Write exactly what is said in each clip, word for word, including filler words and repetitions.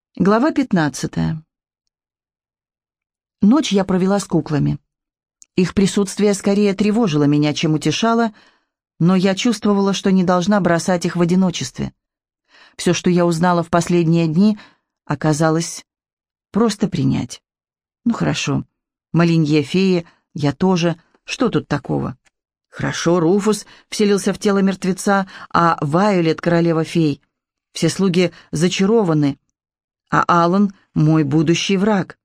Глава пятнадцатая. Ночь я провела с куклами. Их присутствие скорее тревожило меня, чем утешало, но я чувствовала, что не должна бросать их в одиночестве. Все, что я узнала в последние дни, оказалось просто принять. Ну хорошо, Малинье феи, я тоже, что тут такого? Хорошо, Руфус вселился в тело мертвеца, а Вайолет — королева фей. Все слуги зачарованы, а Алан — мой будущий враг.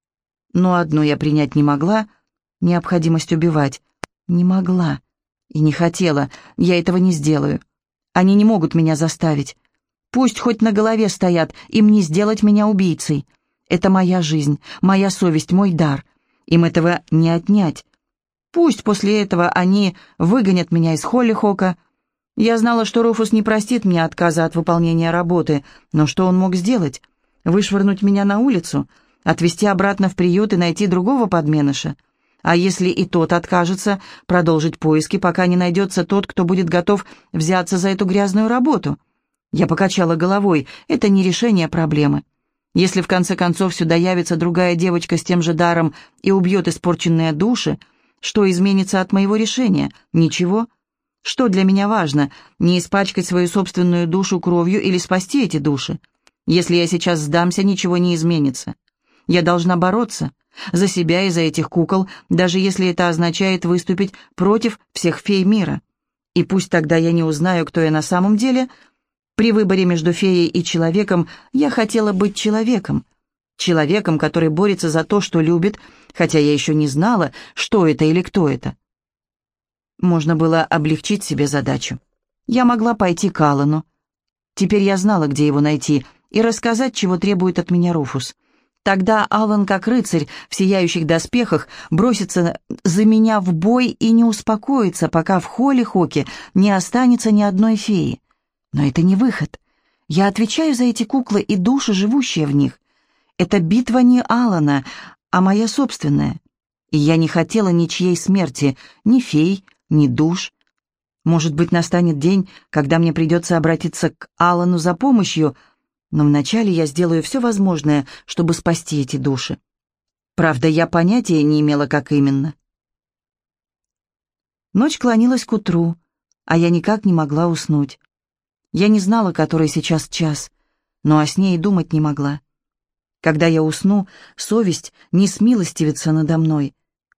Но одно я принять не могла — необходимость убивать. Не могла и не хотела, я этого не сделаю. Они не могут меня заставить. Пусть хоть на голове стоят, им не сделать меня убийцей. Это моя жизнь, моя совесть, мой дар. Им этого не отнять. Пусть после этого они выгонят меня из Холлихока. Я знала, что Руфус не простит мне отказа от выполнения работы, но что он мог сделать? Вышвырнуть меня на улицу, отвезти обратно в приют и найти другого подменыша? А если и тот откажется, продолжить поиски, пока не найдется тот, кто будет готов взяться за эту грязную работу? Я покачала головой, это не решение проблемы. Если в конце концов сюда явится другая девочка с тем же даром и убьет испорченные души, что изменится от моего решения? Ничего. Что для меня важно, не испачкать свою собственную душу кровью или спасти эти души? Если я сейчас сдамся, ничего не изменится. Я должна бороться за себя и за этих кукол, даже если это означает выступить против всех фей мира. И пусть тогда я не узнаю, кто я на самом деле. При выборе между феей и человеком я хотела быть человеком. Человеком, который борется за то, что любит, хотя я еще не знала, что это или кто это. Можно было облегчить себе задачу. Я могла пойти к Аллану. Теперь я знала, где его найти, и рассказать, чего требует от меня Руфус. Тогда Аллан, как рыцарь в сияющих доспехах, бросится за меня в бой и не успокоится, пока в Холлихоке не останется ни одной феи. Но это не выход. Я отвечаю за эти куклы и души, живущие в них. Это битва не Аллана, а моя собственная. И я не хотела ничьей смерти, ни фей, ни душ. Может быть, настанет день, когда мне придется обратиться к Аллану за помощью, но вначале я сделаю все возможное, чтобы спасти эти души. Правда, я понятия не имела, как именно. Ночь клонилась к утру, а я никак не могла уснуть. Я не знала, который сейчас час, но о сне и думать не могла. Когда я усну, совесть не смилостивится надо мной,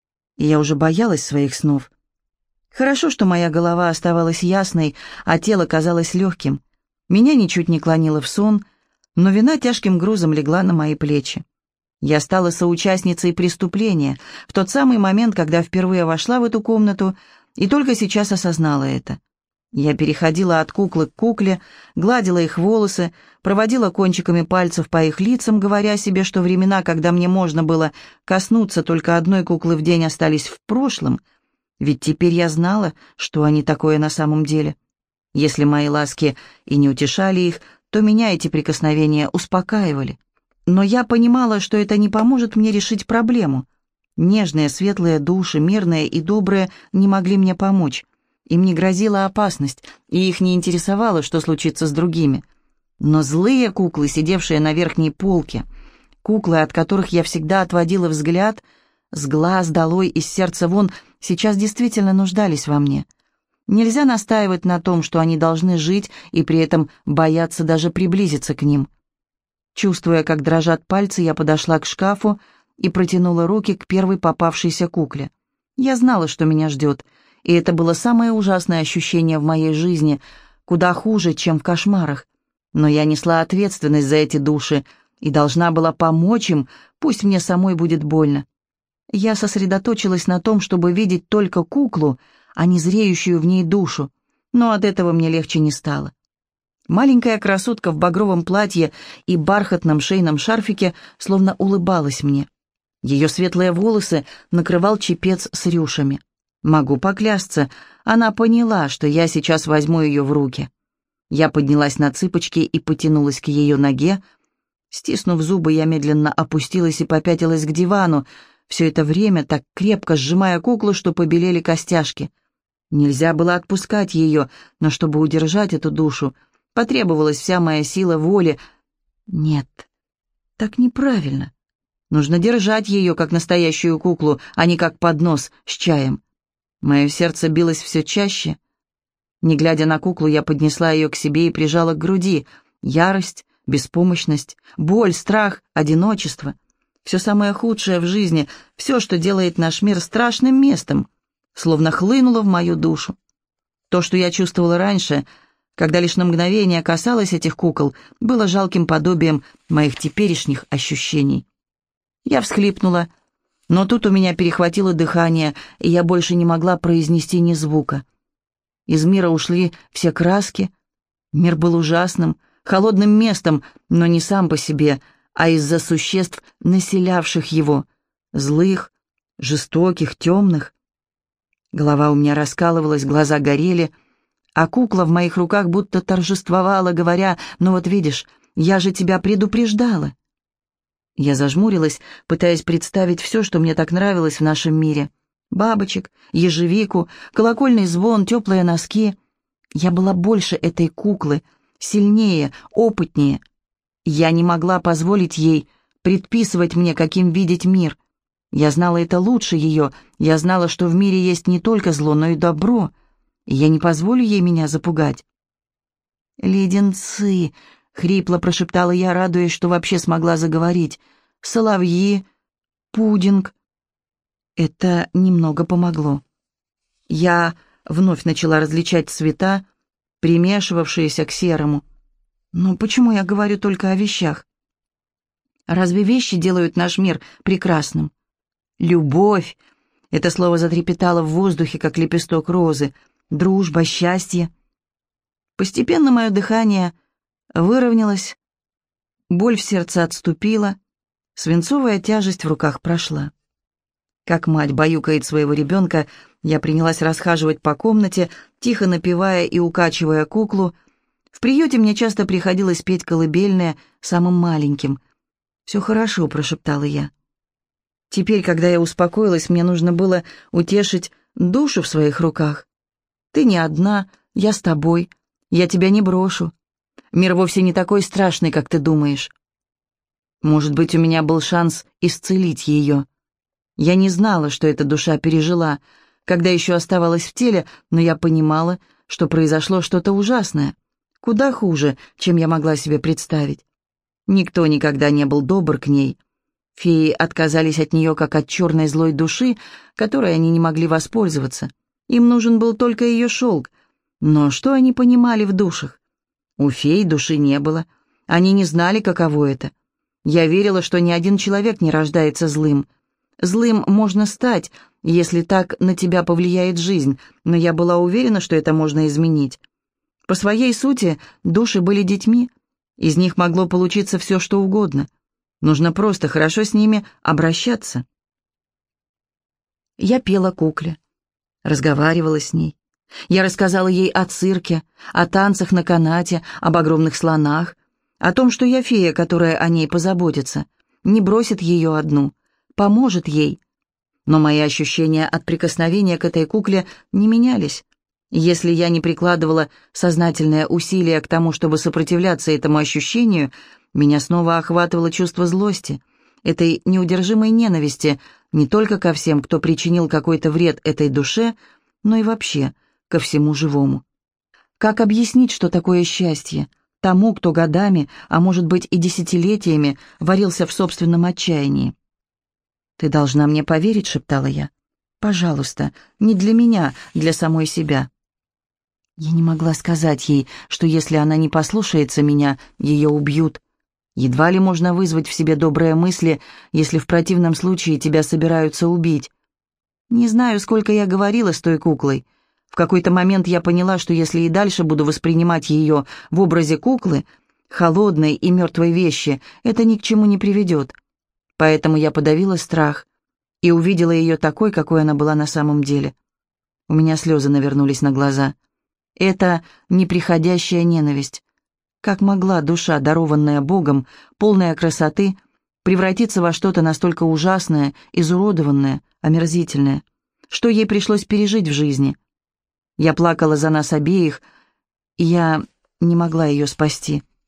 и я уже боялась своих снов. Хорошо, что моя голова оставалась ясной, а тело казалось легким. Меня ничуть не клонило в сон, но вина тяжким грузом легла на мои плечи. Я стала соучастницей преступления в тот самый момент, когда впервые вошла в эту комнату и только сейчас осознала это. Я переходила от куклы к кукле, гладила их волосы, проводила кончиками пальцев по их лицам, говоря себе, что времена, когда мне можно было коснуться только одной куклы в день, остались в прошлом, ведь теперь я знала, что они такое на самом деле. Если мои ласки и не утешали их, то меня эти прикосновения успокаивали. Но я понимала, что это не поможет мне решить проблему. Нежные, светлые души, мирные и добрые, не могли мне помочь. Им не грозила опасность, и их не интересовало, что случится с другими. Но злые куклы, сидевшие на верхней полке, куклы, от которых я всегда отводила взгляд, с глаз долой, из сердца вон, сейчас действительно нуждались во мне. Нельзя настаивать на том, что они должны жить, и при этом бояться даже приблизиться к ним. Чувствуя, как дрожат пальцы, я подошла к шкафу и протянула руки к первой попавшейся кукле. Я знала, что меня ждет, и это было самое ужасное ощущение в моей жизни, куда хуже, чем в кошмарах. Но я несла ответственность за эти души и должна была помочь им, пусть мне самой будет больно. Я сосредоточилась на том, чтобы видеть только куклу, а не зреющую в ней душу, но от этого мне легче не стало. Маленькая красотка в багровом платье и бархатном шейном шарфике словно улыбалась мне. Ее светлые волосы накрывал чепец с рюшами. Могу поклясться, она поняла, что я сейчас возьму ее в руки. Я поднялась на цыпочки и потянулась к ее ноге. Стиснув зубы, я медленно опустилась и попятилась к дивану, все это время так крепко сжимая куклу, что побелели костяшки. Нельзя было отпускать ее, но чтобы удержать эту душу, потребовалась вся моя сила воли. Нет, Так неправильно. Нужно держать ее, как настоящую куклу, а не как поднос с чаем. Мое сердце билось все чаще. Не глядя на куклу, я поднесла ее к себе и прижала к груди. Ярость, беспомощность, боль, страх, одиночество. Все самое худшее в жизни, все, что делает наш мир страшным местом, словно хлынуло в мою душу. То, что я чувствовала раньше, когда лишь на мгновение касалась этих кукол, было жалким подобием моих теперешних ощущений. Я всхлипнула, но тут у меня перехватило дыхание, и я больше не могла произнести ни звука. Из мира ушли все краски. Мир был ужасным, холодным местом, но не сам по себе, а из-за существ, населявших его, злых, жестоких, темных. Голова у меня раскалывалась, глаза горели, а кукла в моих руках будто торжествовала, говоря: «Ну вот видишь, я же тебя предупреждала». Я зажмурилась, пытаясь представить все, что мне так нравилось в нашем мире. Бабочек, ежевику, колокольный звон, теплые носки. Я была больше этой куклы, сильнее, опытнее. Я не могла позволить ей предписывать мне, каким видеть мир. Я знала это лучше ее, я знала, что в мире есть не только зло, но и добро, и я не позволю ей меня запугать. «Леденцы!» — хрипло прошептала я, радуясь, что вообще смогла заговорить. «Соловьи, пудинг». Это немного помогло. Я вновь начала различать цвета, примешивавшиеся к серому. Но почему я говорю только о вещах? Разве вещи делают наш мир прекрасным? Любовь — это слово затрепетало в воздухе, как лепесток розы. Дружба, счастье. Постепенно мое дыхание выровнялось, боль в сердце отступила, свинцовая тяжесть в руках прошла. Как мать баюкает своего ребенка, я принялась расхаживать по комнате, тихо напевая и укачивая куклу. В приюте мне часто приходилось петь колыбельные самым маленьким. «Все хорошо», — прошептала я. Теперь, когда я успокоилась, мне нужно было утешить душу в своих руках. «Ты не одна, я с тобой, я тебя не брошу. Мир вовсе не такой страшный, как ты думаешь». Может быть, у меня был шанс исцелить ее. Я не знала, что эта душа пережила, когда еще оставалась в теле, но я понимала, что произошло что-то ужасное, куда хуже, чем я могла себе представить. Никто никогда не был добр к ней. Феи отказались от нее, как от черной злой души, которой они не могли воспользоваться. Им нужен был только ее шелк. Но что они понимали в душах? У фей души не было. Они не знали, каково это. Я верила, что ни один человек не рождается злым. Злым можно стать, если так на тебя повлияет жизнь, но я была уверена, что это можно изменить. По своей сути, души были детьми. Из них могло получиться все, что угодно. Нужно просто хорошо с ними обращаться. Я пела кукле, разговаривала с ней. Я рассказала ей о цирке, о танцах на канате, об огромных слонах, о том, что я фея, которая о ней позаботится, не бросит ее одну, поможет ей. Но мои ощущения от прикосновения к этой кукле не менялись. Если я не прикладывала сознательное усилие к тому, чтобы сопротивляться этому ощущению, меня снова охватывало чувство злости, этой неудержимой ненависти не только ко всем, кто причинил какой-то вред этой душе, но и вообще ко всему живому. Как объяснить, что такое счастье тому, кто годами, а может быть и десятилетиями, варился в собственном отчаянии? «Ты должна мне поверить», — шептала я. «Пожалуйста, не для меня, для самой себя». Я не могла сказать ей, что если она не послушается меня, ее убьют. Едва ли можно вызвать в себе добрые мысли, если в противном случае тебя собираются убить. Не знаю, сколько я говорила с той куклой. В какой-то момент я поняла, что если и дальше буду воспринимать ее в образе куклы, холодной и мертвой вещи, это ни к чему не приведет. Поэтому я подавила страх и увидела ее такой, какой она была на самом деле. У меня слезы навернулись на глаза. Это неприходящая ненависть. Как могла душа, дарованная Богом, полная красоты, превратиться во что-то настолько ужасное, изуродованное, омерзительное? Что ей пришлось пережить в жизни? Я плакала за нас обеих, и я не могла ее спасти.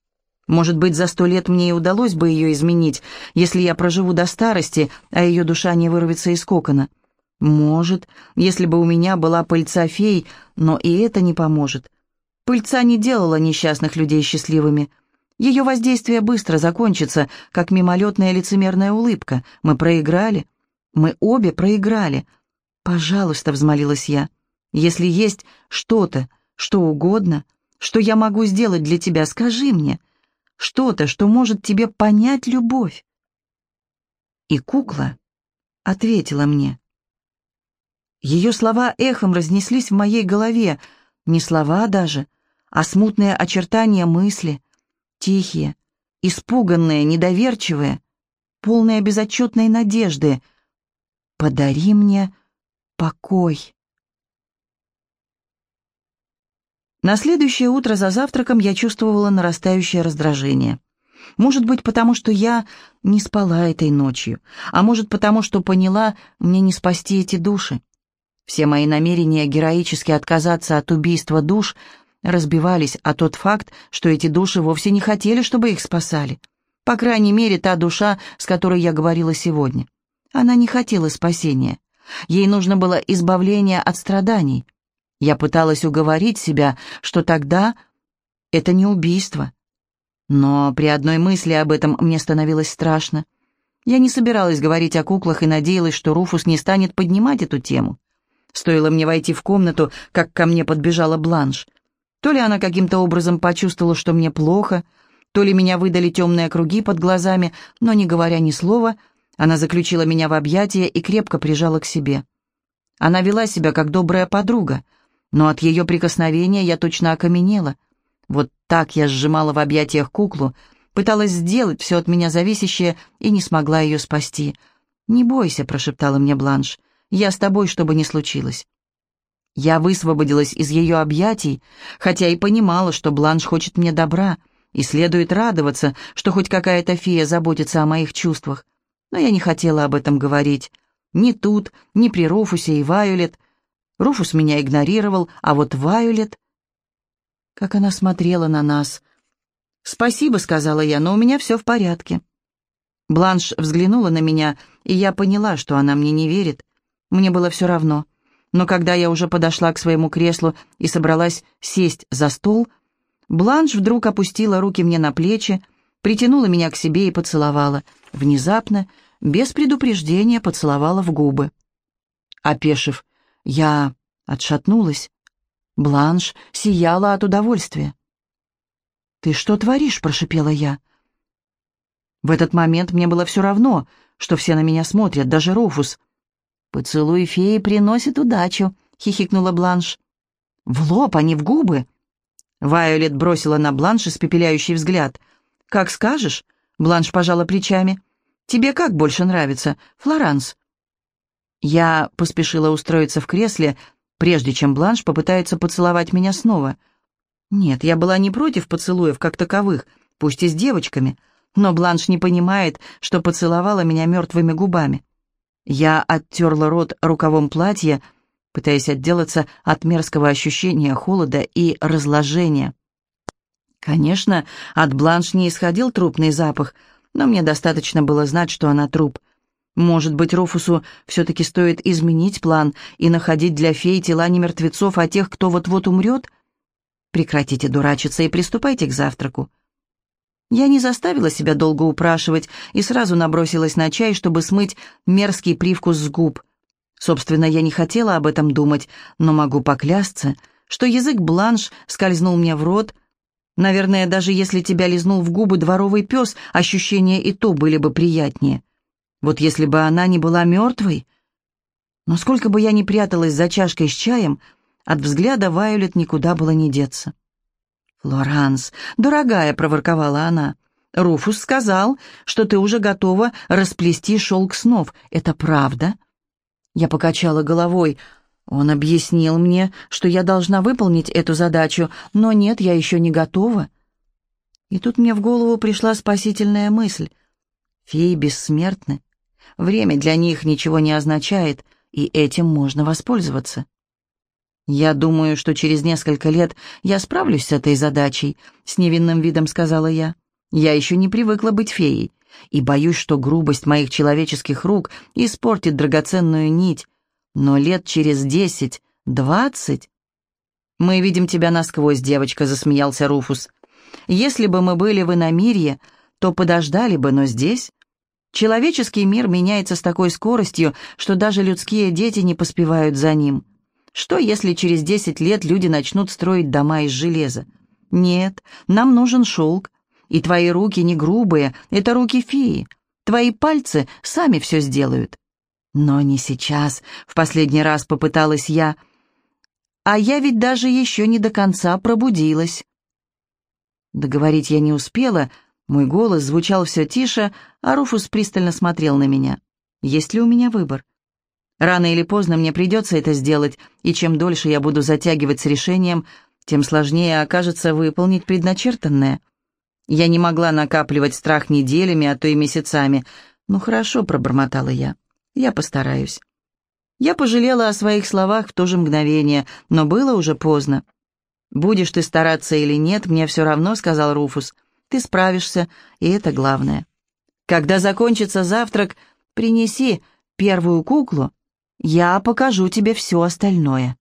Может быть, за сто лет мне и удалось бы ее изменить, если я проживу до старости, а ее душа не вырвется из кокона. Может, если бы у меня была пыльца фей, но и это не поможет. Пыльца не делала несчастных людей счастливыми. Ее воздействие быстро закончится, как мимолетная лицемерная улыбка. Мы проиграли. Мы обе проиграли. «Пожалуйста», — взмолилась я, — «если есть что-то, что угодно, что я могу сделать для тебя, скажи мне. Что-то, что может тебе понять любовь». И кукла ответила мне. Ее слова эхом разнеслись в моей голове, не слова даже, а смутные очертания мысли, тихие, испуганные, недоверчивые, полные безотчетной надежды. «Подари мне покой». На следующее утро за завтраком я чувствовала нарастающее раздражение. Может быть, потому что я не спала этой ночью, а может, потому что поняла, мне не спасти эти души. Все мои намерения героически отказаться от убийства душ разбивались о тот факт, что эти души вовсе не хотели, чтобы их спасали. По крайней мере, та душа, с которой я говорила сегодня. Она не хотела спасения. Ей нужно было избавление от страданий. Я пыталась уговорить себя, что тогда это не убийство. Но при одной мысли об этом мне становилось страшно. Я не собиралась говорить о куклах и надеялась, что Руфус не станет поднимать эту тему. Стоило мне войти в комнату, как ко мне подбежала Бланш. То ли она каким-то образом почувствовала, что мне плохо, то ли меня выдали темные круги под глазами, но, не говоря ни слова, она заключила меня в объятия и крепко прижала к себе. Она вела себя как добрая подруга, но от ее прикосновения я точно окаменела. Вот так я сжимала в объятиях куклу, пыталась сделать все от меня зависящее и не смогла ее спасти. «Не бойся», — прошептала мне Бланш, — «я с тобой, что бы ни случилось». Я высвободилась из ее объятий, хотя и понимала, что Бланш хочет мне добра, и следует радоваться, что хоть какая-то фея заботится о моих чувствах. Но я не хотела об этом говорить. Ни тут, ни при Руфусе и Вайолет. Руфус меня игнорировал, а вот Вайолет... Как она смотрела на нас. «Спасибо», — сказала я, — «но у меня все в порядке». Бланш взглянула на меня, и я поняла, что она мне не верит. Мне было все равно. Но когда я уже подошла к своему креслу и собралась сесть за стол, Бланш вдруг опустила руки мне на плечи, притянула меня к себе и поцеловала. Внезапно, без предупреждения, поцеловала в губы. Опешив, я отшатнулась. Бланш сияла от удовольствия. «Ты что творишь?» — прошипела я. В этот момент мне было все равно, что все на меня смотрят, даже Руфус. «Поцелуй феи приносит удачу», — хихикнула Бланш. «В лоб, а не в губы». Вайолет бросила на Бланш испепеляющий взгляд. «Как скажешь», — Бланш пожала плечами. «Тебе как больше нравится, Флоранс?» Я поспешила устроиться в кресле, прежде чем Бланш попытается поцеловать меня снова. Нет, я была не против поцелуев как таковых, пусть и с девочками, но Бланш не понимает, что поцеловала меня мертвыми губами. Я оттерла рот рукавом платья, пытаясь отделаться от мерзкого ощущения холода и разложения. Конечно, от Бланш не исходил трупный запах, но мне достаточно было знать, что она труп. Может быть, Руфусу все-таки стоит изменить план и находить для фей тела не мертвецов, а тех, кто вот-вот умрет? Прекратите дурачиться и приступайте к завтраку. Я не заставила себя долго упрашивать и сразу набросилась на чай, чтобы смыть мерзкий привкус с губ. Собственно, я не хотела об этом думать, но могу поклясться, что язык Бланш скользнул мне в рот. Наверное, даже если тебя лизнул в губы дворовый пес, ощущения и то были бы приятнее. Вот если бы она не была мертвой. Но сколько бы я ни пряталась за чашкой с чаем, от взгляда Вайолет никуда было не деться. «Флоранс, дорогая», — проворковала она, — «Руфус сказал, что ты уже готова расплести шелк снов. Это правда?» Я покачала головой. Он объяснил мне, что я должна выполнить эту задачу, но нет, я еще не готова. И тут мне в голову пришла спасительная мысль. Феи бессмертны. Время для них ничего не означает, и этим можно воспользоваться. «Я думаю, что через несколько лет я справлюсь с этой задачей», — с невинным видом сказала я. Я еще не привыкла быть феей, и боюсь, что грубость моих человеческих рук испортит драгоценную нить. Но лет через десять, двадцать... «Мы видим тебя насквозь, девочка», — засмеялся Руфус. «Если бы мы были в иномирье, то подождали бы, но здесь...» Человеческий мир меняется с такой скоростью, что даже людские дети не поспевают за ним. Что, если через десять лет люди начнут строить дома из железа? Нет, нам нужен шелк. И твои руки не грубые, это руки феи. Твои пальцы сами все сделают. Но не сейчас, в последний раз попыталась я. А я ведь даже еще не до конца пробудилась. Договорить я не успела. Мой голос звучал все тише, а Руфус пристально смотрел на меня. Есть ли у меня выбор? Рано или поздно мне придется это сделать, и чем дольше я буду затягивать с решением, тем сложнее окажется выполнить предначертанное. Я не могла накапливать страх неделями, а то и месяцами. «Ну хорошо», — пробормотала я, — «я постараюсь». Я пожалела о своих словах в то же мгновение, но было уже поздно. «Будешь ты стараться или нет, мне все равно», — сказал Руфус. «Ты справишься, и это главное. Когда закончится завтрак, принеси первую куклу, я покажу тебе все остальное».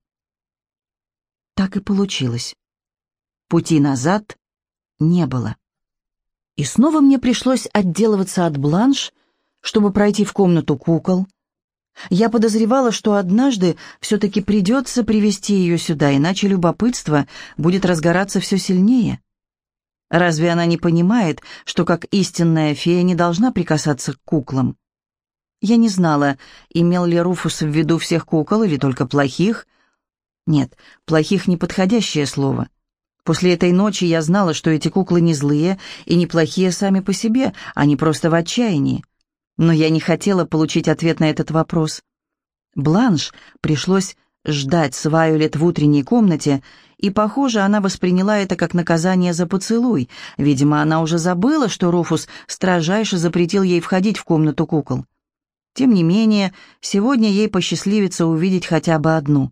Так и получилось. Пути назад не было. И снова мне пришлось отделываться от Бланш, чтобы пройти в комнату кукол. Я подозревала, что однажды все-таки придется привести ее сюда, иначе любопытство будет разгораться все сильнее. Разве она не понимает, что как истинная фея не должна прикасаться к куклам? Я не знала, имел ли Руфус в виду всех кукол или только плохих. Нет, плохих — неподходящее слово. После этой ночи я знала, что эти куклы не злые и не плохие сами по себе, они просто в отчаянии. Но я не хотела получить ответ на этот вопрос. Бланш пришлось ждать с Вайолет в утренней комнате, и, похоже, она восприняла это как наказание за поцелуй. Видимо, она уже забыла, что Руфус строжайше запретил ей входить в комнату кукол. Тем не менее, сегодня ей посчастливится увидеть хотя бы одну.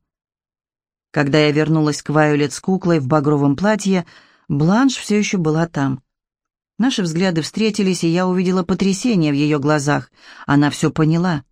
Когда я вернулась к Вайолет с куклой в багровом платье, Бланш все еще была там. Наши взгляды встретились, и я увидела потрясение в ее глазах. Она все поняла.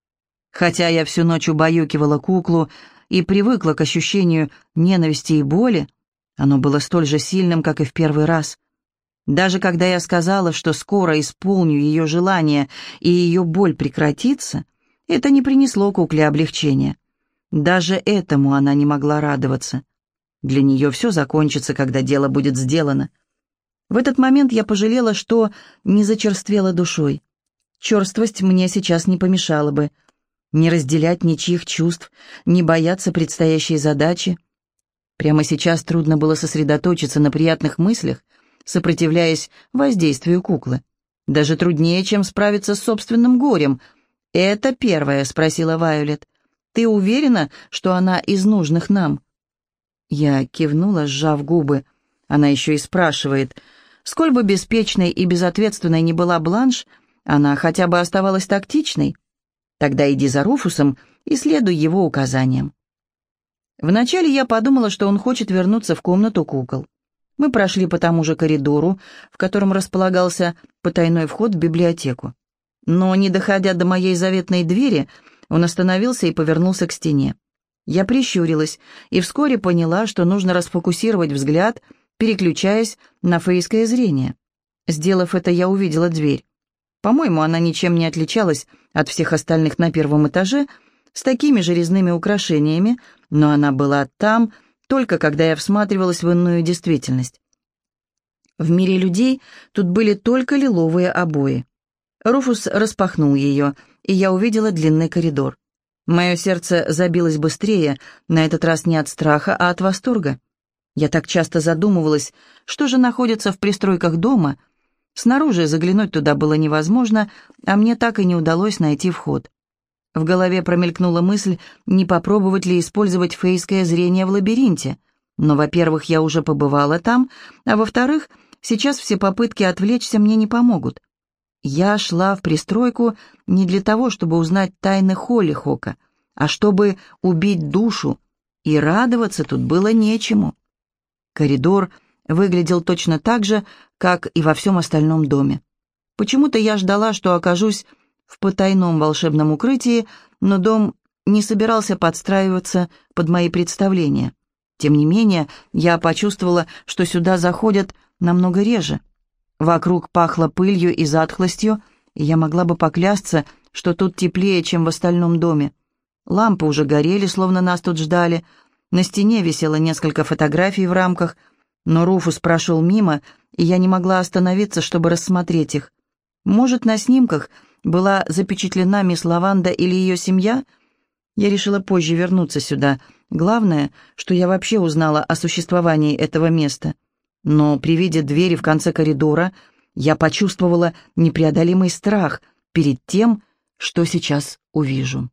Хотя я всю ночь убаюкивала куклу и привыкла к ощущению ненависти и боли, оно было столь же сильным, как и в первый раз. Даже когда я сказала, что скоро исполню ее желание и ее боль прекратится, это не принесло кукле облегчения. Даже этому она не могла радоваться. Для нее все закончится, когда дело будет сделано. В этот момент я пожалела, что не зачерствела душой. Черствость мне сейчас не помешала бы. Не разделять ничьих чувств, не бояться предстоящей задачи. Прямо сейчас трудно было сосредоточиться на приятных мыслях, сопротивляясь воздействию куклы. Даже труднее, чем справиться с собственным горем. «Это первое?» — спросила Вайолет. «Ты уверена, что она из нужных нам?» Я кивнула, сжав губы. Она еще и спрашивает. Сколь бы беспечной и безответственной ни была Бланш, она хотя бы оставалась тактичной. Тогда иди за Руфусом и следуй его указаниям. Вначале я подумала, что он хочет вернуться в комнату кукол. Мы прошли по тому же коридору, в котором располагался потайной вход в библиотеку. Но, не доходя до моей заветной двери, он остановился и повернулся к стене. Я прищурилась и вскоре поняла, что нужно расфокусировать взгляд, переключаясь на фейское зрение. Сделав это, я увидела дверь. По-моему, она ничем не отличалась от всех остальных на первом этаже, с такими же резными украшениями, но она была там, только когда я всматривалась в иную действительность. В мире людей тут были только лиловые обои. Руфус распахнул ее, и я увидела длинный коридор. Мое сердце забилось быстрее, на этот раз не от страха, а от восторга. Я так часто задумывалась, что же находится в пристройках дома. Снаружи заглянуть туда было невозможно, а мне так и не удалось найти вход. В голове промелькнула мысль, не попробовать ли использовать фейское зрение в лабиринте. Но, во-первых, я уже побывала там, а во-вторых, сейчас все попытки отвлечься мне не помогут. Я шла в пристройку не для того, чтобы узнать тайны Холлихока, а чтобы убить душу, и радоваться тут было нечему. Коридор выглядел точно так же, как и во всем остальном доме. Почему-то я ждала, что окажусь в потайном волшебном укрытии, но дом не собирался подстраиваться под мои представления. Тем не менее, я почувствовала, что сюда заходят намного реже. Вокруг пахло пылью и затхлостью, и я могла бы поклясться, что тут теплее, чем в остальном доме. Лампы уже горели, словно нас тут ждали. На стене висело несколько фотографий в рамках, но Руфус прошел мимо, и я не могла остановиться, чтобы рассмотреть их. Может, на снимках была запечатлена мисс Лаванда или ее семья? Я решила позже вернуться сюда. Главное, что я вообще узнала о существовании этого места. Но при виде двери в конце коридора я почувствовала непреодолимый страх перед тем, что сейчас увижу.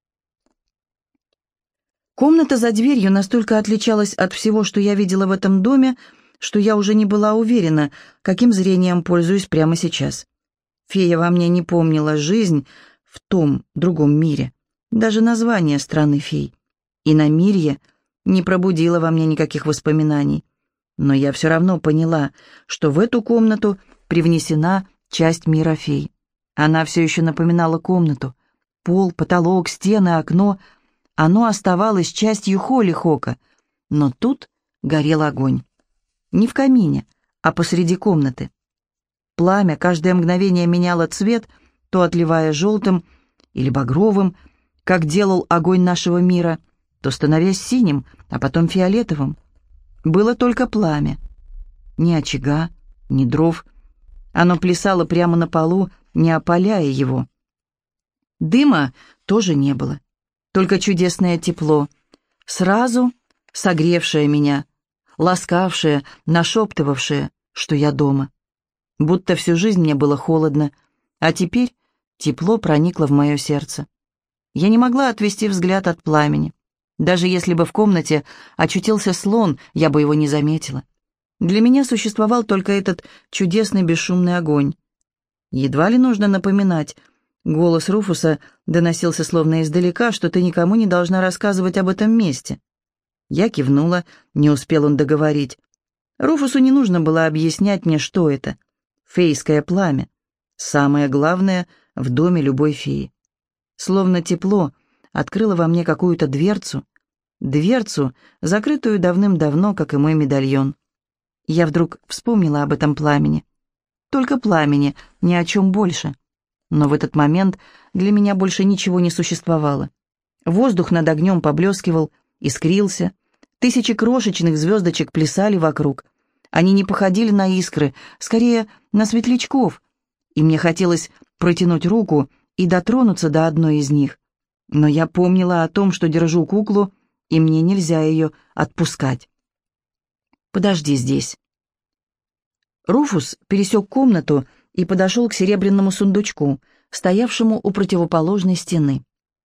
Комната за дверью настолько отличалась от всего, что я видела в этом доме, что я уже не была уверена, каким зрением пользуюсь прямо сейчас. Фея во мне не помнила жизнь в том другом мире, даже название страны фей. И намирье не пробудило во мне никаких воспоминаний. Но я все равно поняла, что в эту комнату привнесена часть мира фей. Она все еще напоминала комнату. Пол, потолок, стены, окно. Оно оставалось частью Холлихока, но тут горел огонь. Не в камине, а посреди комнаты. Пламя каждое мгновение меняло цвет, то отливая желтым или багровым, как делал огонь нашего мира, то становясь синим, а потом фиолетовым. Было только пламя. Ни очага, ни дров. Оно плясало прямо на полу, не опаляя его. Дыма тоже не было, только чудесное тепло, сразу согревшее меня, ласкавшее, нашептывавшее, что я дома. Будто всю жизнь мне было холодно, а теперь тепло проникло в мое сердце. Я не могла отвести взгляд от пламени. Даже если бы в комнате очутился слон, я бы его не заметила. Для меня существовал только этот чудесный бесшумный огонь. Едва ли нужно напоминать. Голос Руфуса доносился словно издалека, что ты никому не должна рассказывать об этом месте. Я кивнула, не успел он договорить. Руфусу не нужно было объяснять мне, что это. Фейское пламя. Самое главное в доме любой феи. Словно тепло открыло во мне какую-то дверцу, дверцу, закрытую давным-давно, как и мой медальон. Я вдруг вспомнила об этом пламени. Только пламени, ни о чем больше. Но в этот момент для меня больше ничего не существовало. Воздух над огнем поблескивал, искрился. Тысячи крошечных звездочек плясали вокруг. Они не походили на искры, скорее на светлячков. И мне хотелось протянуть руку и дотронуться до одной из них. Но я помнила о том, что держу куклу, и мне нельзя ее отпускать. «Подожди здесь». Руфус пересек комнату и подошел к серебряному сундучку, стоявшему у противоположной стены.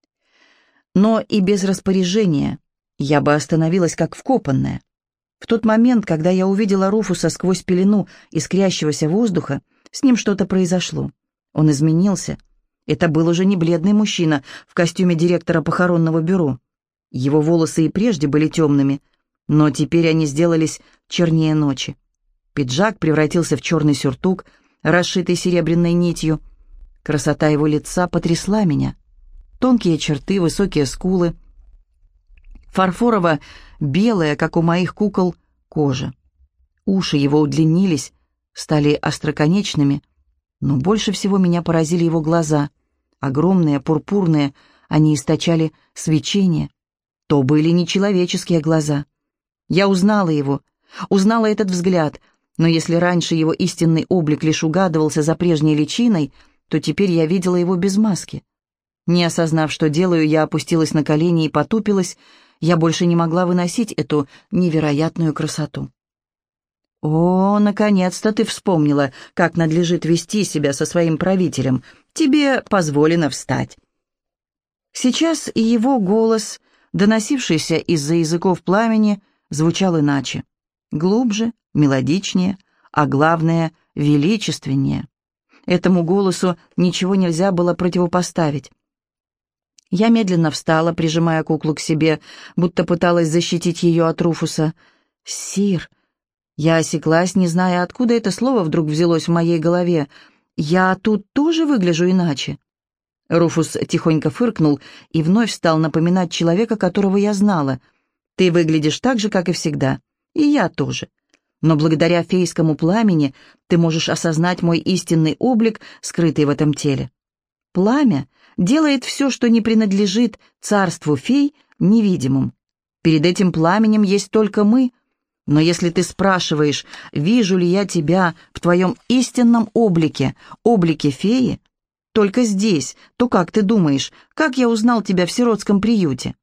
Но и без распоряжения я бы остановилась как вкопанная. В тот момент, когда я увидела Руфуса сквозь пелену искрящегося воздуха, с ним что-то произошло. Он изменился. Это был уже не бледный мужчина в костюме директора похоронного бюро. Его волосы и прежде были темными, но теперь они сделались чернее ночи. Пиджак превратился в черный сюртук, расшитый серебряной нитью. Красота его лица потрясла меня. Тонкие черты, высокие скулы, фарфорово-белая, как у моих кукол, кожа. Уши его удлинились, стали остроконечными, но больше всего меня поразили его глаза. Огромные, пурпурные, они источали свечение. То были нечеловеческие глаза. Я узнала его, узнала этот взгляд, но если раньше его истинный облик лишь угадывался за прежней личиной, то теперь я видела его без маски. Не осознав, что делаю, я опустилась на колени и потупилась. Я больше не могла выносить эту невероятную красоту. «О, наконец-то ты вспомнила, как надлежит вести себя со своим правителем. Тебе позволено встать». Сейчас и его голос, доносившийся из-за языков пламени, звучал иначе. Глубже, мелодичнее, а главное, величественнее. Этому голосу ничего нельзя было противопоставить. Я медленно встала, прижимая куклу к себе, будто пыталась защитить ее от Руфуса. «Сир, Я осеклась, не зная, откуда это слово вдруг взялось в моей голове. «Я тут тоже выгляжу иначе?» Руфус тихонько фыркнул и вновь стал напоминать человека, которого я знала. «Ты выглядишь так же, как и всегда. И я тоже. Но благодаря фейскому пламени ты можешь осознать мой истинный облик, скрытый в этом теле. Пламя делает все, что не принадлежит царству фей, невидимым. Перед этим пламенем есть только мы. Но если ты спрашиваешь, вижу ли я тебя в твоем истинном облике, облике феи, только здесь, то как ты думаешь, как я узнал тебя в сиротском приюте?»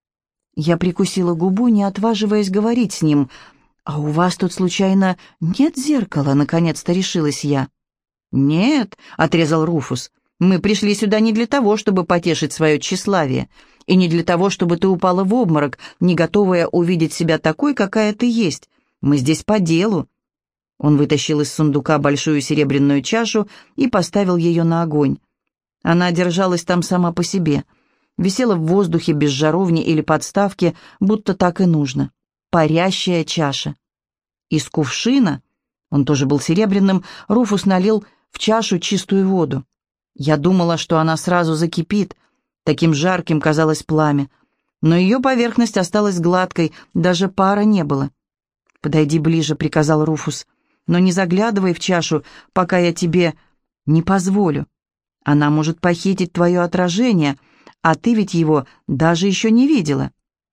Я прикусила губу, не отваживаясь говорить с ним. «А у вас тут, случайно, нет зеркала?» — наконец-то решилась я. «Нет», — отрезал Руфус, — «мы пришли сюда не для того, чтобы потешить свое тщеславие, и не для того, чтобы ты упала в обморок, не готовая увидеть себя такой, какая ты есть. Мы здесь по делу». Он вытащил из сундука большую серебряную чашу и поставил ее на огонь. Она держалась там сама по себе, висела в воздухе без жаровни или подставки, будто так и нужно. Парящая чаша. Из кувшина, он тоже был серебряным, Руфус налил в чашу чистую воду. Я думала, что она сразу закипит, таким жарким казалось пламя, но ее поверхность осталась гладкой, даже пара не было. «Подойди ближе», — приказал Руфус, — «но не заглядывай в чашу, пока я тебе не позволю. Она может похитить твое отражение, а ты ведь его даже еще не видела».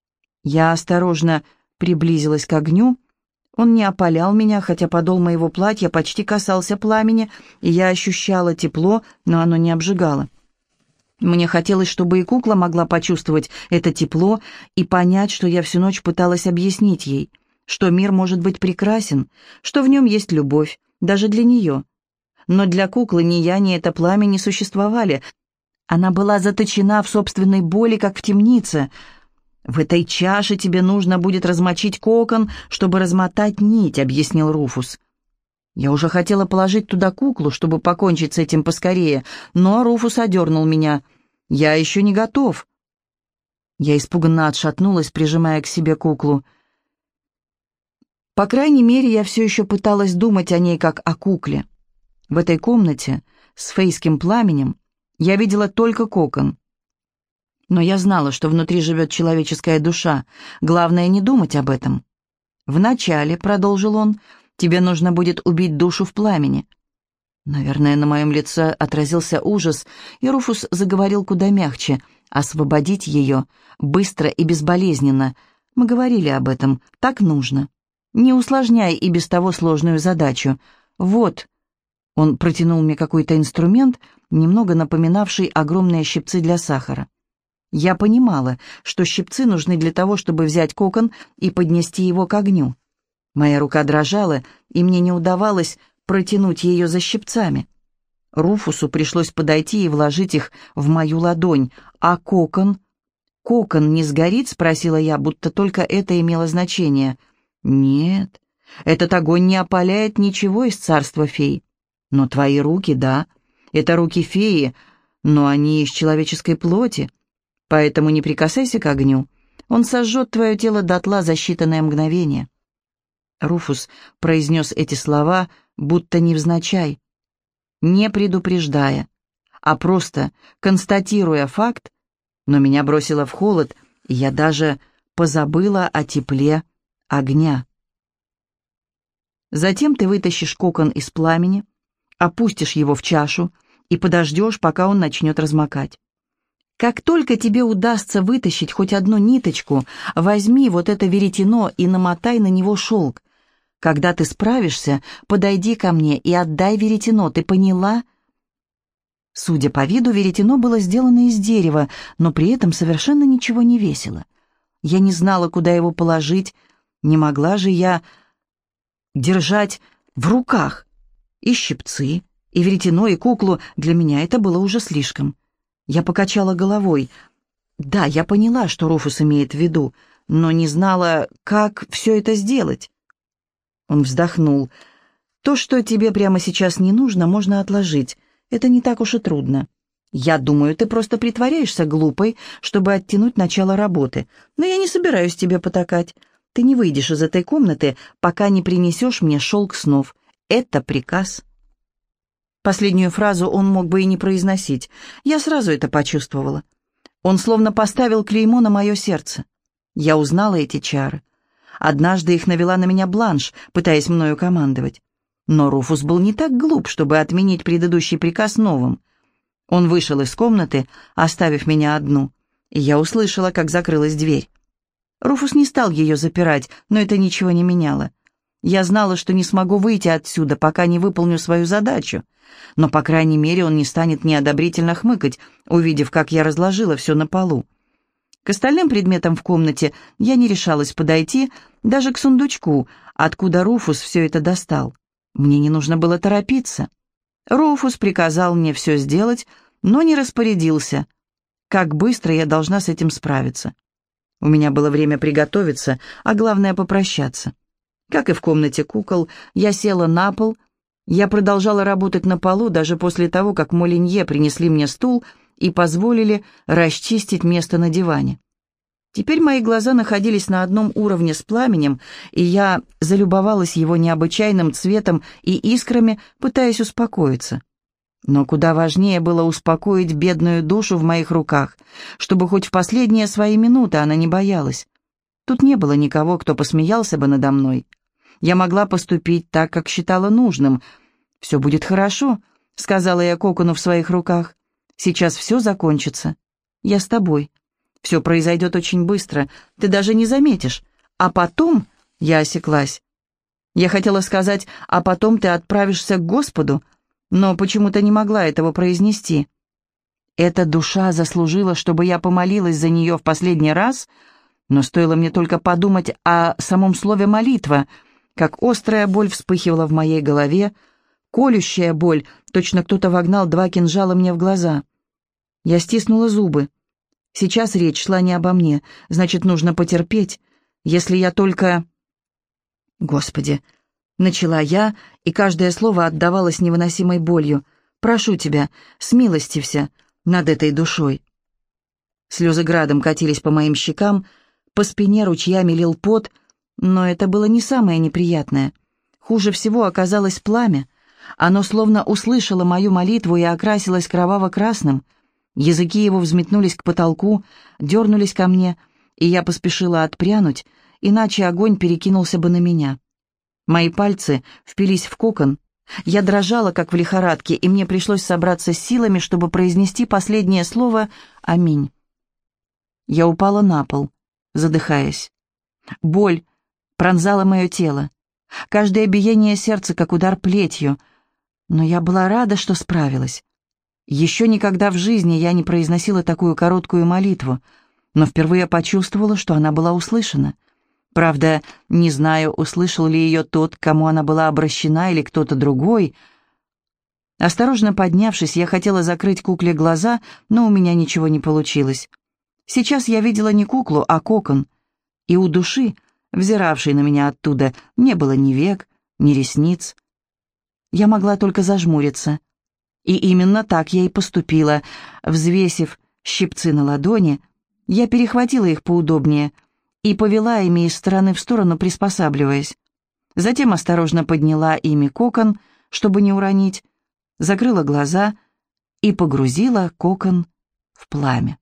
Я осторожно приблизилась к огню. Он не опалял меня, хотя подол моего платья почти касался пламени, и я ощущала тепло, но оно не обжигало. Мне хотелось, чтобы и кукла могла почувствовать это тепло и понять, что я всю ночь пыталась объяснить ей, что мир может быть прекрасен, что в нем есть любовь, даже для нее. Но для куклы ни я, ни это пламя не существовали. Она была заточена в собственной боли, как в темнице. «В этой чаше тебе нужно будет размочить кокон, чтобы размотать нить», — объяснил Руфус. Я уже хотела положить туда куклу, чтобы покончить с этим поскорее, но Руфус одернул меня. «Я еще не готов». Я испуганно отшатнулась, прижимая к себе куклу. По крайней мере, я все еще пыталась думать о ней как о кукле. В этой комнате с фейским пламенем я видела только кокон. Но я знала, что внутри живет человеческая душа. Главное не думать об этом. «Вначале», — продолжил он, — «тебе нужно будет убить душу в пламени». Наверное, на моем лице отразился ужас, и Руфус заговорил куда мягче. «Освободить ее быстро и безболезненно. Мы говорили об этом. Так нужно. Не усложняй и без того сложную задачу. Вот». Он протянул мне какой-то инструмент, немного напоминавший огромные щипцы для сахара. Я понимала, что щипцы нужны для того, чтобы взять кокон и поднести его к огню. Моя рука дрожала, и мне не удавалось протянуть ее за щипцами. Руфусу пришлось подойти и вложить их в мою ладонь. «А кокон?» «Кокон не сгорит?» — спросила я, будто только это имело значение. «Нет, этот огонь не опаляет ничего из царства фей. Но твои руки, да, это руки феи, но они из человеческой плоти. Поэтому не прикасайся к огню, он сожжет твое тело дотла за считанные мгновения». Руфус произнес эти слова, будто невзначай, не предупреждая, а просто констатируя факт, но меня бросило в холод, и я даже позабыла о тепле огня. «Затем ты вытащишь кокон из пламени, опустишь его в чашу и подождешь, пока он начнет размокать. Как только тебе удастся вытащить хоть одну ниточку, возьми вот это веретено и намотай на него шелк. Когда ты справишься, подойди ко мне и отдай веретено, ты поняла?» Судя по виду, веретено было сделано из дерева, но при этом совершенно ничего не весило. Я не знала, куда его положить, не могла же я держать в руках и щипцы, и веретено, и куклу. Для меня это было уже слишком. Я покачала головой. Да, я поняла, что Руфус имеет в виду, но не знала, как все это сделать. Он вздохнул. «То, что тебе прямо сейчас не нужно, можно отложить. Это не так уж и трудно. Я думаю, ты просто притворяешься глупой, чтобы оттянуть начало работы. Но я не собираюсь тебе потакать. Ты не выйдешь из этой комнаты, пока не принесешь мне шелк снов. Это приказ». Последнюю фразу он мог бы и не произносить. Я сразу это почувствовала. Он словно поставил клеймо на мое сердце. Я узнала эти чары. Однажды их навела на меня Бланш, пытаясь мною командовать. Но Руфус был не так глуп, чтобы отменить предыдущий приказ новым. Он вышел из комнаты, оставив меня одну, и я услышала, как закрылась дверь. Руфус не стал ее запирать, но это ничего не меняло. Я знала, что не смогу выйти отсюда, пока не выполню свою задачу. Но, по крайней мере, он не станет неодобрительно хмыкать, увидев, как я разложила все на полу. К остальным предметам в комнате я не решалась подойти, даже к сундучку, откуда Руфус все это достал. Мне не нужно было торопиться. Руфус приказал мне все сделать, но не распорядился, как быстро я должна с этим справиться. У меня было время приготовиться, а главное попрощаться. Как и в комнате кукол, я села на пол. Я продолжала работать на полу даже после того, как Молинье принесли мне стул и позволили расчистить место на диване. Теперь мои глаза находились на одном уровне с пламенем, и я залюбовалась его необычайным цветом и искрами, пытаясь успокоиться. Но куда важнее было успокоить бедную душу в моих руках, чтобы хоть в последние свои минуты она не боялась. Тут не было никого, кто посмеялся бы надо мной. Я могла поступить так, как считала нужным. «Все будет хорошо», — сказала я кокону в своих руках. «Сейчас все закончится. Я с тобой. Все произойдет очень быстро, ты даже не заметишь. А потом...» — я осеклась. Я хотела сказать «а потом ты отправишься к Господу», но почему-то не могла этого произнести. Эта душа заслужила, чтобы я помолилась за нее в последний раз, но стоило мне только подумать о самом слове «молитва», как острая боль вспыхивала в моей голове, колющая боль, точно кто-то вогнал два кинжала мне в глаза. Я стиснула зубы. Сейчас речь шла не обо мне, значит, нужно потерпеть, если я только... Господи, начала я, и каждое слово отдавалось невыносимой болью. «Прошу тебя, смилостивься над этой душой». Слезы градом катились по моим щекам, по спине ручьями лил пот, но это было не самое неприятное. Хуже всего оказалось пламя. Оно словно услышало мою молитву и окрасилось кроваво-красным. Языки его взметнулись к потолку, дернулись ко мне, и я поспешила отпрянуть, иначе огонь перекинулся бы на меня. Мои пальцы впились в кокон. Я дрожала, как в лихорадке, и мне пришлось собраться с силами, чтобы произнести последнее слово «Аминь». Я упала на пол, задыхаясь. Боль пронзала мое тело. Каждое биение сердца, как удар плетью. Но я была рада, что справилась. Еще никогда в жизни я не произносила такую короткую молитву, но впервые почувствовала, что она была услышана. Правда, не знаю, услышал ли ее тот, к кому она была обращена, или кто-то другой. Осторожно поднявшись, я хотела закрыть кукле глаза, но у меня ничего не получилось. Сейчас я видела не куклу, а кокон, и у души, взиравшей на меня оттуда, не было ни век, ни ресниц. Я могла только зажмуриться. И именно так я и поступила. Взвесив щипцы на ладони, я перехватила их поудобнее и повела ими из стороны в сторону, приспосабливаясь. Затем осторожно подняла ими кокон, чтобы не уронить, закрыла глаза и погрузила кокон в пламя.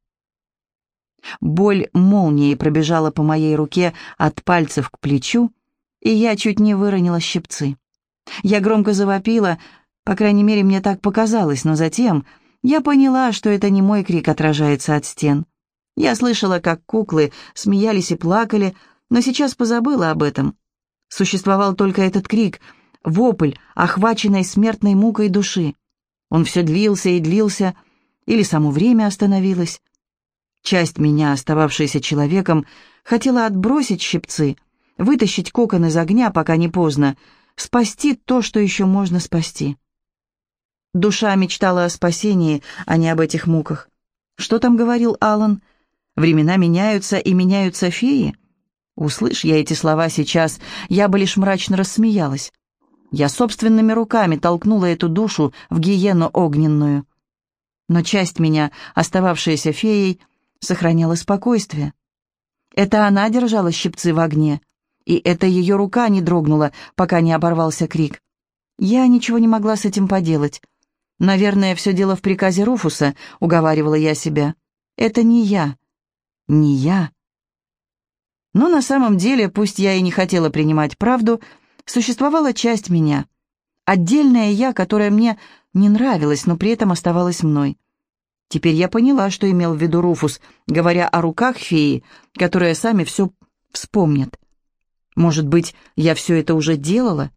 Боль молнией пробежала по моей руке от пальцев к плечу, и я чуть не выронила щипцы. Я громко завопила, по крайней мере, мне так показалось, но затем я поняла, что это не мой крик отражается от стен. Я слышала, как куклы смеялись и плакали, но сейчас позабыла об этом. Существовал только этот крик, вопль, охваченной смертной мукой души. Он все длился и длился, или само время остановилось. Часть меня, остававшаяся человеком, хотела отбросить щипцы, вытащить кокон из огня, пока не поздно, спасти то, что еще можно спасти. Душа мечтала о спасении, а не об этих муках. Что там говорил Алан? Времена меняются, и меняются феи? Услышь я эти слова сейчас, я бы лишь мрачно рассмеялась. Я собственными руками толкнула эту душу в гиену огненную. Но часть меня, остававшаяся феей, сохраняла спокойствие. Это она держала щипцы в огне, и это ее рука не дрогнула, пока не оборвался крик. Я ничего не могла с этим поделать. «Наверное, все дело в приказе Руфуса», — уговаривала я себя. «Это не я. Не я». Но на самом деле, пусть я и не хотела принимать правду, существовала часть меня, отдельное я, которое мне не нравилось, но при этом оставалось мной. Теперь я поняла, что имел в виду Руфус, говоря о руках феи, которые сами все вспомнят. Может быть, я все это уже делала?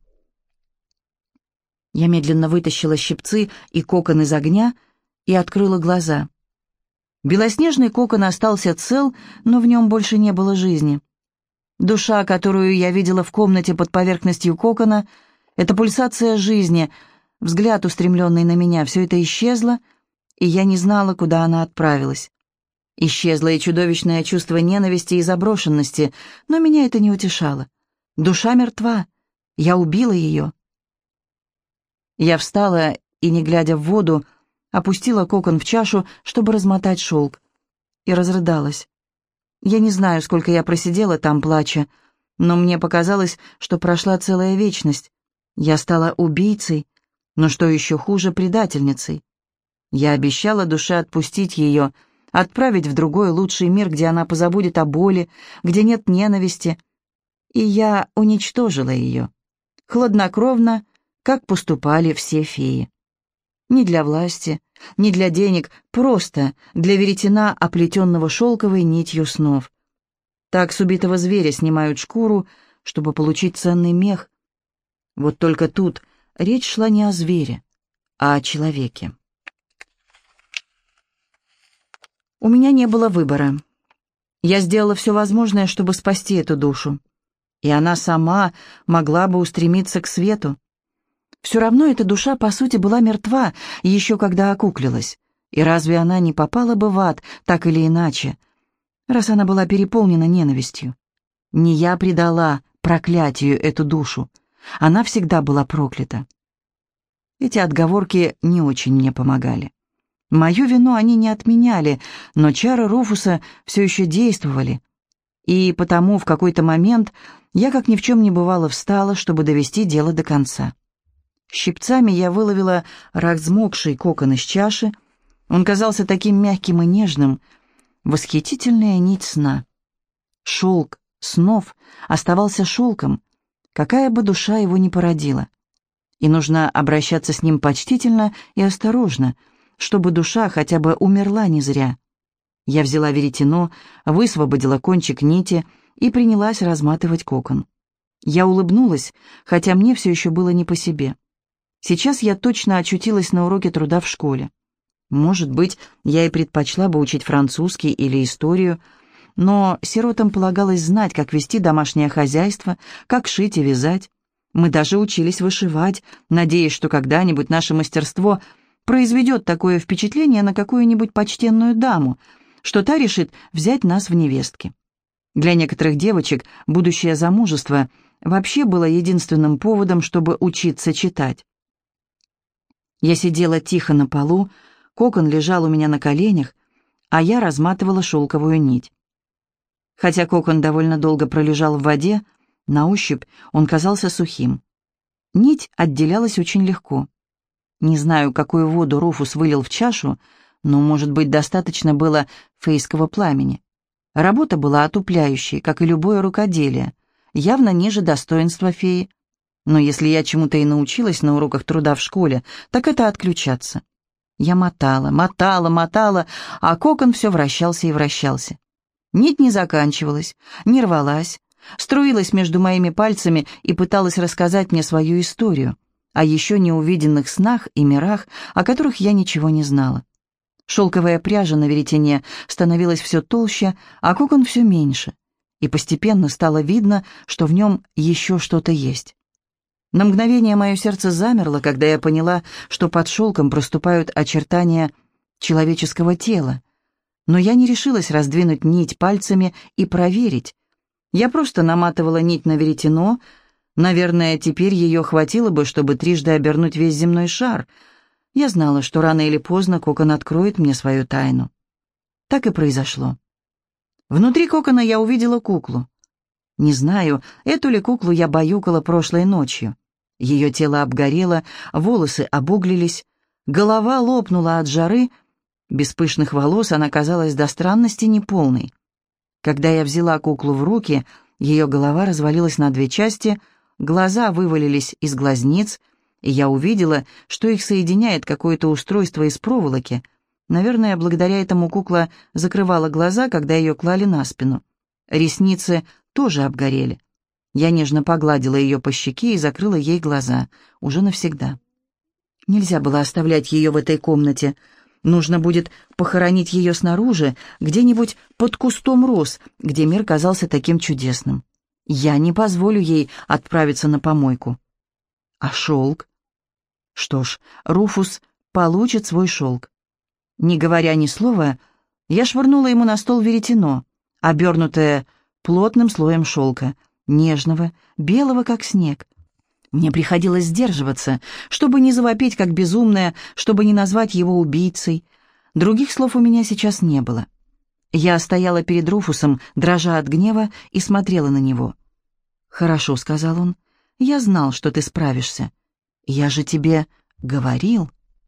Я медленно вытащила щипцы и кокон из огня и открыла глаза. Белоснежный кокон остался цел, но в нем больше не было жизни. Душа, которую я видела в комнате под поверхностью кокона, эта пульсация жизни, взгляд, устремленный на меня, все это исчезло, и я не знала, куда она отправилась. Исчезло и чудовищное чувство ненависти и заброшенности, но меня это не утешало. Душа мертва, я убила ее. Я встала и, не глядя в воду, опустила кокон в чашу, чтобы размотать шелк, и разрыдалась. Я не знаю, сколько я просидела там, плача, но мне показалось, что прошла целая вечность. Я стала убийцей, но что еще хуже, предательницей. Я обещала душе отпустить ее, отправить в другой лучший мир, где она позабудет о боли, где нет ненависти, и я уничтожила ее, хладнокровно, как поступали все феи. Не для власти, не для денег, просто для веретена, оплетенного шелковой нитью снов. Так с убитого зверя снимают шкуру, чтобы получить ценный мех. Вот только тут речь шла не о звере, а о человеке. У меня не было выбора. Я сделала все возможное, чтобы спасти эту душу, и она сама могла бы устремиться к свету. Все равно эта душа, по сути, была мертва, еще когда окуклилась. И разве она не попала бы в ад, так или иначе, раз она была переполнена ненавистью? Не я предала проклятию эту душу. Она всегда была проклята. Эти отговорки не очень мне помогали. Мою вину они не отменяли, но чары Руфуса все еще действовали. И потому в какой-то момент я, как ни в чем не бывало, встала, чтобы довести дело до конца. Щипцами я выловила размокший кокон из чаши. Он казался таким мягким и нежным. Восхитительная нить сна. Шелк снов оставался шелком, какая бы душа его ни породила. И нужно обращаться с ним почтительно и осторожно, чтобы душа хотя бы умерла не зря. Я взяла веретено, высвободила кончик нити и принялась разматывать кокон. Я улыбнулась, хотя мне все еще было не по себе. Сейчас я точно очутилась на уроке труда в школе. Может быть, я и предпочла бы учить французский или историю, но сиротам полагалось знать, как вести домашнее хозяйство, как шить и вязать. Мы даже учились вышивать, надеясь, что когда-нибудь наше мастерство произведет такое впечатление на какую-нибудь почтенную даму, что та решит взять нас в невестки. Для некоторых девочек будущее замужество вообще было единственным поводом, чтобы учиться читать. Я сидела тихо на полу, кокон лежал у меня на коленях, а я разматывала шелковую нить. Хотя кокон довольно долго пролежал в воде, на ощупь он казался сухим. Нить отделялась очень легко. Не знаю, какую воду Руфус вылил в чашу, но, может быть, достаточно было фейского пламени. Работа была отупляющей, как и любое рукоделие, явно ниже достоинства феи. Но если я чему-то и научилась на уроках труда в школе, так это отключаться. Я мотала, мотала, мотала, а кокон все вращался и вращался. Нить не заканчивалась, не рвалась, струилась между моими пальцами и пыталась рассказать мне свою историю, о еще неувиденных снах и мирах, о которых я ничего не знала. Шелковая пряжа на веретене становилась все толще, а кокон все меньше, и постепенно стало видно, что в нем еще что-то есть. На мгновение мое сердце замерло, когда я поняла, что под шелком проступают очертания человеческого тела. Но я не решилась раздвинуть нить пальцами и проверить. Я просто наматывала нить на веретено. Наверное, теперь ее хватило бы, чтобы трижды обернуть весь земной шар. Я знала, что рано или поздно кокон откроет мне свою тайну. Так и произошло. Внутри кокона я увидела куклу. Не знаю, эту ли куклу я баюкала прошлой ночью. Ее тело обгорело, волосы обуглились, голова лопнула от жары. Без пышных волос она казалась до странности неполной. Когда я взяла куклу в руки, ее голова развалилась на две части, глаза вывалились из глазниц, и я увидела, что их соединяет какое-то устройство из проволоки. Наверное, благодаря этому кукла закрывала глаза, когда ее клали на спину. Ресницы тоже обгорели. Я нежно погладила ее по щеке и закрыла ей глаза, уже навсегда. Нельзя было оставлять ее в этой комнате. Нужно будет похоронить ее снаружи, где-нибудь под кустом роз, где мир казался таким чудесным. Я не позволю ей отправиться на помойку. А шелк? Что ж, Руфус получит свой шелк. Не говоря ни слова, я швырнула ему на стол веретено, обернутое плотным слоем шелка, нежного, белого, как снег. Мне приходилось сдерживаться, чтобы не завопить, как безумная, чтобы не назвать его убийцей. Других слов у меня сейчас не было. Я стояла перед Руфусом, дрожа от гнева, и смотрела на него. «Хорошо», — сказал он, — «я знал, что ты справишься. Я же тебе говорил».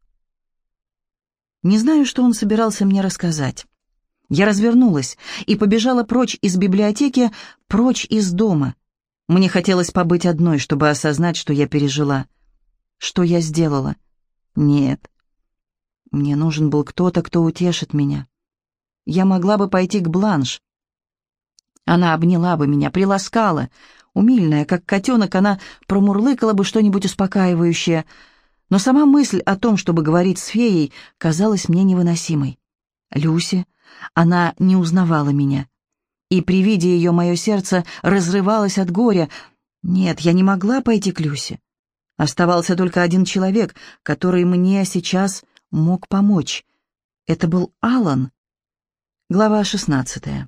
Не знаю, что он собирался мне рассказать. Я развернулась и побежала прочь из библиотеки, прочь из дома. Мне хотелось побыть одной, чтобы осознать, что я пережила. Что я сделала? Нет. Мне нужен был кто-то, кто утешит меня. Я могла бы пойти к Бланш. Она обняла бы меня, приласкала. Умильная, как котенок, она промурлыкала бы что-нибудь успокаивающее. Но сама мысль о том, чтобы говорить с феей, казалась мне невыносимой. Люси, она не узнавала меня. И при виде ее мое сердце разрывалось от горя. Нет, я не могла пойти к Люсе. Оставался только один человек, который мне сейчас мог помочь. Это был Алан. Глава шестнадцатая.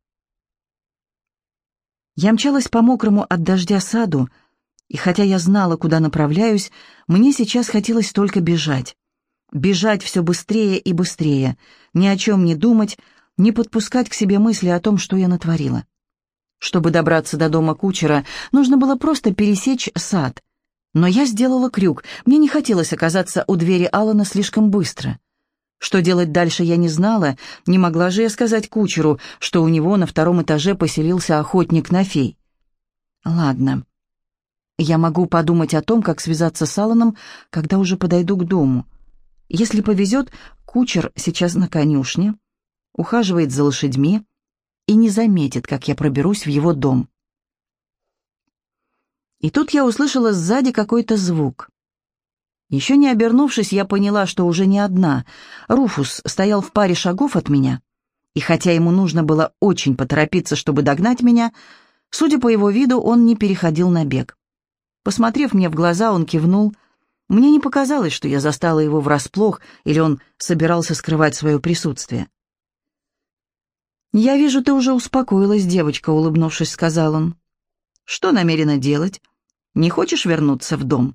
Я мчалась по мокрому от дождя саду, и хотя я знала, куда направляюсь, мне сейчас хотелось только бежать. Бежать все быстрее и быстрее, ни о чем не думать, не подпускать к себе мысли о том, что я натворила. Чтобы добраться до дома кучера, нужно было просто пересечь сад. Но я сделала крюк, мне не хотелось оказаться у двери Алана слишком быстро. Что делать дальше, я не знала, не могла же я сказать кучеру, что у него на втором этаже поселился охотник на фей. Ладно, я могу подумать о том, как связаться с Аланом, когда уже подойду к дому. Если повезет, кучер сейчас на конюшне, ухаживает за лошадьми и не заметит, как я проберусь в его дом. И тут я услышала сзади какой-то звук. Еще не обернувшись, я поняла, что уже не одна. Руфус стоял в паре шагов от меня, и хотя ему нужно было очень поторопиться, чтобы догнать меня, судя по его виду, он не переходил на бег. Посмотрев мне в глаза, он кивнул. Мне не показалось, что я застала его врасплох, или он собирался скрывать свое присутствие. «Я вижу, ты уже успокоилась, девочка», — улыбнувшись, сказал он. «Что намерена делать? Не хочешь вернуться в дом?»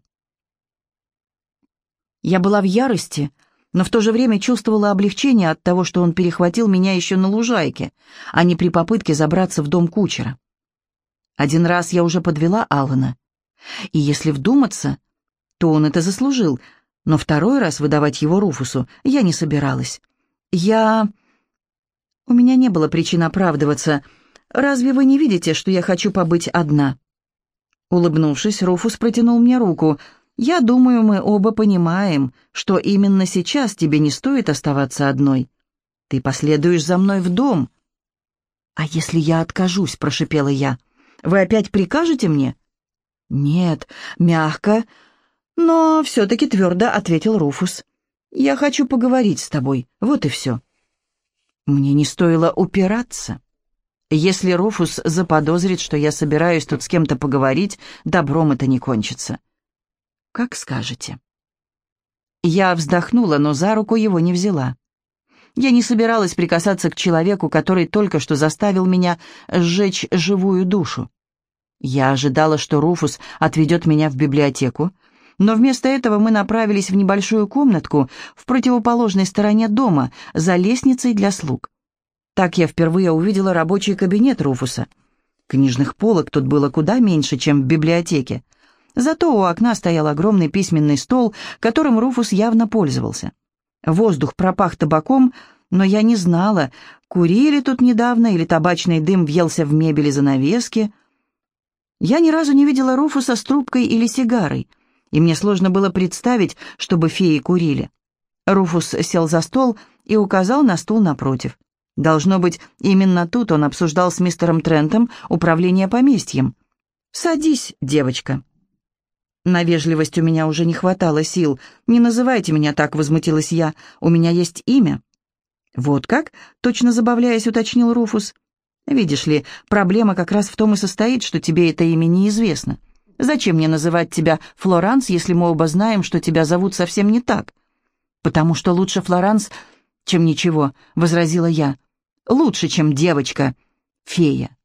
Я была в ярости, но в то же время чувствовала облегчение от того, что он перехватил меня еще на лужайке, а не при попытке забраться в дом кучера. Один раз я уже подвела Алана, и если вдуматься, то он это заслужил, но второй раз выдавать его Руфусу я не собиралась. Я... У меня не было причин оправдываться. Разве вы не видите, что я хочу побыть одна?» Улыбнувшись, Руфус протянул мне руку. «Я думаю, мы оба понимаем, что именно сейчас тебе не стоит оставаться одной. Ты последуешь за мной в дом». «А если я откажусь?» — прошипела я. «Вы опять прикажете мне?» «Нет, мягко, но все-таки твердо», — ответил Руфус. «Я хочу поговорить с тобой, вот и все». Мне не стоило упираться. Если Руфус заподозрит, что я собираюсь тут с кем-то поговорить, добром это не кончится. «Как скажете». Я вздохнула, но за руку его не взяла. Я не собиралась прикасаться к человеку, который только что заставил меня сжечь живую душу. Я ожидала, что Руфус отведет меня в библиотеку, но вместо этого мы направились в небольшую комнатку в противоположной стороне дома, за лестницей для слуг. Так я впервые увидела рабочий кабинет Руфуса. К Книжных полок тут было куда меньше, чем в библиотеке. Зато у окна стоял огромный письменный стол, которым Руфус явно пользовался. Воздух пропах табаком, но я не знала, курили тут недавно или табачный дым въелся в мебель и занавески. Я ни разу не видела Руфуса с трубкой или сигарой, и мне сложно было представить, чтобы феи курили. Руфус сел за стол и указал на стул напротив. Должно быть, именно тут он обсуждал с мистером Трентом управление поместьем. «Садись, девочка». На вежливость у меня уже не хватало сил. «Не называйте меня так», — возмутилась я. «У меня есть имя». «Вот как?» — точно забавляясь, уточнил Руфус. «Видишь ли, проблема как раз в том и состоит, что тебе это имя неизвестно. Зачем мне называть тебя Флоранс, если мы оба знаем, что тебя зовут совсем не так?» «Потому что лучше Флоранс, чем ничего», — возразила я. «Лучше, чем девочка, фея».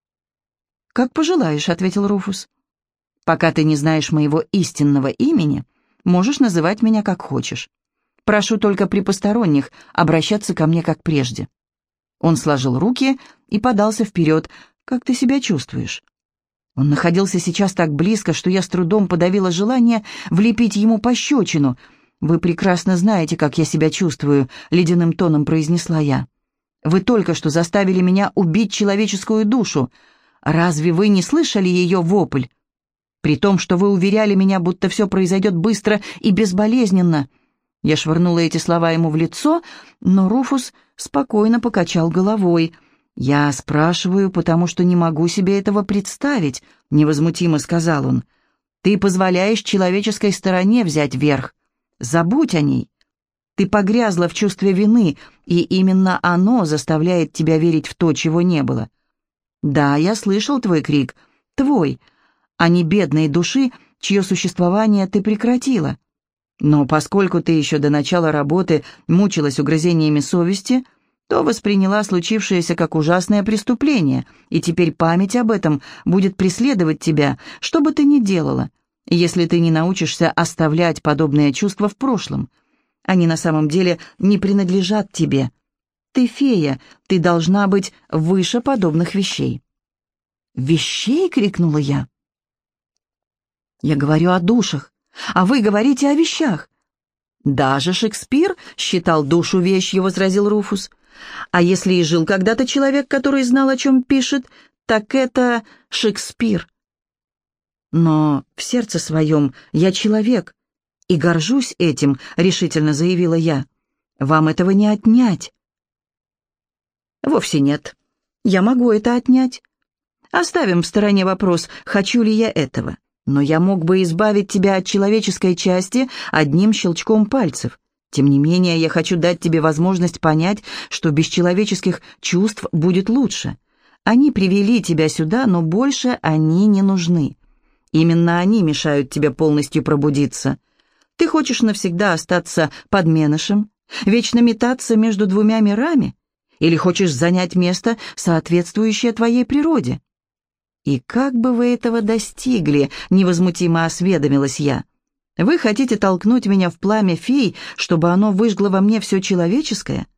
«Как пожелаешь», — ответил Руфус. «Пока ты не знаешь моего истинного имени, можешь называть меня как хочешь. Прошу только при посторонних обращаться ко мне как прежде». Он сложил руки и подался вперед. «Как ты себя чувствуешь?» Он находился сейчас так близко, что я с трудом подавила желание влепить ему пощечину. «Вы прекрасно знаете, как я себя чувствую», — ледяным тоном произнесла я. «Вы только что заставили меня убить человеческую душу. Разве вы не слышали ее вопль? При том, что вы уверяли меня, будто все произойдет быстро и безболезненно». Я швырнула эти слова ему в лицо, но Руфус спокойно покачал головой. «Я спрашиваю, потому что не могу себе этого представить», — невозмутимо сказал он. «Ты позволяешь человеческой стороне взять верх. Забудь о ней. Ты погрязла в чувстве вины, и именно оно заставляет тебя верить в то, чего не было. Да, я слышал твой крик, твой, а не бедной души, чье существование ты прекратила. Но поскольку ты еще до начала работы мучилась угрызениями совести, то восприняла случившееся как ужасное преступление, и теперь память об этом будет преследовать тебя, что бы ты ни делала, если ты не научишься оставлять подобные чувства в прошлом. Они на самом деле не принадлежат тебе. Ты фея, ты должна быть выше подобных вещей». «Вещей?» — крикнула я. «Я говорю о душах, а вы говорите о вещах». «Даже Шекспир считал душу вещью», — возразил Руфус. «А если и жил когда-то человек, который знал, о чем пишет, так это Шекспир». «Но в сердце своем я человек и горжусь этим», — решительно заявила я. «Вам этого не отнять». «Вовсе нет. Я могу это отнять. Оставим в стороне вопрос, хочу ли я этого. Но я мог бы избавить тебя от человеческой части одним щелчком пальцев. Тем не менее, я хочу дать тебе возможность понять, что без человеческих чувств будет лучше. Они привели тебя сюда, но больше они не нужны. Именно они мешают тебе полностью пробудиться. Ты хочешь навсегда остаться подменышем, вечно метаться между двумя мирами? Или хочешь занять место, соответствующее твоей природе?» «И как бы вы этого достигли?» — невозмутимо осведомилась я. «Вы хотите толкнуть меня в пламя фей, чтобы оно выжгло во мне все человеческое?»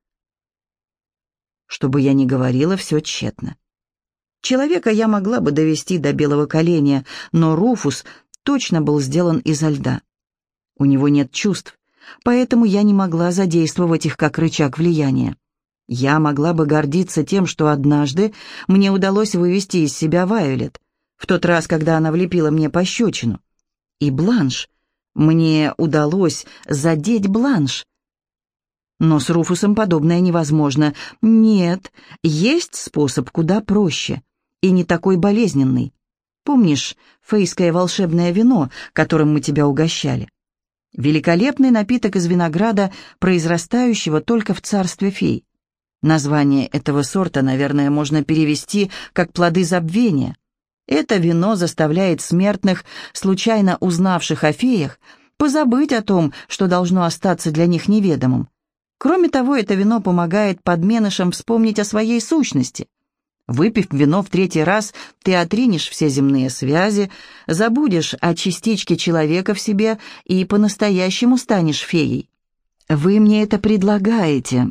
Чтобы я не говорила, все тщетно. Человека я могла бы довести до белого коленя, но Руфус точно был сделан изо льда. У него нет чувств, поэтому я не могла задействовать их как рычаг влияния. Я могла бы гордиться тем, что однажды мне удалось вывести из себя Вайолет, в тот раз, когда она влепила мне пощечину. И Бланш. Мне удалось задеть Бланш. Но с Руфусом подобное невозможно. Нет, есть способ куда проще и не такой болезненный. Помнишь фейское волшебное вино, которым мы тебя угощали? Великолепный напиток из винограда, произрастающего только в царстве фей. Название этого сорта, наверное, можно перевести как «плоды забвения». Это вино заставляет смертных, случайно узнавших о феях, позабыть о том, что должно остаться для них неведомым. Кроме того, это вино помогает подменышам вспомнить о своей сущности. Выпив вино в третий раз, ты отринешь все земные связи, забудешь о частичке человека в себе и по-настоящему станешь феей. Вы мне это предлагаете.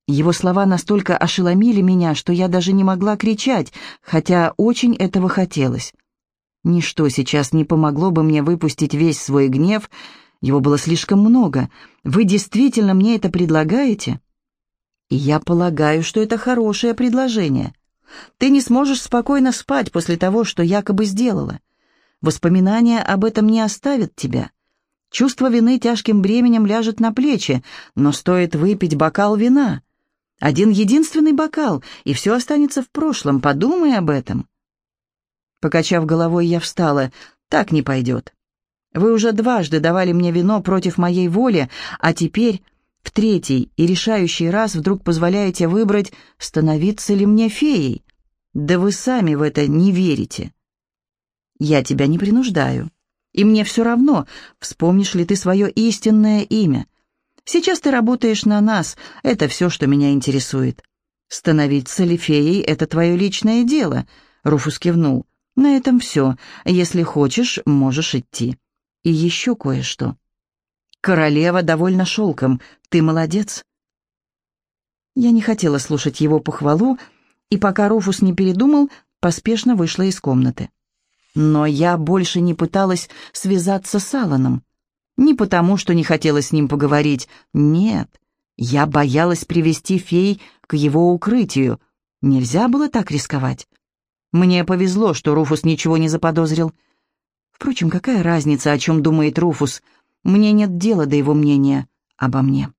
Его слова настолько ошеломили меня, что я даже не могла кричать, хотя очень этого хотелось. Ничто сейчас не помогло бы мне выпустить весь свой гнев, его было слишком много. Вы действительно мне это предлагаете? И я полагаю, что это хорошее предложение. Ты не сможешь спокойно спать после того, что якобы сделала. Воспоминания об этом не оставят тебя. Чувство вины тяжким бременем ляжет на плечи, но стоит выпить бокал вина. Один единственный бокал, и все останется в прошлом. Подумай об этом. Покачав головой, я встала. Так не пойдет. Вы уже дважды давали мне вино против моей воли, а теперь в третий и решающий раз вдруг позволяете выбрать, становиться ли мне феей. Да вы сами в это не верите. Я тебя не принуждаю. И мне все равно, вспомнишь ли ты свое истинное имя. Сейчас ты работаешь на нас, это все, что меня интересует. Становиться ли феей — это твое личное дело, — Руфус кивнул. На этом все. Если хочешь, можешь идти. И еще кое-что. Королева довольна шелком. Ты молодец. Я не хотела слушать его похвалу, и пока Руфус не передумал, поспешно вышла из комнаты. Но я больше не пыталась связаться с Аланом. Не потому, что не хотела с ним поговорить. Нет, я боялась привести фей к его укрытию. Нельзя было так рисковать. Мне повезло, что Руфус ничего не заподозрил. Впрочем, какая разница, о чем думает Руфус? Мне нет дела до его мнения обо мне.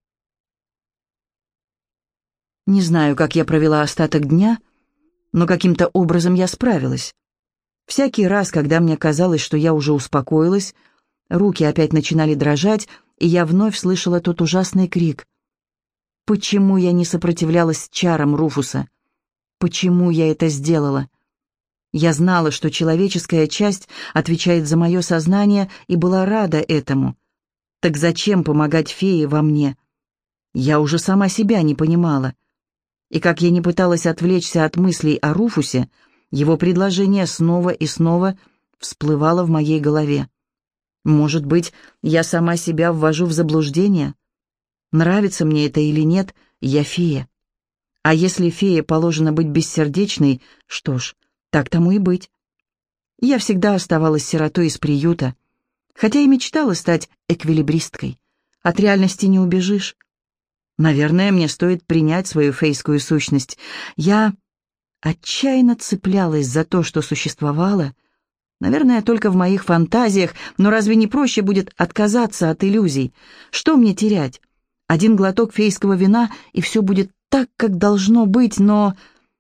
Не знаю, как я провела остаток дня, но каким-то образом я справилась. Всякий раз, когда мне казалось, что я уже успокоилась, руки опять начинали дрожать, и я вновь слышала тот ужасный крик. Почему я не сопротивлялась чарам Руфуса? Почему я это сделала? Я знала, что человеческая часть отвечает за мое сознание, и была рада этому. Так зачем помогать фее во мне? Я уже сама себя не понимала. И как я не пыталась отвлечься от мыслей о Руфусе, его предложение снова и снова всплывало в моей голове. Может быть, я сама себя ввожу в заблуждение? Нравится мне это или нет, я фея. А если фее положено быть бессердечной, что ж, так тому и быть. Я всегда оставалась сиротой из приюта, хотя и мечтала стать эквилибристкой. От реальности не убежишь. Наверное, мне стоит принять свою фейскую сущность. Я отчаянно цеплялась за то, что существовало. Наверное, только в моих фантазиях, но разве не проще будет отказаться от иллюзий? Что мне терять? Один глоток фейского вина, и все будет так, как должно быть, но...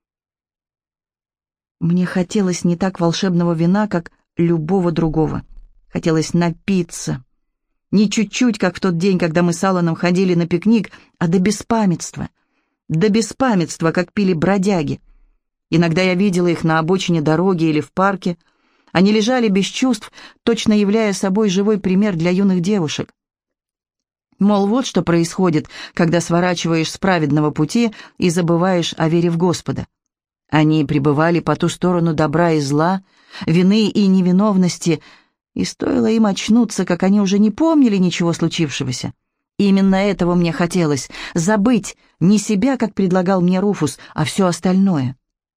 Мне хотелось не так волшебного вина, как любого другого. Хотелось напиться. Не чуть-чуть, как в тот день, когда мы с Аланом ходили на пикник, а до беспамятства. До беспамятства, как пили бродяги. Иногда я видела их на обочине дороги или в парке. Они лежали без чувств, точно являя собой живой пример для юных девушек. Мол, вот что происходит, когда сворачиваешь с праведного пути и забываешь о вере в Господа. Они пребывали по ту сторону добра и зла, вины и невиновности, и стоило им очнуться, как они уже не помнили ничего случившегося. Именно этого мне хотелось — забыть не себя, как предлагал мне Руфус, а все остальное.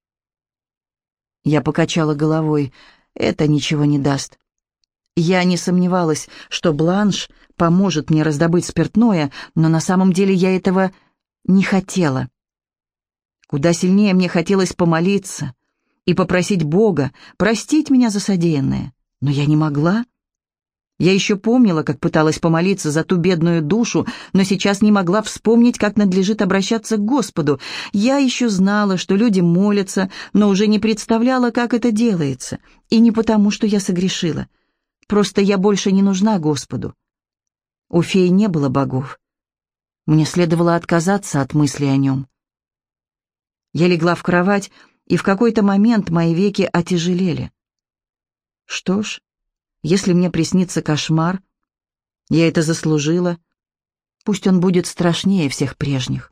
Я покачала головой. Это ничего не даст. Я не сомневалась, что Бланш поможет мне раздобыть спиртное, но на самом деле я этого не хотела. Куда сильнее мне хотелось помолиться и попросить Бога простить меня за содеянное. Но я не могла. Я еще помнила, как пыталась помолиться за ту бедную душу, но сейчас не могла вспомнить, как надлежит обращаться к Господу. Я еще знала, что люди молятся, но уже не представляла, как это делается. И не потому, что я согрешила. Просто я больше не нужна Господу. У феи не было богов. Мне следовало отказаться от мысли о нем. Я легла в кровать, и в какой-то момент мои веки отяжелели. Что ж, если мне приснится кошмар, я это заслужила, пусть он будет страшнее всех прежних.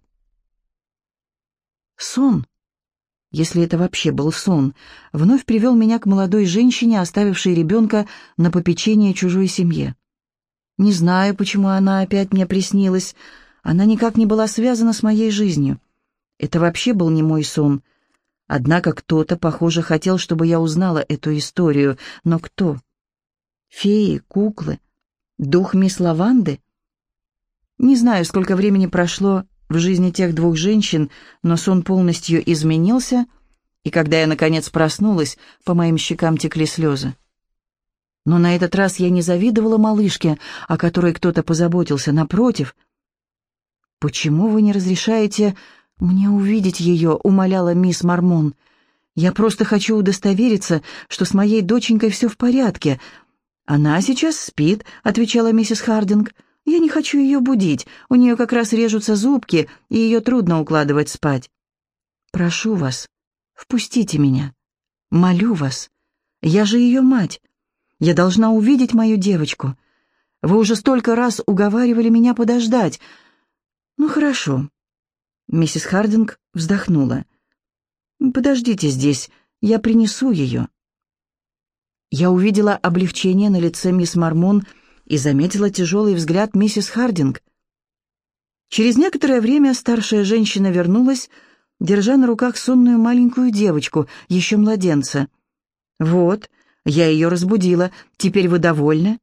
Сон, если это вообще был сон, вновь привел меня к молодой женщине, оставившей ребенка на попечение чужой семье. Не знаю, почему она опять мне приснилась, она никак не была связана с моей жизнью. Это вообще был не мой сон. Однако кто-то, похоже, хотел, чтобы я узнала эту историю. Но кто? Феи, куклы, дух мисс Лаванды? Не знаю, сколько времени прошло в жизни тех двух женщин, но сон полностью изменился, и когда я, наконец, проснулась, по моим щекам текли слезы. Но на этот раз я не завидовала малышке, о которой кто-то позаботился, напротив. «Почему вы не разрешаете мне увидеть ее?» — умоляла мисс Мормон. «Я просто хочу удостовериться, что с моей доченькой все в порядке». «Она сейчас спит», — отвечала миссис Хардинг. «Я не хочу ее будить, у нее как раз режутся зубки, и ее трудно укладывать спать. Прошу вас, впустите меня. Молю вас, я же ее мать. Я должна увидеть мою девочку. Вы уже столько раз уговаривали меня подождать». «Ну, хорошо». Миссис Хардинг вздохнула. «Подождите здесь, я принесу ее». Я увидела облегчение на лице мисс Мормон и заметила тяжелый взгляд миссис Хардинг. Через некоторое время старшая женщина вернулась, держа на руках сонную маленькую девочку, еще младенца. «Вот, я ее разбудила. Теперь вы довольны?»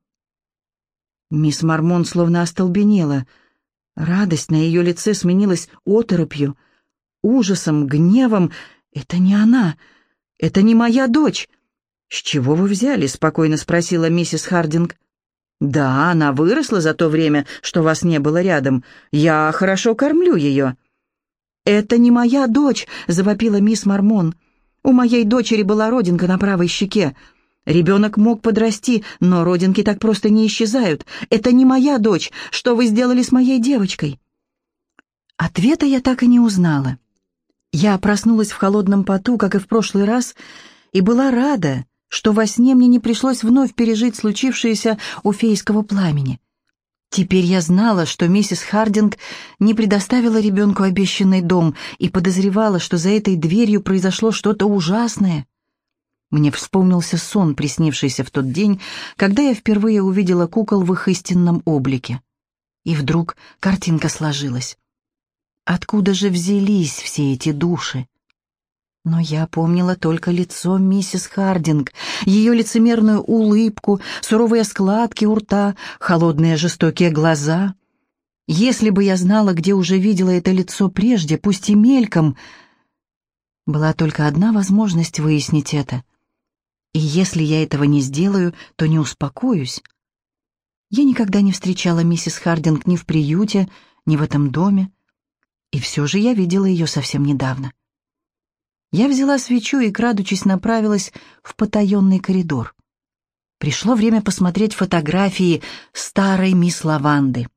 Мисс Мормон словно остолбенела. Радость на ее лице сменилась оторопью, ужасом, гневом. «Это не она! Это не моя дочь!» «С чего вы взяли?» — спокойно спросила миссис Хардинг. «Да, она выросла за то время, что вас не было рядом. Я хорошо кормлю ее». «Это не моя дочь!» — завопила мисс Мормон. «У моей дочери была родинка на правой щеке. Ребенок мог подрасти, но родинки так просто не исчезают. Это не моя дочь. Что вы сделали с моей девочкой?» Ответа я так и не узнала. Я проснулась в холодном поту, как и в прошлый раз, и была рада, что во сне мне не пришлось вновь пережить случившееся у фейского пламени. Теперь я знала, что миссис Хардинг не предоставила ребенку обещанный дом и подозревала, что за этой дверью произошло что-то ужасное. Мне вспомнился сон, приснившийся в тот день, когда я впервые увидела кукол в их истинном облике. И вдруг картинка сложилась. Откуда же взялись все эти души? Но я помнила только лицо миссис Хардинг, ее лицемерную улыбку, суровые складки у рта, холодные жестокие глаза. Если бы я знала, где уже видела это лицо прежде, пусть и мельком, была только одна возможность выяснить это. И если я этого не сделаю, то не успокоюсь. Я никогда не встречала миссис Хардинг ни в приюте, ни в этом доме, и все же я видела ее совсем недавно. Я взяла свечу и, крадучись, направилась в потаенный коридор. Пришло время посмотреть фотографии старой мисс Лаванды.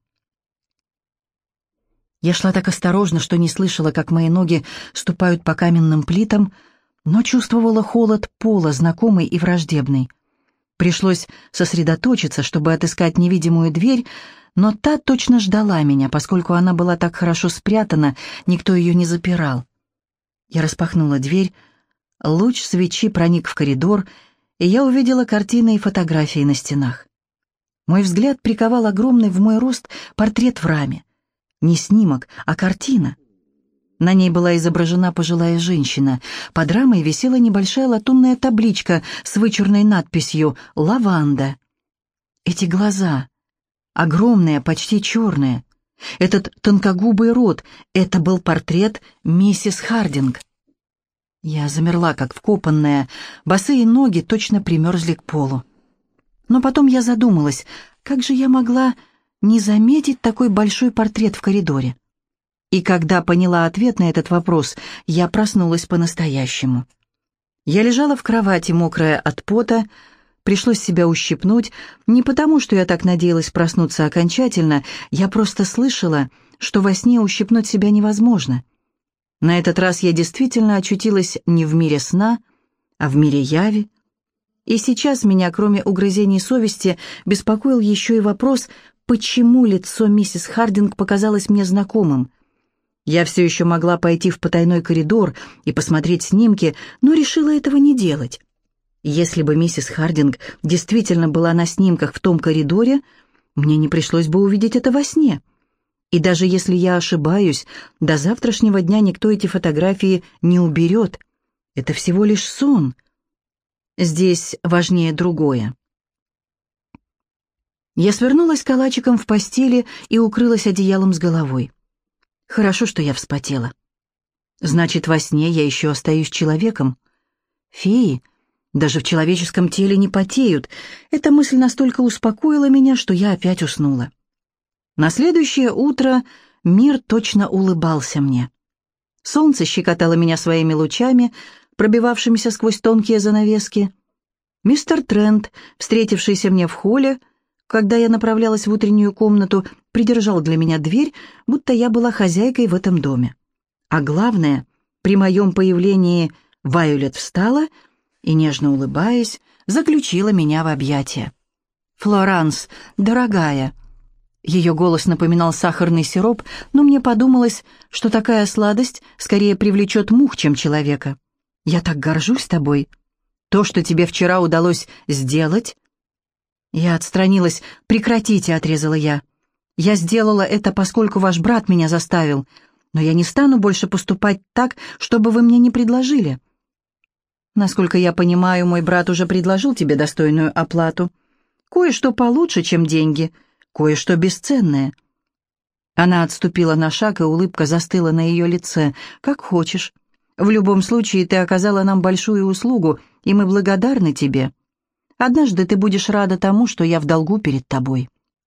Я шла так осторожно, что не слышала, как мои ноги ступают по каменным плитам, но чувствовала холод пола, знакомый и враждебный. Пришлось сосредоточиться, чтобы отыскать невидимую дверь, но та точно ждала меня, поскольку она была так хорошо спрятана, никто ее не запирал. Я распахнула дверь, луч свечи проник в коридор, и я увидела картины и фотографии на стенах. Мой взгляд приковал огромный в мой рост портрет в раме. Не снимок, а картина. На ней была изображена пожилая женщина. Под рамой висела небольшая латунная табличка с вычурной надписью «Лаванда». Эти глаза, огромные, почти черные, этот тонкогубый рот — это был портрет миссис Хардинг. Я замерла, как вкопанная, босые ноги точно примерзли к полу. Но потом я задумалась, как же я могла не заметить такой большой портрет в коридоре? И когда поняла ответ на этот вопрос, я проснулась по-настоящему. Я лежала в кровати, мокрая от пота, пришлось себя ущипнуть, не потому, что я так надеялась проснуться окончательно, я просто слышала, что во сне ущипнуть себя невозможно. На этот раз я действительно очутилась не в мире сна, а в мире яви. И сейчас меня, кроме угрызений совести, беспокоил еще и вопрос, почему лицо миссис Хардинг показалось мне знакомым. Я все еще могла пойти в потайной коридор и посмотреть снимки, но решила этого не делать. Если бы миссис Хардинг действительно была на снимках в том коридоре, мне не пришлось бы увидеть это во сне. И даже если я ошибаюсь, до завтрашнего дня никто эти фотографии не уберет. Это всего лишь сон. Здесь важнее другое. Я свернулась калачиком в постели и укрылась одеялом с головой. Хорошо, что я вспотела. Значит, во сне я еще остаюсь человеком. Феи даже в человеческом теле не потеют. Эта мысль настолько успокоила меня, что я опять уснула. На следующее утро мир точно улыбался мне. Солнце щекотало меня своими лучами, пробивавшимися сквозь тонкие занавески. Мистер Трент, встретившийся мне в холле, когда я направлялась в утреннюю комнату, придержал для меня дверь, будто я была хозяйкой в этом доме. А главное, при моем появлении Вайолет встала и, нежно улыбаясь, заключила меня в объятия. «Флоранс, дорогая!» Ее голос напоминал сахарный сироп, но мне подумалось, что такая сладость скорее привлечет мух, чем человека. «Я так горжусь тобой. То, что тебе вчера удалось сделать...» Я отстранилась. «Прекратите», — отрезала я. «Я сделала это, поскольку ваш брат меня заставил. Но я не стану больше поступать так, чтобы вы мне не предложили». «Насколько я понимаю, мой брат уже предложил тебе достойную оплату. Кое-что получше, чем деньги, кое-что бесценное». Она отступила на шаг, и улыбка застыла на ее лице. «Как хочешь. В любом случае, ты оказала нам большую услугу, и мы благодарны тебе. Однажды ты будешь рада тому, что я в долгу перед тобой».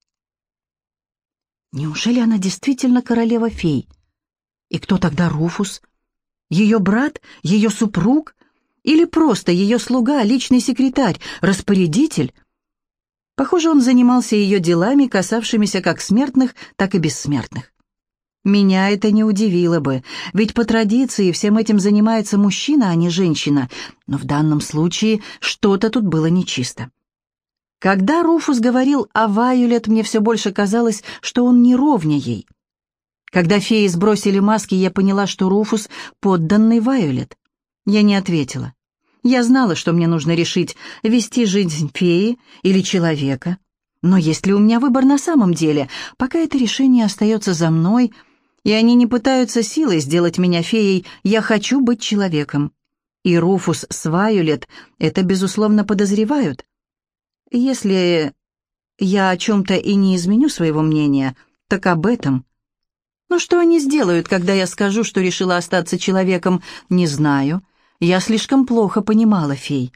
Неужели она действительно королева-фей? И кто тогда Руфус? Ее брат? Ее супруг? Или просто ее слуга, личный секретарь, распорядитель? Похоже, он занимался ее делами, касавшимися как смертных, так и бессмертных. Меня это не удивило бы, ведь по традиции всем этим занимается мужчина, а не женщина, но в данном случае что-то тут было нечисто. Когда Руфус говорил о Вайолет, мне все больше казалось, что он не ровня ей. Когда феи сбросили маски, я поняла, что Руфус — подданный Вайолет. Я не ответила. Я знала, что мне нужно решить, вести жизнь феи или человека. Но есть ли у меня выбор на самом деле? Пока это решение остается за мной, и они не пытаются силой сделать меня феей, я хочу быть человеком. И Руфус с Вайолет это, безусловно, подозревают. Если я о чем-то и не изменю своего мнения, так об этом. Но что они сделают, когда я скажу, что решила остаться человеком, не знаю. Я слишком плохо понимала фей.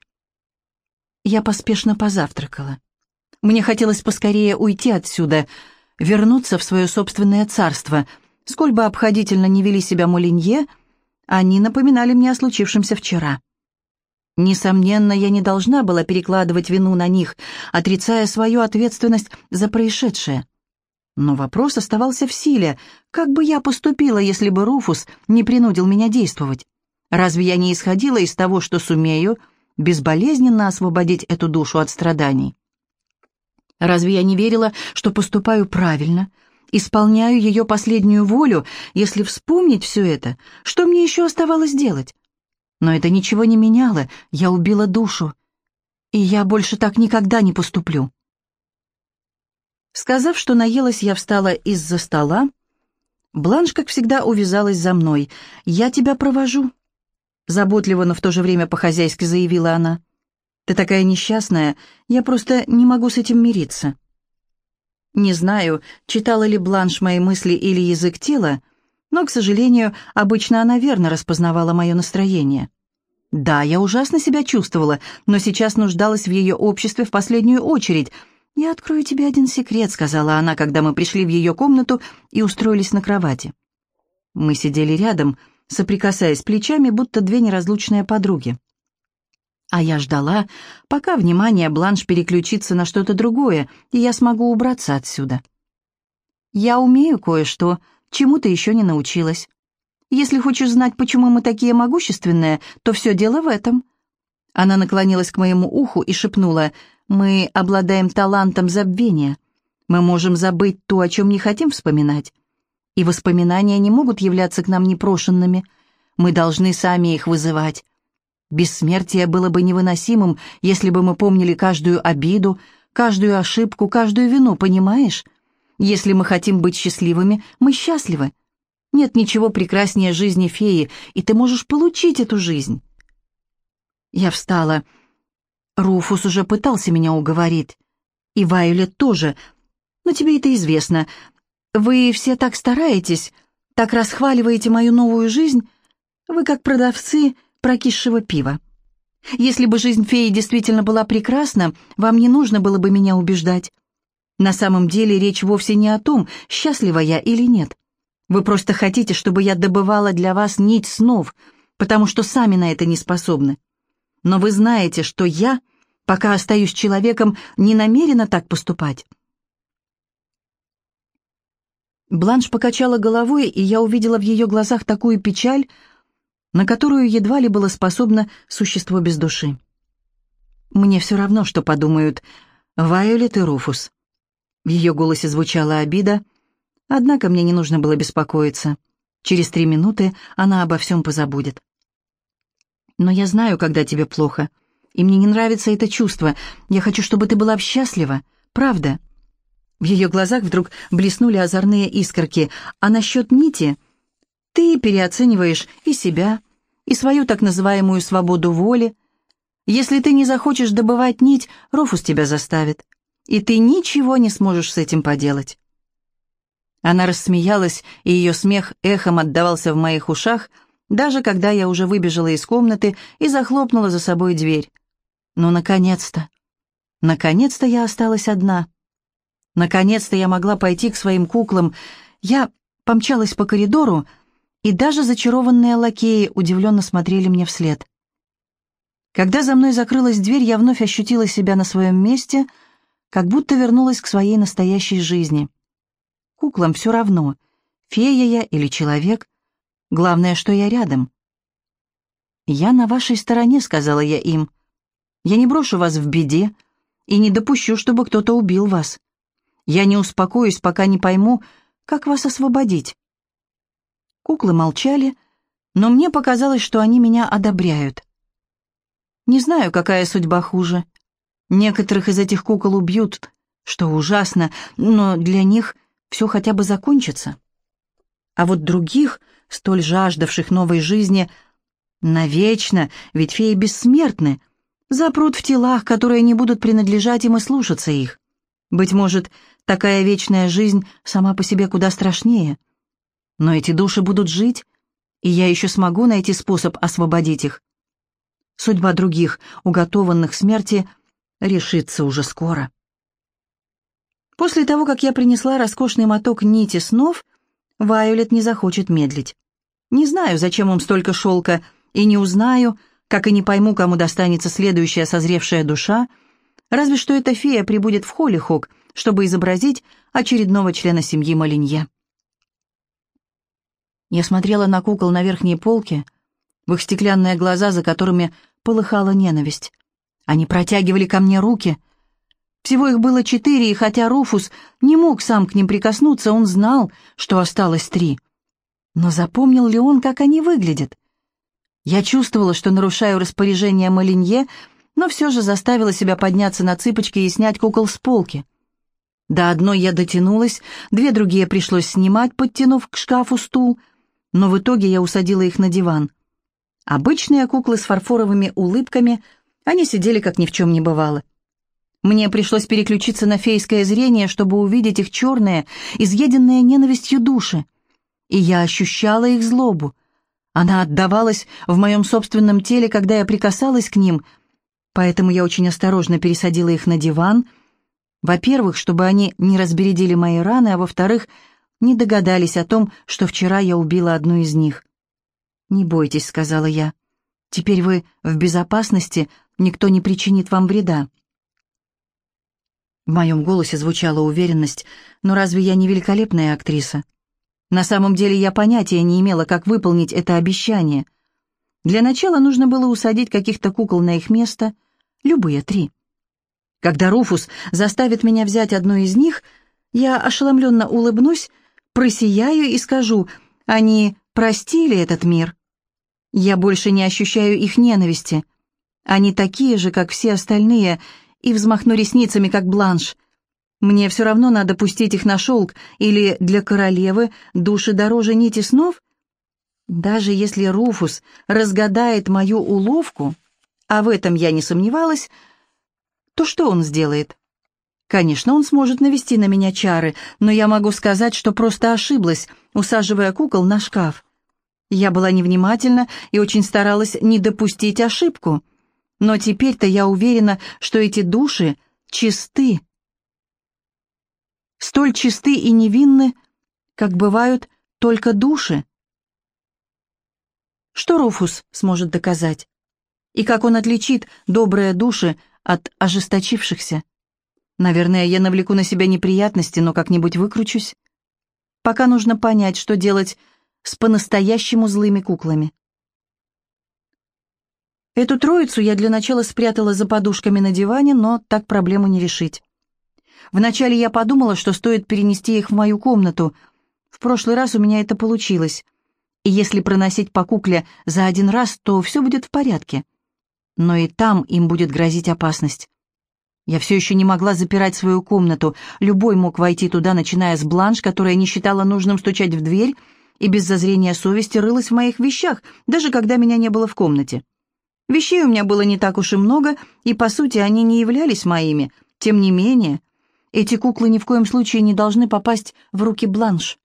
Я поспешно позавтракала. Мне хотелось поскорее уйти отсюда, вернуться в свое собственное царство. Сколь бы обходительно ни вели себя Молинье, они напоминали мне о случившемся вчера. Несомненно, я не должна была перекладывать вину на них, отрицая свою ответственность за происшедшее. Но вопрос оставался в силе. Как бы я поступила, если бы Руфус не принудил меня действовать? Разве я не исходила из того, что сумею безболезненно освободить эту душу от страданий? Разве я не верила, что поступаю правильно, исполняю ее последнюю волю? Если вспомнить все это, что мне еще оставалось делать? Но это ничего не меняло, я убила душу, и я больше так никогда не поступлю. Сказав, что наелась, я встала из-за стола. Бланш, как всегда, увязалась за мной. «Я тебя провожу», — заботливо, но в то же время по-хозяйски заявила она. «Ты такая несчастная, я просто не могу с этим мириться». Не знаю, читала ли Бланш мои мысли или язык тела, но, к сожалению, обычно она верно распознавала мое настроение. Да, я ужасно себя чувствовала, но сейчас нуждалась в ее обществе в последнюю очередь. «Я открою тебе один секрет», — сказала она, когда мы пришли в ее комнату и устроились на кровати. Мы сидели рядом, соприкасаясь плечами, будто две неразлучные подруги. А я ждала, пока внимание Бланш переключится на что-то другое, и я смогу убраться отсюда. «Я умею кое-что, чему ты еще не научилась. Если хочешь знать, почему мы такие могущественные, то все дело в этом». Она наклонилась к моему уху и шепнула: «Мы обладаем талантом забвения. Мы можем забыть то, о чем не хотим вспоминать. И воспоминания не могут являться к нам непрошенными. Мы должны сами их вызывать. Бессмертие было бы невыносимым, если бы мы помнили каждую обиду, каждую ошибку, каждую вину, понимаешь? Если мы хотим быть счастливыми, мы счастливы. Нет ничего прекраснее жизни феи, и ты можешь получить эту жизнь. Я встала. Руфус уже пытался меня уговорить. И Вайолет тоже. Но тебе это известно. Вы все так стараетесь, так расхваливаете мою новую жизнь. Вы как продавцы прокисшего пива. Если бы жизнь феи действительно была прекрасна, вам не нужно было бы меня убеждать. На самом деле речь вовсе не о том, счастлива я или нет. Вы просто хотите, чтобы я добывала для вас нить снов, потому что сами на это не способны. Но вы знаете, что я, пока остаюсь человеком, не намерена так поступать. Бланш покачала головой, и я увидела в ее глазах такую печаль, на которую едва ли было способно существо без души. «Мне все равно, что подумают Вайолет и Руфус». В ее голосе звучала обида, однако мне не нужно было беспокоиться. Через три минуты она обо всем позабудет. «Но я знаю, когда тебе плохо, и мне не нравится это чувство. Я хочу, чтобы ты была счастлива, правда». В ее глазах вдруг блеснули озорные искорки. «А насчет нити? Ты переоцениваешь и себя, и свою так называемую свободу воли. Если ты не захочешь добывать нить, Руфус тебя заставит, и ты ничего не сможешь с этим поделать». Она рассмеялась, и ее смех эхом отдавался в моих ушах, даже когда я уже выбежала из комнаты и захлопнула за собой дверь. Ну, наконец-то! Наконец-то я осталась одна. Наконец-то я могла пойти к своим куклам. Я помчалась по коридору, и даже зачарованные лакеи удивленно смотрели мне вслед. Когда за мной закрылась дверь, я вновь ощутила себя на своем месте, как будто вернулась к своей настоящей жизни. Куклам все равно, фея я или человек. Главное, что я рядом. «Я на вашей стороне», — сказала я им. «Я не брошу вас в беде и не допущу, чтобы кто-то убил вас. Я не успокоюсь, пока не пойму, как вас освободить». Куклы молчали, но мне показалось, что они меня одобряют. Не знаю, какая судьба хуже. Некоторых из этих кукол убьют, что ужасно, но для них все хотя бы закончится. А вот других, столь жаждавших новой жизни, навечно, ведь феи бессмертны, запрут в телах, которые не будут принадлежать им и слушаться их. Быть может, такая вечная жизнь сама по себе куда страшнее. Но эти души будут жить, и я еще смогу найти способ освободить их. Судьба других, уготованных смерти, решится уже скоро. После того, как я принесла роскошный моток нити снов, Вайолет не захочет медлить. Не знаю, зачем им столько шелка, и не узнаю, как и не пойму, кому достанется следующая созревшая душа, разве что эта фея прибудет в Холлихок, чтобы изобразить очередного члена семьи Молинье. Я смотрела на кукол на верхней полке, в их стеклянные глаза, за которыми полыхала ненависть. Они протягивали ко мне руки. Всего их было четыре, и хотя Руфус не мог сам к ним прикоснуться, он знал, что осталось три. Но запомнил ли он, как они выглядят? Я чувствовала, что нарушаю распоряжение Молинье, но все же заставила себя подняться на цыпочки и снять кукол с полки. До одной я дотянулась, две другие пришлось снимать, подтянув к шкафу стул, но в итоге я усадила их на диван. Обычные куклы с фарфоровыми улыбками, они сидели, как ни в чем не бывало. Мне пришлось переключиться на фейское зрение, чтобы увидеть их черные, изъеденные ненавистью души. И я ощущала их злобу. Она отдавалась в моем собственном теле, когда я прикасалась к ним, поэтому я очень осторожно пересадила их на диван, во-первых, чтобы они не разбередили мои раны, а во-вторых, не догадались о том, что вчера я убила одну из них. «Не бойтесь», — сказала я. «Теперь вы в безопасности, никто не причинит вам вреда». В моем голосе звучала уверенность, но разве я не великолепная актриса? На самом деле я понятия не имела, как выполнить это обещание. Для начала нужно было усадить каких-то кукол на их место, любые три. Когда Руфус заставит меня взять одну из них, я ошеломленно улыбнусь, просияю и скажу: они простили этот мир. Я больше не ощущаю их ненависти. Они такие же, как все остальные, и взмахну ресницами, как Бланш. Мне все равно надо пустить их на шелк, или для королевы души дороже нити снов? Даже если Руфус разгадает мою уловку, а в этом я не сомневалась, то что он сделает? Конечно, он сможет навести на меня чары, но я могу сказать, что просто ошиблась, усаживая кукол на шкаф. Я была невнимательна и очень старалась не допустить ошибку. Но теперь-то я уверена, что эти души чисты. Столь чисты и невинны, как бывают только души. Что Руфус сможет доказать? И как он отличит добрые души от ожесточившихся? Наверное, я навлеку на себя неприятности, но как-нибудь выкручусь. Пока нужно понять, что делать с по-настоящему злыми куклами. Эту троицу я для начала спрятала за подушками на диване, но так проблему не решить. Вначале я подумала, что стоит перенести их в мою комнату. В прошлый раз у меня это получилось. И если проносить по кукле за один раз, то все будет в порядке. Но и там им будет грозить опасность. Я все еще не могла запирать свою комнату. Любой мог войти туда, начиная с Бланш, которая не считала нужным стучать в дверь, и без зазрения совести рылась в моих вещах, даже когда меня не было в комнате. Вещей у меня было не так уж и много, и, по сути, они не являлись моими. Тем не менее, эти куклы ни в коем случае не должны попасть в руки Бланш.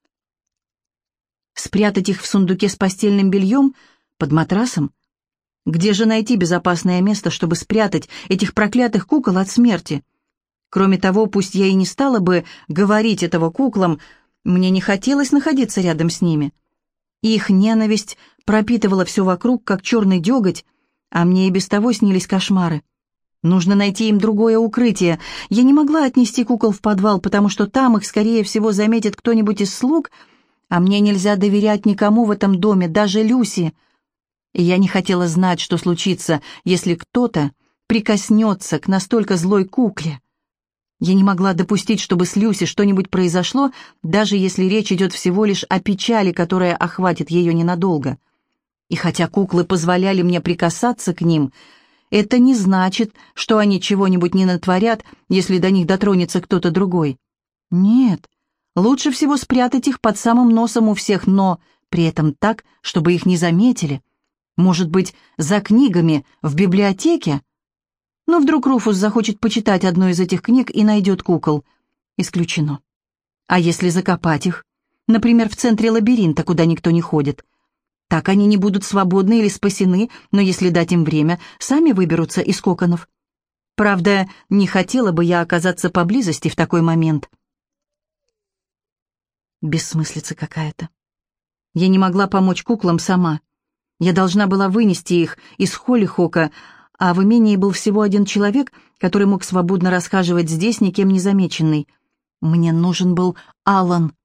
Спрятать их в сундуке с постельным бельем, под матрасом? Где же найти безопасное место, чтобы спрятать этих проклятых кукол от смерти? Кроме того, пусть я и не стала бы говорить этого куклам, мне не хотелось находиться рядом с ними. Их ненависть пропитывала все вокруг, как черный деготь, а мне и без того снились кошмары. Нужно найти им другое укрытие. Я не могла отнести кукол в подвал, потому что там их, скорее всего, заметит кто-нибудь из слуг, а мне нельзя доверять никому в этом доме, даже Люси. И я не хотела знать, что случится, если кто-то прикоснется к настолько злой кукле. Я не могла допустить, чтобы с Люси что-нибудь произошло, даже если речь идет всего лишь о печали, которая охватит ее ненадолго. И хотя куклы позволяли мне прикасаться к ним, это не значит, что они чего-нибудь не натворят, если до них дотронется кто-то другой. Нет, лучше всего спрятать их под самым носом у всех, но при этом так, чтобы их не заметили. Может быть, за книгами в библиотеке? Но вдруг Руфус захочет почитать одну из этих книг и найдет кукол. Исключено. А если закопать их? Например, в центре лабиринта, куда никто не ходит. Так они не будут свободны или спасены, но если дать им время, сами выберутся из коконов. Правда, не хотела бы я оказаться поблизости в такой момент. Бессмыслица какая-то. Я не могла помочь куклам сама. Я должна была вынести их из Холлихока, а в имении был всего один человек, который мог свободно расхаживать здесь, никем не замеченный. Мне нужен был Алан.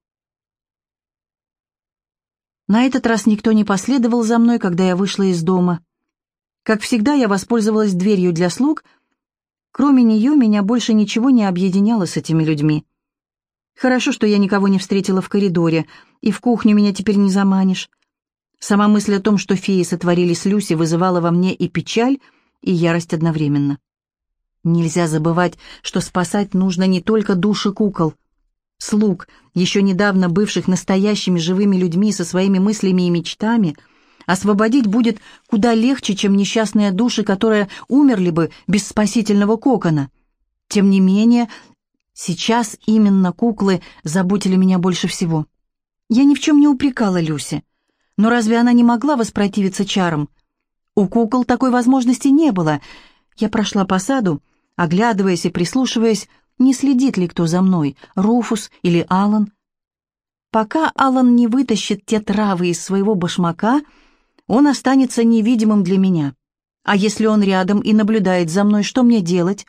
На этот раз никто не последовал за мной, когда я вышла из дома. Как всегда, я воспользовалась дверью для слуг. Кроме нее, меня больше ничего не объединяло с этими людьми. Хорошо, что я никого не встретила в коридоре, и в кухню меня теперь не заманишь. Сама мысль о том, что феи сотворили с Люси, вызывала во мне и печаль, и ярость одновременно. Нельзя забывать, что спасать нужно не только души кукол. Слуг, еще недавно бывших настоящими живыми людьми со своими мыслями и мечтами, освободить будет куда легче, чем несчастные души, которые умерли бы без спасительного кокона. Тем не менее, сейчас именно куклы заботили меня больше всего. Я ни в чем не упрекала Люси. Но разве она не могла воспротивиться чарам? У кукол такой возможности не было. Я прошла по саду, оглядываясь и прислушиваясь, не следит ли кто за мной, Руфус или Алан. Пока Алан не вытащит те травы из своего башмака, он останется невидимым для меня. А если он рядом и наблюдает за мной, что мне делать?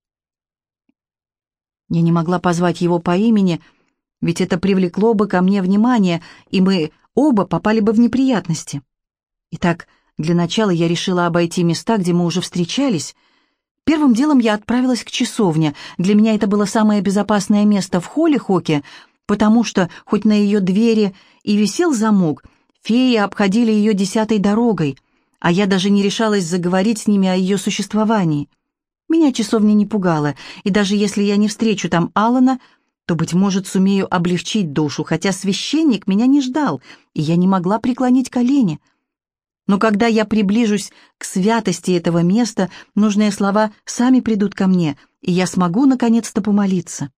Я не могла позвать его по имени, ведь это привлекло бы ко мне внимание, и мы оба попали бы в неприятности. Итак, для начала я решила обойти места, где мы уже встречались. Первым делом я отправилась к часовне. Для меня это было самое безопасное место в Холлихоке, потому что, хоть на ее двери и висел замок, феи обходили ее десятой дорогой, а я даже не решалась заговорить с ними о ее существовании. Меня часовня не пугала, и даже если я не встречу там Алана, то, быть может, сумею облегчить душу, хотя священник меня не ждал, и я не могла преклонить колени. Но когда я приближусь к святости этого места, нужные слова сами придут ко мне, и я смогу наконец-то помолиться.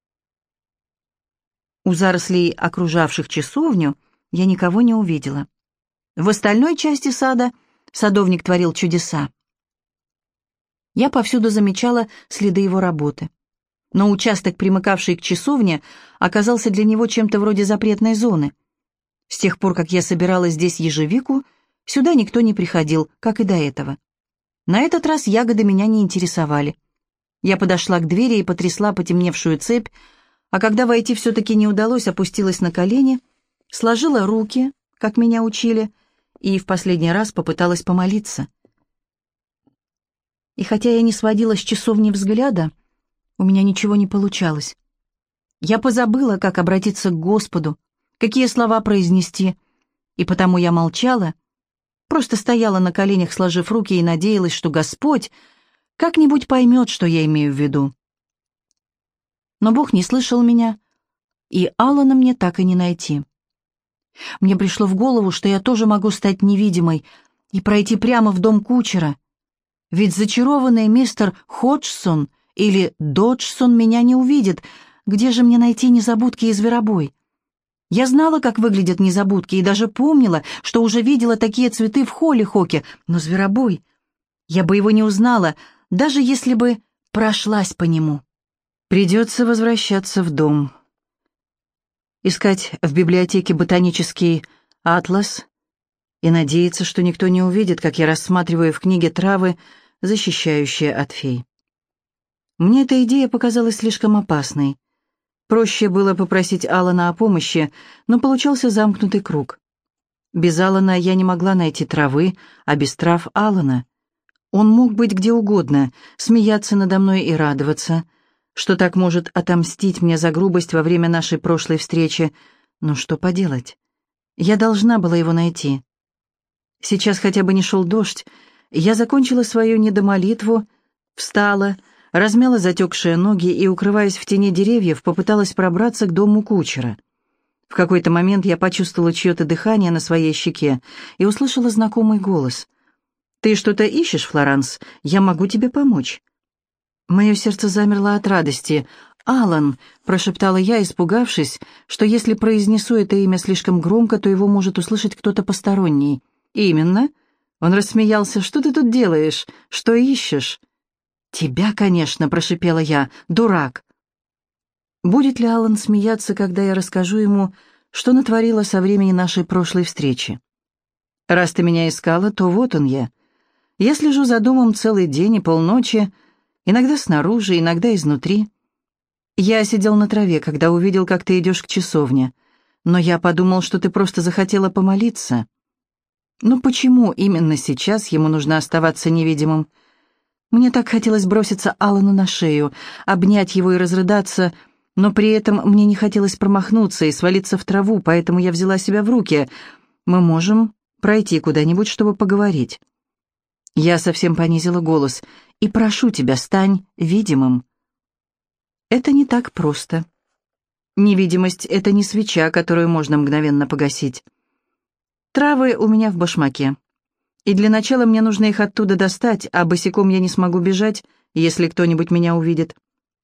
У зарослей, окружавших часовню, я никого не увидела. В остальной части сада садовник творил чудеса. Я повсюду замечала следы его работы. Но участок, примыкавший к часовне, оказался для него чем-то вроде запретной зоны. С тех пор, как я собирала здесь ежевику, сюда никто не приходил, как и до этого. На этот раз ягоды меня не интересовали. Я подошла к двери и потрясла потемневшую цепь, а когда войти все-таки не удалось, опустилась на колени, сложила руки, как меня учили, и в последний раз попыталась помолиться. И хотя я не сводила с часовни взгляда, у меня ничего не получалось. Я позабыла, как обратиться к Господу, какие слова произнести, и потому я молчала, просто стояла на коленях, сложив руки, и надеялась, что Господь как-нибудь поймет, что я имею в виду. Но Бог не слышал меня, и Алана мне так и не найти. Мне пришло в голову, что я тоже могу стать невидимой и пройти прямо в дом кучера, ведь зачарованный мистер Ходжсон или Доджсон меня не увидит. Где же мне найти незабудки и зверобой? Я знала, как выглядят незабудки, и даже помнила, что уже видела такие цветы в Холлихоке, но зверобой... Я бы его не узнала, даже если бы прошлась по нему. Придется возвращаться в дом. Искать в библиотеке ботанический атлас и надеяться, что никто не увидит, как я рассматриваю в книге травы, защищающие от фей. Мне эта идея показалась слишком опасной. Проще было попросить Алана о помощи, но получался замкнутый круг. Без Алана я не могла найти травы, а без трав Алана. Он мог быть где угодно, смеяться надо мной и радоваться, что так может отомстить мне за грубость во время нашей прошлой встречи. Но что поделать? Я должна была его найти. Сейчас хотя бы не шел дождь. Я закончила свою недомолитву, встала, размяла затекшие ноги и, укрываясь в тени деревьев, попыталась пробраться к дому кучера. В какой-то момент я почувствовала чье-то дыхание на своей щеке и услышала знакомый голос. «Ты что-то ищешь, Флоранс? Я могу тебе помочь». Мое сердце замерло от радости. «Алан», — прошептала я, испугавшись, что если произнесу это имя слишком громко, то его может услышать кто-то посторонний. «Именно?» Он рассмеялся. «Что ты тут делаешь? Что ищешь?» «Тебя, конечно», — прошипела я. «Дурак». Будет ли Алан смеяться, когда я расскажу ему, что натворила со времени нашей прошлой встречи? «Раз ты меня искала, то вот он я. Я слежу за домом целый день и полночи, иногда снаружи, иногда изнутри. Я сидел на траве, когда увидел, как ты идешь к часовне, но я подумал, что ты просто захотела помолиться. Но почему именно сейчас ему нужно оставаться невидимым? Мне так хотелось броситься Алану на шею, обнять его и разрыдаться, но при этом мне не хотелось промахнуться и свалиться в траву, поэтому я взяла себя в руки. Мы можем пройти куда-нибудь, чтобы поговорить. Я совсем понизила голос. «И прошу тебя, стань видимым». Это не так просто. Невидимость — это не свеча, которую можно мгновенно погасить. Травы у меня в башмаке. И для начала мне нужно их оттуда достать, а босиком я не смогу бежать, если кто-нибудь меня увидит.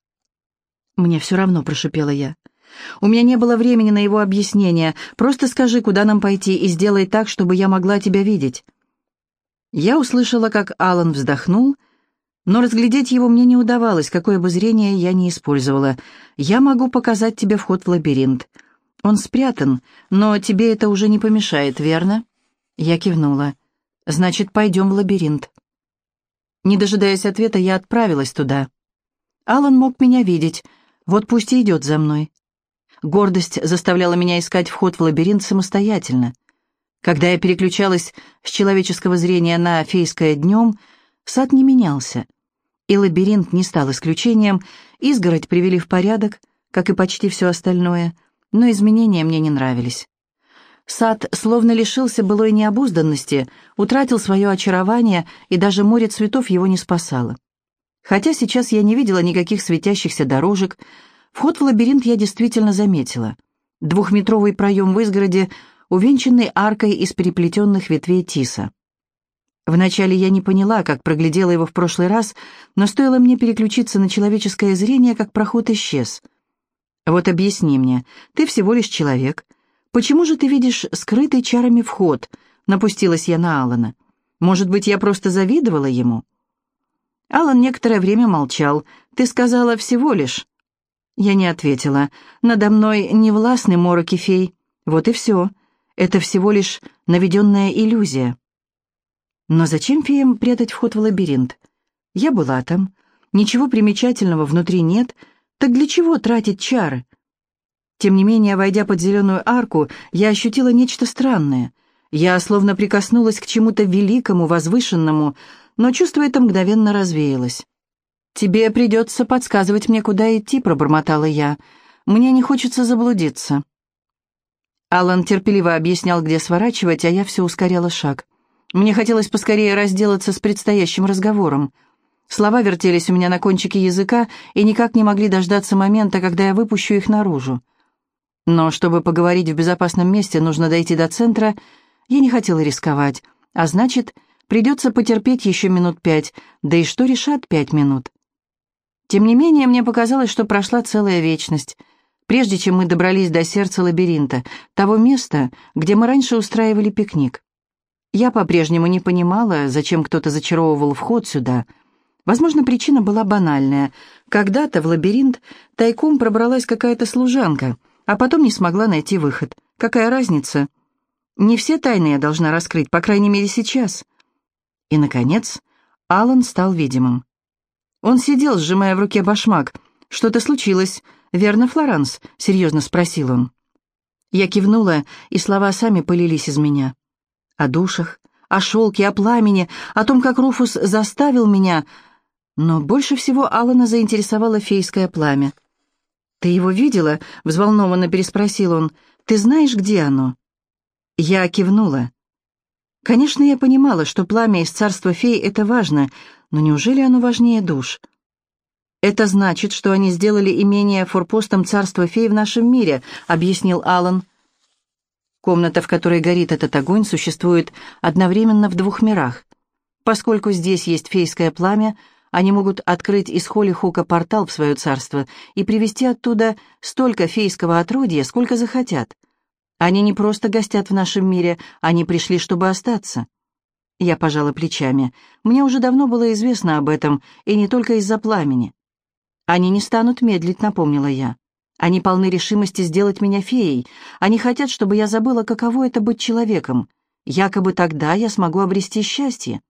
«Мне все равно», — прошипела я. «У меня не было времени на его объяснение. Просто скажи, куда нам пойти, и сделай так, чтобы я могла тебя видеть». Я услышала, как Алан вздохнул, но разглядеть его мне не удавалось, какое бы зрение я ни использовала. «Я могу показать тебе вход в лабиринт. Он спрятан, но тебе это уже не помешает, верно?» Я кивнула. «Значит, пойдем в лабиринт». Не дожидаясь ответа, я отправилась туда. Алан мог меня видеть, вот пусть и идет за мной. Гордость заставляла меня искать вход в лабиринт самостоятельно. Когда я переключалась с человеческого зрения на фейское днем, сад не менялся, и лабиринт не стал исключением. Изгородь привели в порядок, как и почти все остальное, но изменения мне не нравились. Сад словно лишился былой необузданности, утратил свое очарование, и даже море цветов его не спасало. Хотя сейчас я не видела никаких светящихся дорожек, вход в лабиринт я действительно заметила. Двухметровый проем в изгороде, увенчанный аркой из переплетенных ветвей тиса. Вначале я не поняла, как проглядела его в прошлый раз, но стоило мне переключиться на человеческое зрение, как проход исчез. «Вот объясни мне, ты всего лишь человек. Почему же ты видишь скрытый чарами вход?» — напустилась я на Алана. «Может быть, я просто завидовала ему?» Алан некоторое время молчал. «Ты сказала «всего лишь». Я не ответила. «Надо мной не властны мороки фей. Вот и все. Это всего лишь наведенная иллюзия». Но зачем феям прятать вход в лабиринт? Я была там. Ничего примечательного внутри нет. Так для чего тратить чары? Тем не менее, войдя под зеленую арку, я ощутила нечто странное. Я словно прикоснулась к чему-то великому, возвышенному, но чувство это мгновенно развеялось. «Тебе придется подсказывать мне, куда идти», — пробормотала я. «Мне не хочется заблудиться». Алан терпеливо объяснял, где сворачивать, а я все ускоряла шаг. Мне хотелось поскорее разделаться с предстоящим разговором. Слова вертелись у меня на кончике языка и никак не могли дождаться момента, когда я выпущу их наружу. Но чтобы поговорить в безопасном месте, нужно дойти до центра. Я не хотела рисковать, а значит, придется потерпеть еще минут пять, да и что решат пять минут? Тем не менее, мне показалось, что прошла целая вечность, прежде чем мы добрались до сердца лабиринта, того места, где мы раньше устраивали пикник. Я по-прежнему не понимала, зачем кто-то зачаровывал вход сюда. Возможно, причина была банальная. Когда-то в лабиринт тайком пробралась какая-то служанка, а потом не смогла найти выход. Какая разница? Не все тайны я должна раскрыть, по крайней мере, сейчас. И, наконец, Алан стал видимым. Он сидел, сжимая в руке башмак. «Что-то случилось, верно, Флоранс?» — серьезно спросил он. Я кивнула, и слова сами пылились из меня. О душах, о шелке, о пламени, о том, как Руфус заставил меня. Но больше всего Алана заинтересовало фейское пламя. «Ты его видела?» — взволнованно переспросил он. «Ты знаешь, где оно?» Я кивнула. Конечно, я понимала, что пламя из царства фей — это важно, но неужели оно важнее душ? «Это значит, что они сделали имение форпостом царства фей в нашем мире», — объяснил Алан. Комната, в которой горит этот огонь, существует одновременно в двух мирах. Поскольку здесь есть фейское пламя, они могут открыть из Холли-Хука портал в свое царство и привести оттуда столько фейского отродья, сколько захотят. Они не просто гостят в нашем мире, они пришли, чтобы остаться. Я пожала плечами. Мне уже давно было известно об этом, и не только из-за пламени. Они не станут медлить, напомнила я. Они полны решимости сделать меня феей. Они хотят, чтобы я забыла, каково это быть человеком. Якобы тогда я смогу обрести счастье.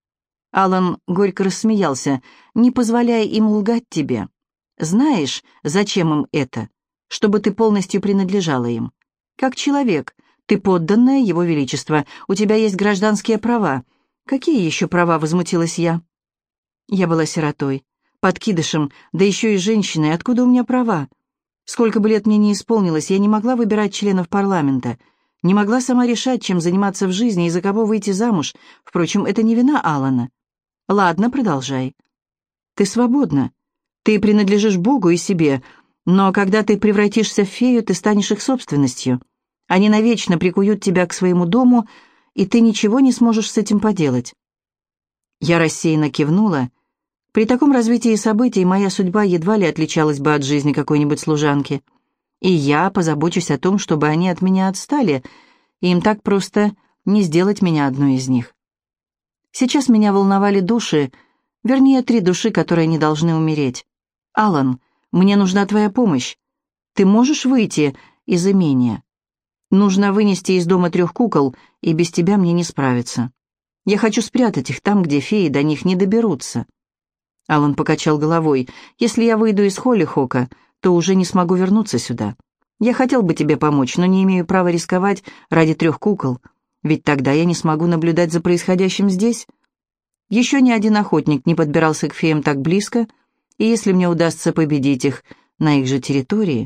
Алан горько рассмеялся. «Не позволяй им лгать тебе. Знаешь, зачем им это? Чтобы ты полностью принадлежала им. Как человек, ты подданная Его Величества, у тебя есть гражданские права». «Какие еще права?» — возмутилась я. Я была сиротой, подкидышем, да еще и женщиной. Откуда у меня права? Сколько бы лет мне не исполнилось, я не могла выбирать членов парламента, не могла сама решать, чем заниматься в жизни и за кого выйти замуж. Впрочем, это не вина Алана. «Ладно, продолжай. Ты свободна. Ты принадлежишь Богу и себе, но когда ты превратишься в фею, ты станешь их собственностью. Они навечно прикуют тебя к своему дому, и ты ничего не сможешь с этим поделать». Я рассеянно кивнула. При таком развитии событий моя судьба едва ли отличалась бы от жизни какой-нибудь служанки. И я позабочусь о том, чтобы они от меня отстали, и им так просто не сделать меня одной из них. Сейчас меня волновали души, вернее, три души, которые не должны умереть. «Алан, мне нужна твоя помощь. Ты можешь выйти из имения? Нужно вынести из дома трех кукол, и без тебя мне не справиться. Я хочу спрятать их там, где феи до них не доберутся». Алан покачал головой. «Если я выйду из Холли-Хока, то уже не смогу вернуться сюда. Я хотел бы тебе помочь, но не имею права рисковать ради трех кукол, ведь тогда я не смогу наблюдать за происходящим здесь. Еще ни один охотник не подбирался к феям так близко, и если мне удастся победить их на их же территории...»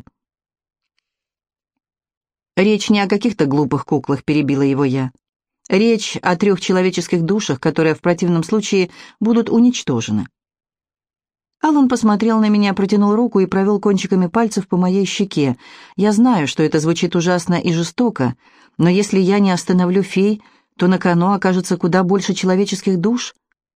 «Речь не о каких-то глупых куклах», — перебила его я. «Речь о трех человеческих душах, которые в противном случае будут уничтожены. Алан посмотрел на меня, протянул руку и провел кончиками пальцев по моей щеке. Я знаю, что это звучит ужасно и жестоко, но если я не остановлю фей, то на кону окажется куда больше человеческих душ.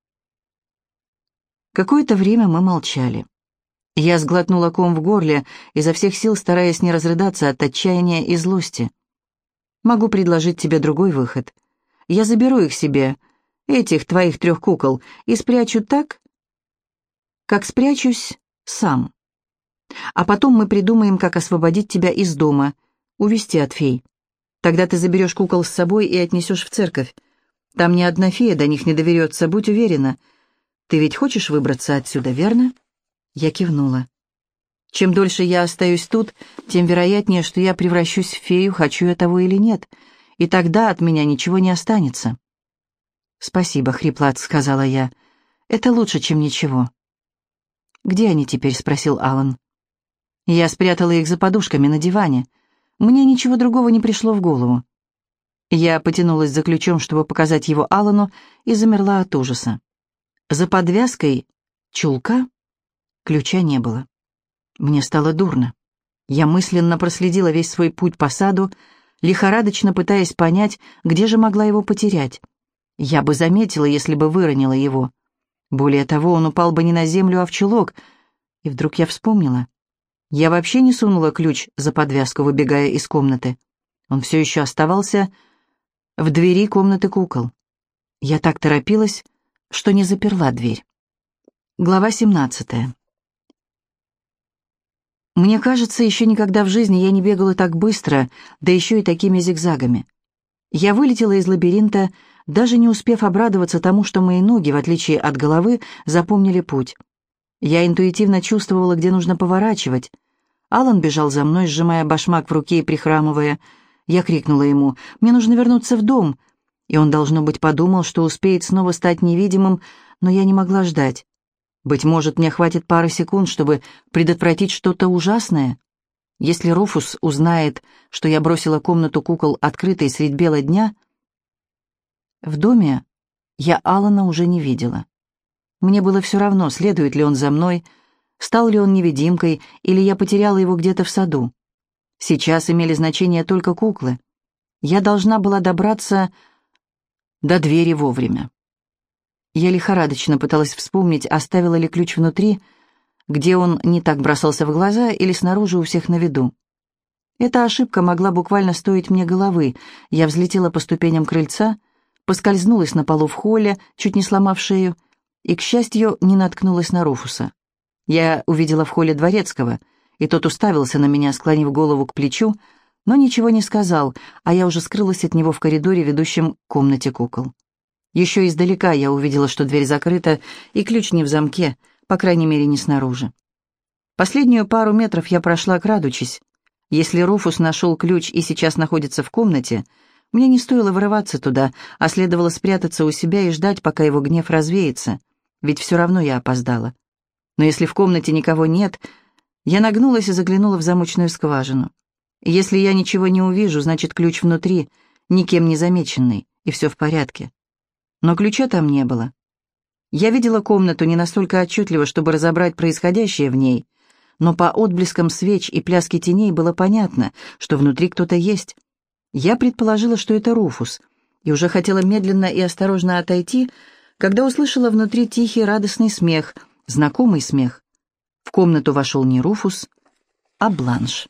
Какое-то время мы молчали. Я сглотнула ком в горле, изо всех сил стараясь не разрыдаться от отчаяния и злости. «Могу предложить тебе другой выход. Я заберу их себе, этих твоих трех кукол, и спрячу так, как спрячусь сам. А потом мы придумаем, как освободить тебя из дома, увести от фей. Тогда ты заберешь кукол с собой и отнесешь в церковь. Там ни одна фея до них не доверется, будь уверена. Ты ведь хочешь выбраться отсюда, верно?» Я кивнула. «Чем дольше я остаюсь тут, тем вероятнее, что я превращусь в фею, хочу я того или нет, и тогда от меня ничего не останется». «Спасибо», — хрипло сказала я. «Это лучше, чем ничего». «Где они теперь?» — спросил Алан. Я спрятала их за подушками на диване. Мне ничего другого не пришло в голову. Я потянулась за ключом, чтобы показать его Алану, и замерла от ужаса. За подвязкой чулка ключа не было. Мне стало дурно. Я мысленно проследила весь свой путь по саду, лихорадочно пытаясь понять, где же могла его потерять. Я бы заметила, если бы выронила его. Более того, он упал бы не на землю, а в чулок. И вдруг я вспомнила. Я вообще не сунула ключ за подвязку, выбегая из комнаты. Он все еще оставался в двери комнаты кукол. Я так торопилась, что не заперла дверь. Глава семнадцатая. Мне кажется, еще никогда в жизни я не бегала так быстро, да еще и такими зигзагами. Я вылетела из лабиринта, даже не успев обрадоваться тому, что мои ноги, в отличие от головы, запомнили путь. Я интуитивно чувствовала, где нужно поворачивать. Алан бежал за мной, сжимая башмак в руке и прихрамывая. Я крикнула ему: «Мне нужно вернуться в дом». И он, должно быть, подумал, что успеет снова стать невидимым, но я не могла ждать. Быть может, мне хватит пары секунд, чтобы предотвратить что-то ужасное. Если Руфус узнает, что я бросила комнату кукол открытой средь бела дня... В доме я Алана уже не видела. Мне было все равно, следует ли он за мной, стал ли он невидимкой, или я потеряла его где-то в саду. Сейчас имели значение только куклы. Я должна была добраться до двери вовремя. Я лихорадочно пыталась вспомнить, оставила ли ключ внутри, где он не так бросался в глаза, или снаружи у всех на виду. Эта ошибка могла буквально стоить мне головы. Я взлетела по ступеням крыльца, поскользнулась на полу в холле, чуть не сломав шею, и, к счастью, не наткнулась на Руфуса. Я увидела в холле Дворецкого, и тот уставился на меня, склонив голову к плечу, но ничего не сказал, а я уже скрылась от него в коридоре, ведущем к комнате кукол. Еще издалека я увидела, что дверь закрыта, и ключ не в замке, по крайней мере, не снаружи. Последнюю пару метров я прошла, крадучись. Если Руфус нашел ключ и сейчас находится в комнате, мне не стоило вырываться туда, а следовало спрятаться у себя и ждать, пока его гнев развеется, ведь все равно я опоздала. Но если в комнате никого нет, я нагнулась и заглянула в замочную скважину. Если я ничего не увижу, значит, ключ внутри, никем не замеченный, и все в порядке. Но ключа там не было. Я видела комнату не настолько отчетливо, чтобы разобрать происходящее в ней, но по отблескам свеч и пляске теней было понятно, что внутри кто-то есть. Я предположила, что это Руфус, и уже хотела медленно и осторожно отойти, когда услышала внутри тихий радостный смех, знакомый смех. В комнату вошел не Руфус, а Бланш.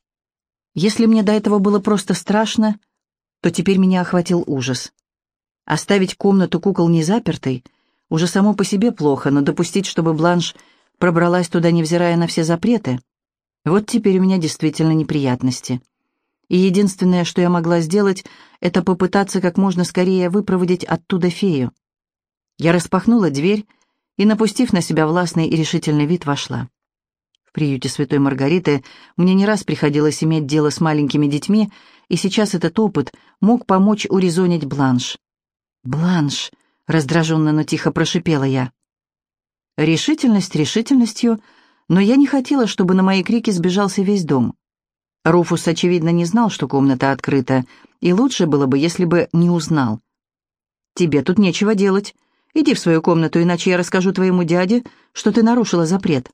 Если мне до этого было просто страшно, то теперь меня охватил ужас. Оставить комнату кукол незапертой уже само по себе плохо, но допустить, чтобы Бланш пробралась туда, невзирая на все запреты, вот теперь у меня действительно неприятности. И единственное, что я могла сделать, это попытаться как можно скорее выпроводить оттуда фею. Я распахнула дверь и, напустив на себя властный и решительный вид, вошла. В приюте Святой Маргариты мне не раз приходилось иметь дело с маленькими детьми, и сейчас этот опыт мог помочь урезонить Бланш. «Бланш!» — раздраженно, но тихо прошипела я. Решительность решительностью, но я не хотела, чтобы на мои крики сбежался весь дом. Руфус, очевидно, не знал, что комната открыта, и лучше было бы, если бы не узнал. «Тебе тут нечего делать. Иди в свою комнату, иначе я расскажу твоему дяде, что ты нарушила запрет».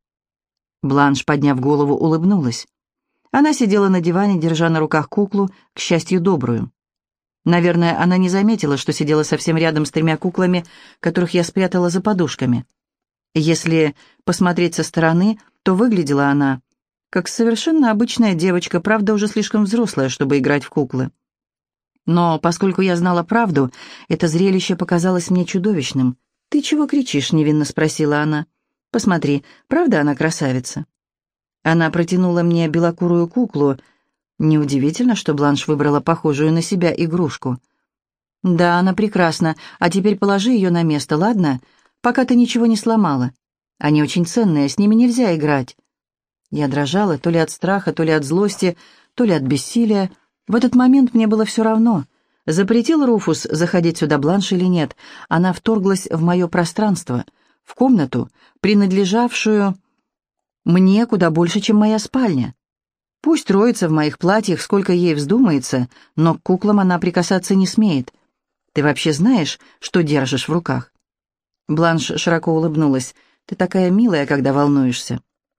Бланш, подняв голову, улыбнулась. Она сидела на диване, держа на руках куклу, к счастью, добрую. Наверное, она не заметила, что сидела совсем рядом с тремя куклами, которых я спрятала за подушками. Если посмотреть со стороны, то выглядела она как совершенно обычная девочка, правда, уже слишком взрослая, чтобы играть в куклы. Но поскольку я знала правду, это зрелище показалось мне чудовищным. «Ты чего кричишь?» — невинно спросила она. «Посмотри, правда она красавица?» Она протянула мне белокурую куклу. Неудивительно, что Бланш выбрала похожую на себя игрушку. «Да, она прекрасна. А теперь положи ее на место, ладно? Пока ты ничего не сломала. Они очень ценные, с ними нельзя играть». Я дрожала то ли от страха, то ли от злости, то ли от бессилия. В этот момент мне было все равно. Запретил Руфус заходить сюда Бланш или нет. Она вторглась в мое пространство, в комнату, принадлежавшую мне куда больше, чем моя спальня. Пусть роется в моих платьях, сколько ей вздумается, но к куклам она прикасаться не смеет. Ты вообще знаешь, что держишь в руках?» Бланш широко улыбнулась. «Ты такая милая, когда волнуешься».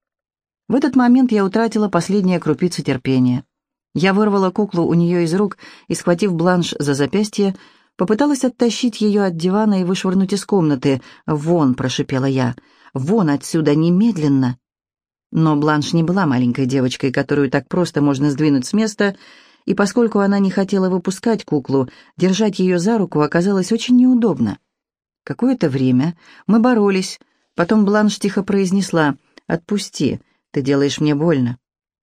В этот момент я утратила последние крупицы терпения. Я вырвала куклу у нее из рук и, схватив Бланш за запястье, попыталась оттащить ее от дивана и вышвырнуть из комнаты. «Вон!» — прошипела я. «Вон отсюда, немедленно!» Но Бланш не была маленькой девочкой, которую так просто можно сдвинуть с места, и поскольку она не хотела выпускать куклу, держать ее за руку оказалось очень неудобно. Какое-то время мы боролись, потом Бланш тихо произнесла: «Отпусти, ты делаешь мне больно».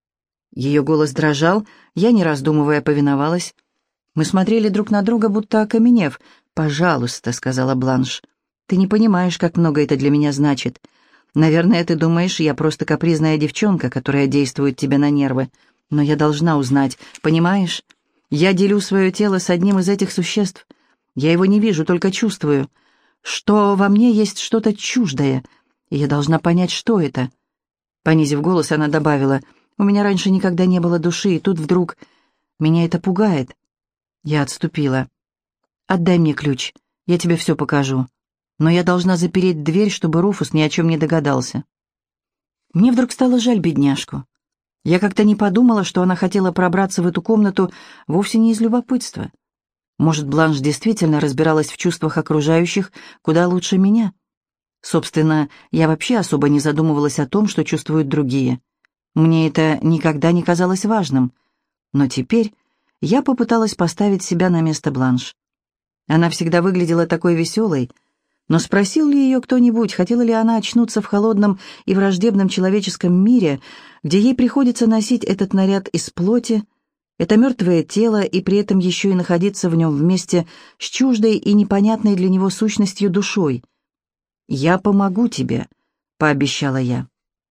Ее голос дрожал, я, не раздумывая, повиновалась. Мы смотрели друг на друга, будто окаменев. «Пожалуйста», — сказала Бланш, — «ты не понимаешь, как много это для меня значит. Наверное, ты думаешь, я просто капризная девчонка, которая действует тебе на нервы. Но я должна узнать, понимаешь? Я делю свое тело с одним из этих существ. Я его не вижу, только чувствую, что во мне есть что-то чуждое, и я должна понять, что это». Понизив голос, она добавила: «У меня раньше никогда не было души, и тут вдруг меня это пугает». Я отступила. «Отдай мне ключ, я тебе все покажу. Но я должна запереть дверь, чтобы Руфус ни о чем не догадался». Мне вдруг стало жаль бедняжку. Я как-то не подумала, что она хотела пробраться в эту комнату вовсе не из любопытства. Может, Бланш действительно разбиралась в чувствах окружающих куда лучше меня. Собственно, я вообще особо не задумывалась о том, что чувствуют другие. Мне это никогда не казалось важным. Но теперь я попыталась поставить себя на место Бланш. Она всегда выглядела такой веселой, но спросил ли ее кто-нибудь, хотела ли она очнуться в холодном и враждебном человеческом мире, где ей приходится носить этот наряд из плоти, это мертвое тело, и при этом еще и находиться в нем вместе с чуждой и непонятной для него сущностью душой. «Я помогу тебе», — пообещала я.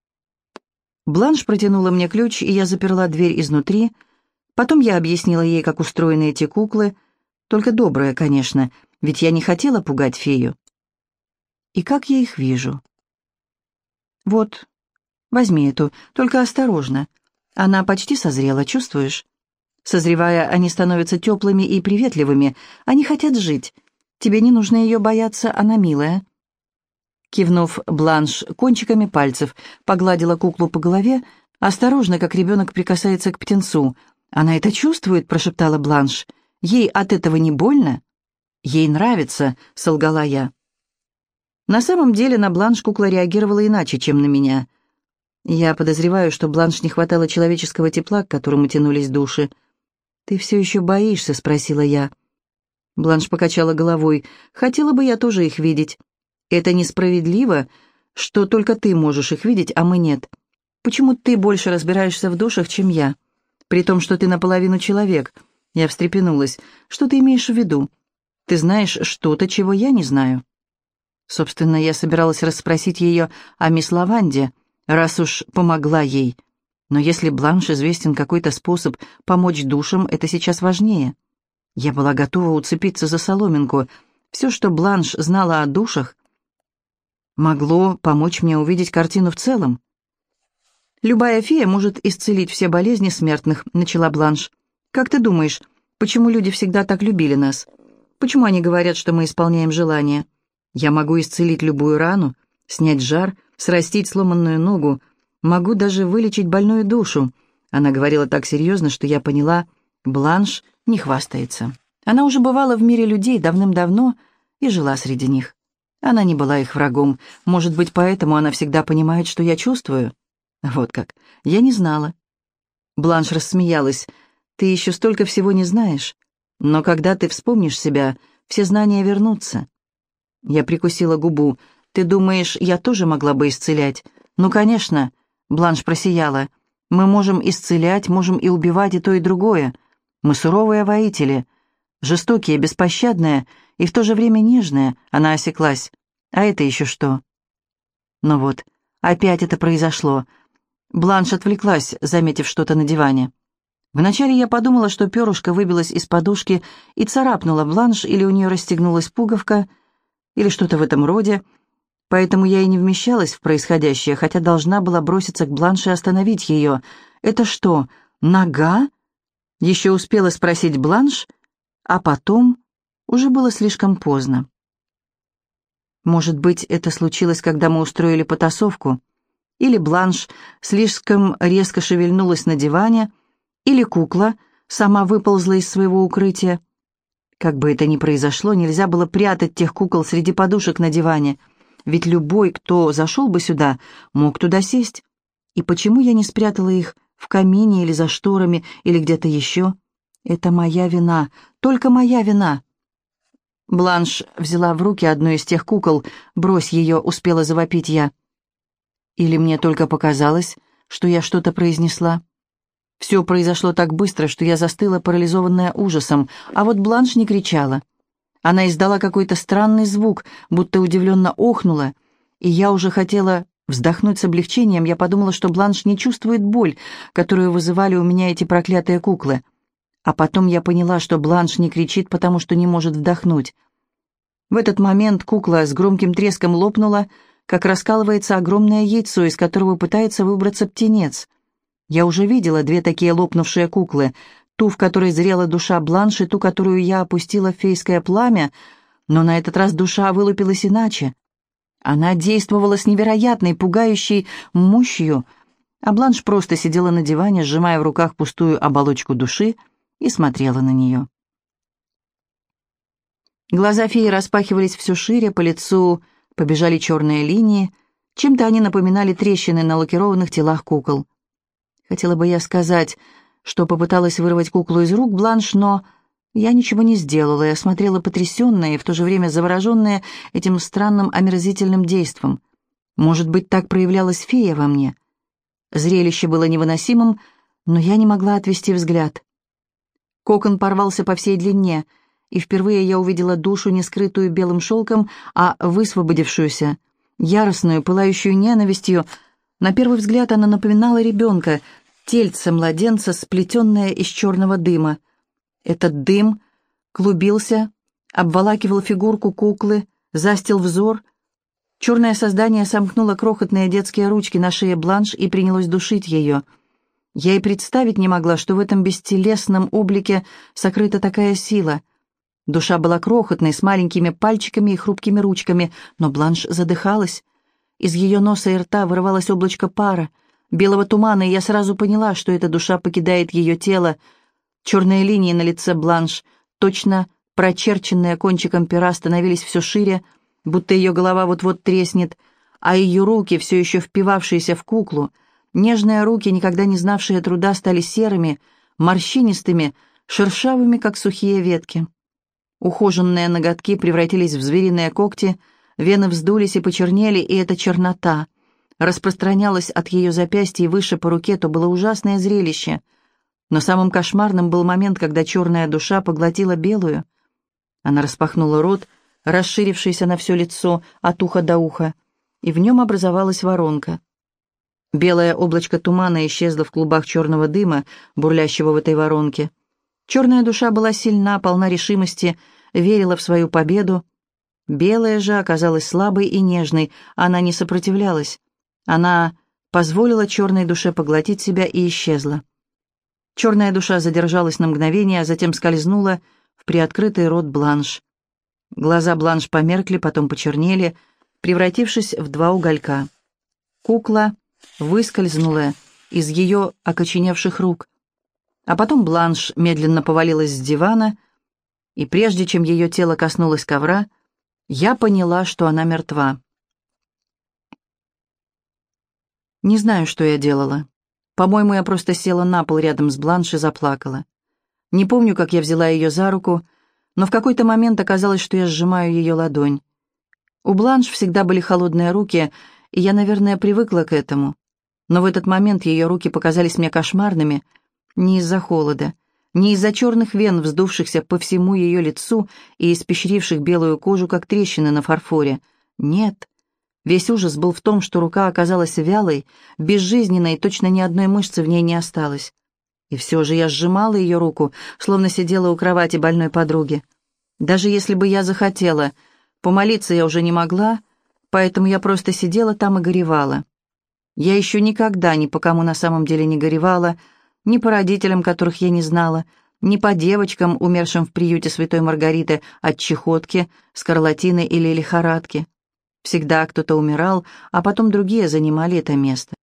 Бланш протянула мне ключ, и я заперла дверь изнутри. Потом я объяснила ей, как устроены эти куклы, только добрые, конечно, ведь я не хотела пугать фею. И как я их вижу. «Вот, возьми эту, только осторожно. Она почти созрела, чувствуешь? Созревая, они становятся теплыми и приветливыми, они хотят жить. Тебе не нужно ее бояться, она милая». Кивнув, Бланш кончиками пальцев погладила куклу по голове, осторожно, как ребенок прикасается к птенцу. «Она это чувствует?» — прошептала Бланш. «Ей от этого не больно?» «Ей нравится», — солгала я. На самом деле на Бланш кукла реагировала иначе, чем на меня. Я подозреваю, что Бланш не хватало человеческого тепла, к которому тянулись души. «Ты все еще боишься?» — спросила я. Бланш покачала головой. «Хотела бы я тоже их видеть. Это несправедливо, что только ты можешь их видеть, а мы нет. Почему ты больше разбираешься в душах, чем я? При том, что ты наполовину человек». Я встрепенулась. «Что ты имеешь в виду? Ты знаешь что-то, чего я не знаю». Собственно, я собиралась расспросить ее о мисс Лаванде, раз уж помогла ей. Но если Бланш известен какой-то способ помочь душам, это сейчас важнее. Я была готова уцепиться за соломинку. Все, что Бланш знала о душах, могло помочь мне увидеть картину в целом. «Любая фея может исцелить все болезни смертных», — начала Бланш. «Как ты думаешь, почему люди всегда так любили нас? Почему они говорят, что мы исполняем желания? Я могу исцелить любую рану, снять жар, срастить сломанную ногу, могу даже вылечить больную душу. Она говорила так серьезно, что я поняла, Бланш не хвастается. Она уже бывала в мире людей давным-давно и жила среди них. Она не была их врагом. Может быть, поэтому она всегда понимает, что я чувствую? Вот как. Я не знала. Бланш рассмеялась. Ты еще столько всего не знаешь. Но когда ты вспомнишь себя, все знания вернутся. Я прикусила губу. Ты думаешь, я тоже могла бы исцелять? Ну, конечно. Бланш просияла. Мы можем исцелять, можем и убивать и то, и другое. Мы суровые воители. Жестокие, беспощадные и в то же время нежные. Она осеклась. А это еще что? Ну вот, опять это произошло. Бланш отвлеклась, заметив что-то на диване. Вначале я подумала, что перышко выбилось из подушки и царапнула Бланш, или у нее расстегнулась пуговка, или что-то в этом роде, поэтому я и не вмещалась в происходящее, хотя должна была броситься к Бланш и остановить ее. «Это что, нога?» Еще успела спросить Бланш, а потом уже было слишком поздно. Может быть, это случилось, когда мы устроили потасовку, или Бланш слишком резко шевельнулась на диване, или кукла сама выползла из своего укрытия. Как бы это ни произошло, нельзя было прятать тех кукол среди подушек на диване, ведь любой, кто зашел бы сюда, мог туда сесть. И почему я не спрятала их в камине или за шторами, или где-то еще? Это моя вина, только моя вина. Бланш взяла в руки одну из тех кукол. «Брось ее», — успела завопить я. Или мне только показалось, что я что-то произнесла? Все произошло так быстро, что я застыла, парализованная ужасом, а вот Бланш не кричала. Она издала какой-то странный звук, будто удивленно охнула, и я уже хотела вздохнуть с облегчением. Я подумала, что Бланш не чувствует боль, которую вызывали у меня эти проклятые куклы. А потом я поняла, что Бланш не кричит, потому что не может вдохнуть. В этот момент кукла с громким треском лопнула, как раскалывается огромное яйцо, из которого пытается выбраться птенец. Я уже видела две такие лопнувшие куклы, ту, в которой зрела душа Бланш, и ту, которую я опустила в фейское пламя, но на этот раз душа вылупилась иначе. Она действовала с невероятной, пугающей мощью, а Бланш просто сидела на диване, сжимая в руках пустую оболочку души, и смотрела на нее. Глаза феи распахивались все шире, по лицу побежали черные линии, чем-то они напоминали трещины на лакированных телах кукол. Хотела бы я сказать, что попыталась вырвать куклу из рук Бланш, но я ничего не сделала, я смотрела потрясенная и в то же время завороженная этим странным омерзительным действом. Может быть, так проявлялась фея во мне. Зрелище было невыносимым, но я не могла отвести взгляд. Кокон порвался по всей длине, и впервые я увидела душу, не скрытую белым шелком, а высвободившуюся, яростную, пылающую ненавистью. На первый взгляд она напоминала ребенка, тельце младенца, сплетенное из черного дыма. Этот дым клубился, обволакивал фигурку куклы, застил взор. Черное создание сомкнуло крохотные детские ручки на шее Бланш и принялось душить ее. Я и представить не могла, что в этом бестелесном облике сокрыта такая сила. Душа была крохотной, с маленькими пальчиками и хрупкими ручками, но Бланш задыхалась. Из ее носа и рта вырывалось облачко пара, белого тумана, и я сразу поняла, что эта душа покидает ее тело. Черные линии на лице Бланш, точно прочерченные кончиком пера, становились все шире, будто ее голова вот-вот треснет, а ее руки, все еще впивавшиеся в куклу, нежные руки, никогда не знавшие труда, стали серыми, морщинистыми, шершавыми, как сухие ветки. Ухоженные ноготки превратились в звериные когти, вены вздулись и почернели, и эта чернота распространялась от ее запястья и выше по руке, то было ужасное зрелище. Но самым кошмарным был момент, когда черная душа поглотила белую. Она распахнула рот, расширившийся на все лицо от уха до уха, и в нем образовалась воронка. Белое облачко тумана исчезло в клубах черного дыма, бурлящего в этой воронке. Черная душа была сильна, полна решимости, верила в свою победу. Белая же оказалась слабой и нежной, она не сопротивлялась. Она позволила черной душе поглотить себя и исчезла. Черная душа задержалась на мгновение, а затем скользнула в приоткрытый рот Бланш. Глаза Бланш померкли, потом почернели, превратившись в два уголька. Кукла выскользнула из ее окоченевших рук, а потом Бланш медленно повалилась с дивана, и прежде чем ее тело коснулось ковра, я поняла, что она мертва. Не знаю, что я делала. По-моему, я просто села на пол рядом с Бланш и заплакала. Не помню, как я взяла ее за руку, но в какой-то момент оказалось, что я сжимаю ее ладонь. У Бланш всегда были холодные руки, и я, наверное, привыкла к этому. Но в этот момент ее руки показались мне кошмарными не из-за холода, не из-за черных вен, вздувшихся по всему ее лицу и испещривших белую кожу, как трещины на фарфоре. Нет. Весь ужас был в том, что рука оказалась вялой, безжизненной, и точно ни одной мышцы в ней не осталось. И все же я сжимала ее руку, словно сидела у кровати больной подруги. Даже если бы я захотела, помолиться я уже не могла, поэтому я просто сидела там и горевала. Я еще никогда ни по кому на самом деле не горевала, ни по родителям, которых я не знала, ни по девочкам, умершим в приюте Святой Маргариты от чехотки, скарлатины или лихорадки. Всегда кто-то умирал, а потом другие занимали это место.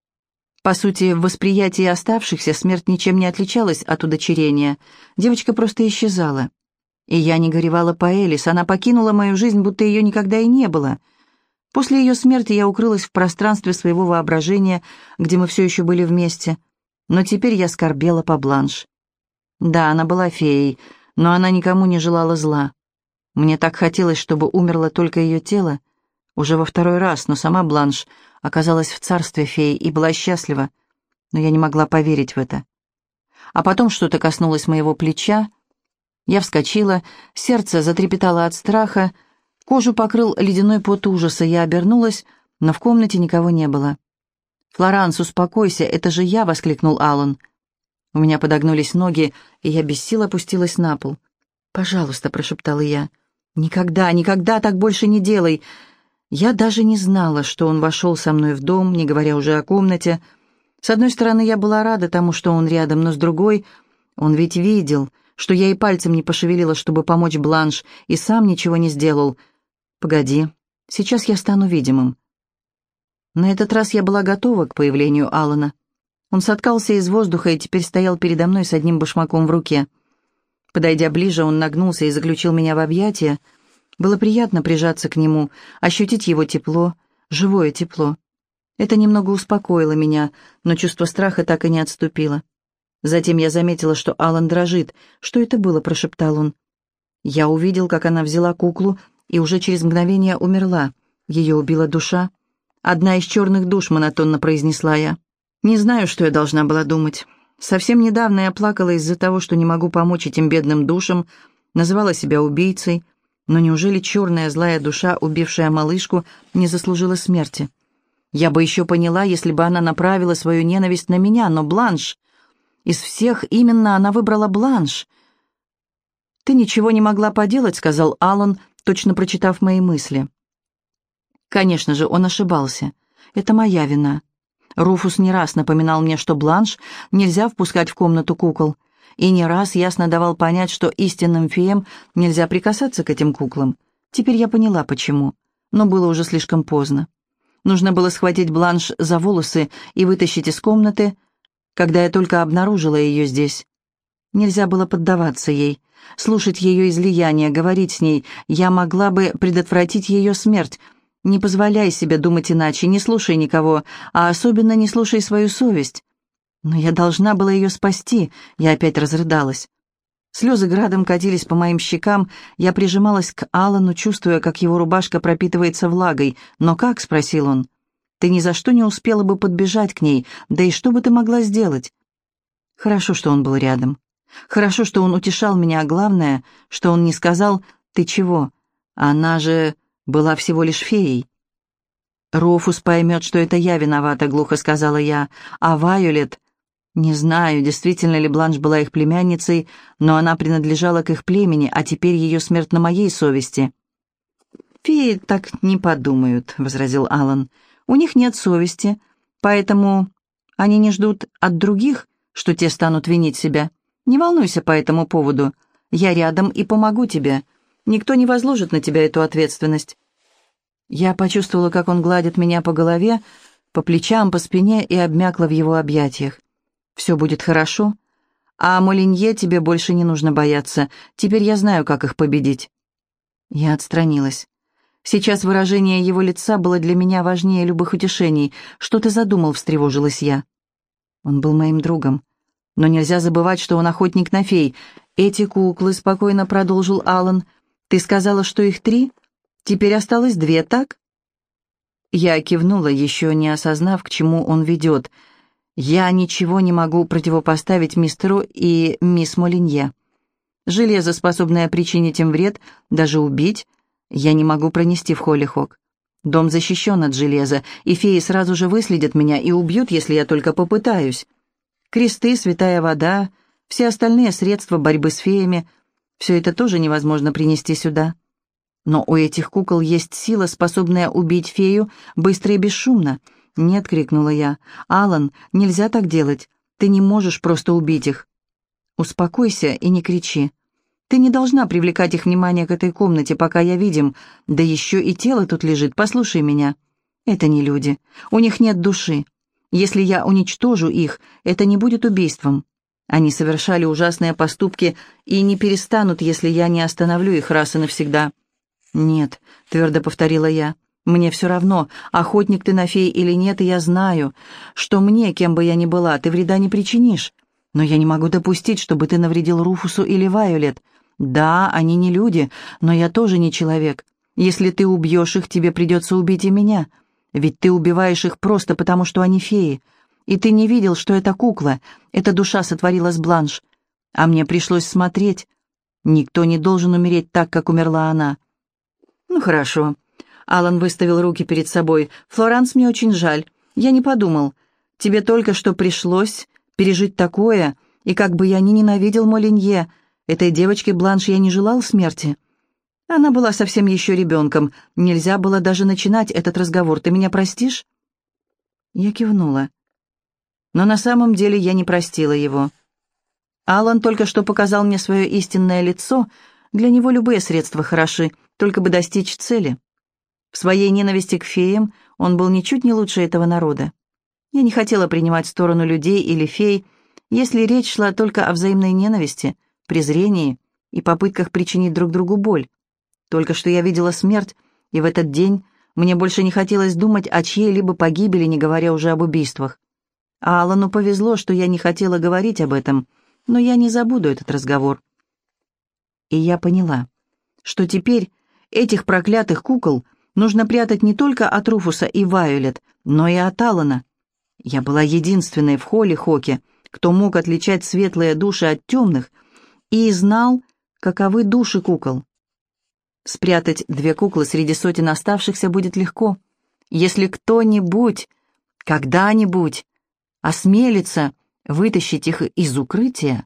По сути, в восприятии оставшихся смерть ничем не отличалась от удочерения. Девочка просто исчезала. И я не горевала по Элис, она покинула мою жизнь, будто ее никогда и не было. После ее смерти я укрылась в пространстве своего воображения, где мы все еще были вместе. Но теперь я скорбела по Бланш. Да, она была феей, но она никому не желала зла. Мне так хотелось, чтобы умерло только ее тело. Уже во второй раз, но сама Бланш оказалась в царстве феи и была счастлива, но я не могла поверить в это. А потом что-то коснулось моего плеча. Я вскочила, сердце затрепетало от страха, кожу покрыл ледяной пот ужаса. Я обернулась, но в комнате никого не было. «Флоранс, успокойся, это же я!» — воскликнул Аллан. У меня подогнулись ноги, и я без сил опустилась на пол. «Пожалуйста», — прошептала я, — «никогда, никогда так больше не делай!» Я даже не знала, что он вошел со мной в дом, не говоря уже о комнате. С одной стороны, я была рада тому, что он рядом, но с другой, он ведь видел, что я и пальцем не пошевелила, чтобы помочь Бланш, и сам ничего не сделал. «Погоди, сейчас я стану видимым». На этот раз я была готова к появлению Алана. Он соткался из воздуха и теперь стоял передо мной с одним башмаком в руке. Подойдя ближе, он нагнулся и заключил меня в объятия. Было приятно прижаться к нему, ощутить его тепло, живое тепло. Это немного успокоило меня, но чувство страха так и не отступило. Затем я заметила, что Алан дрожит. «Что это было?» — прошептал он. Я увидел, как она взяла куклу и уже через мгновение умерла. Ее убила душа. «Одна из черных душ», — монотонно произнесла я. Не знаю, что я должна была думать. Совсем недавно я плакала из-за того, что не могу помочь этим бедным душам, называла себя убийцей. Но неужели черная злая душа, убившая малышку, не заслужила смерти? Я бы еще поняла, если бы она направила свою ненависть на меня, но Бланш... Из всех именно она выбрала Бланш. «Ты ничего не могла поделать», — сказал Аллан, точно прочитав мои мысли. Конечно же, он ошибался. Это моя вина. Руфус не раз напоминал мне, что Бланш нельзя впускать в комнату кукол, и не раз ясно давал понять, что истинным феям нельзя прикасаться к этим куклам. Теперь я поняла, почему, но было уже слишком поздно. Нужно было схватить Бланш за волосы и вытащить из комнаты, когда я только обнаружила ее здесь. Нельзя было поддаваться ей, слушать ее излияния, говорить с ней. Я могла бы предотвратить ее смерть. Не позволяй себе думать иначе, не слушай никого, а особенно не слушай свою совесть. Но я должна была ее спасти, я опять разрыдалась. Слезы градом катились по моим щекам, я прижималась к Аллану, чувствуя, как его рубашка пропитывается влагой. «Но как?» — спросил он. «Ты ни за что не успела бы подбежать к ней, да и что бы ты могла сделать?» Хорошо, что он был рядом. Хорошо, что он утешал меня, а главное, что он не сказал «ты чего?». Она же была всего лишь феей. «Руфус поймет, что это я виновата», — глухо сказала я. «А Вайолет...» Не знаю, действительно ли Бланш была их племянницей, но она принадлежала к их племени, а теперь ее смерть на моей совести. «Феи так не подумают», — возразил Аллан. «У них нет совести, поэтому они не ждут от других, что те станут винить себя. Не волнуйся по этому поводу. Я рядом и помогу тебе. Никто не возложит на тебя эту ответственность». Я почувствовала, как он гладит меня по голове, по плечам, по спине и обмякла в его объятиях. «Все будет хорошо. А Молинье тебе больше не нужно бояться. Теперь я знаю, как их победить». Я отстранилась. Сейчас выражение его лица было для меня важнее любых утешений. «Что ты задумал?» — встревожилась я. Он был моим другом. Но нельзя забывать, что он охотник на фей. «Эти куклы», — спокойно продолжил Алан. «Ты сказала, что их три? Теперь осталось две, так?» Я кивнула, еще не осознав, к чему он ведет. «Я ничего не могу противопоставить мистеру и мисс Молинье. Железо, способное причинить им вред, даже убить, я не могу пронести в Холлихок. Дом защищен от железа, и феи сразу же выследят меня и убьют, если я только попытаюсь. Кресты, святая вода, все остальные средства борьбы с феями — все это тоже невозможно принести сюда. Но у этих кукол есть сила, способная убить фею быстро и бесшумно». «Нет», — крикнула я, — «Алан, нельзя так делать. Ты не можешь просто убить их». «Успокойся и не кричи. Ты не должна привлекать их внимание к этой комнате, пока я видим. Да еще и тело тут лежит, послушай меня. Это не люди, у них нет души. Если я уничтожу их, это не будет убийством. Они совершали ужасные поступки и не перестанут, если я не остановлю их раз и навсегда». «Нет», — твердо повторила я, — «мне все равно, охотник ты на фей или нет, и я знаю, что мне, кем бы я ни была, ты вреда не причинишь. Но я не могу допустить, чтобы ты навредил Руфусу или Вайолет. Да, они не люди, но я тоже не человек. Если ты убьешь их, тебе придется убить и меня. Ведь ты убиваешь их просто потому, что они феи. И ты не видел, что это кукла, эта душа сотворила с Бланш. А мне пришлось смотреть. Никто не должен умереть так, как умерла она». «Ну, хорошо». Алан выставил руки перед собой. «Флоранс, мне очень жаль. Я не подумал. Тебе только что пришлось пережить такое, и как бы я ни ненавидел Молинье, этой девочке Бланш я не желал смерти. Она была совсем еще ребенком. Нельзя было даже начинать этот разговор. Ты меня простишь?» Я кивнула. Но на самом деле я не простила его. Алан только что показал мне свое истинное лицо. Для него любые средства хороши, только бы достичь цели. В своей ненависти к феям он был ничуть не лучше этого народа. Я не хотела принимать сторону людей или фей, если речь шла только о взаимной ненависти, презрении и попытках причинить друг другу боль. Только что я видела смерть, и в этот день мне больше не хотелось думать о чьей-либо погибели, не говоря уже об убийствах. А Алану повезло, что я не хотела говорить об этом, но я не забуду этот разговор. И я поняла, что теперь этих проклятых кукол нужно прятать не только от Руфуса и Вайолет, но и от Алана. Я была единственной в Холлихоке, кто мог отличать светлые души от темных, и знал, каковы души кукол. Спрятать две куклы среди сотен оставшихся будет легко. Если кто-нибудь, когда-нибудь осмелится вытащить их из укрытия...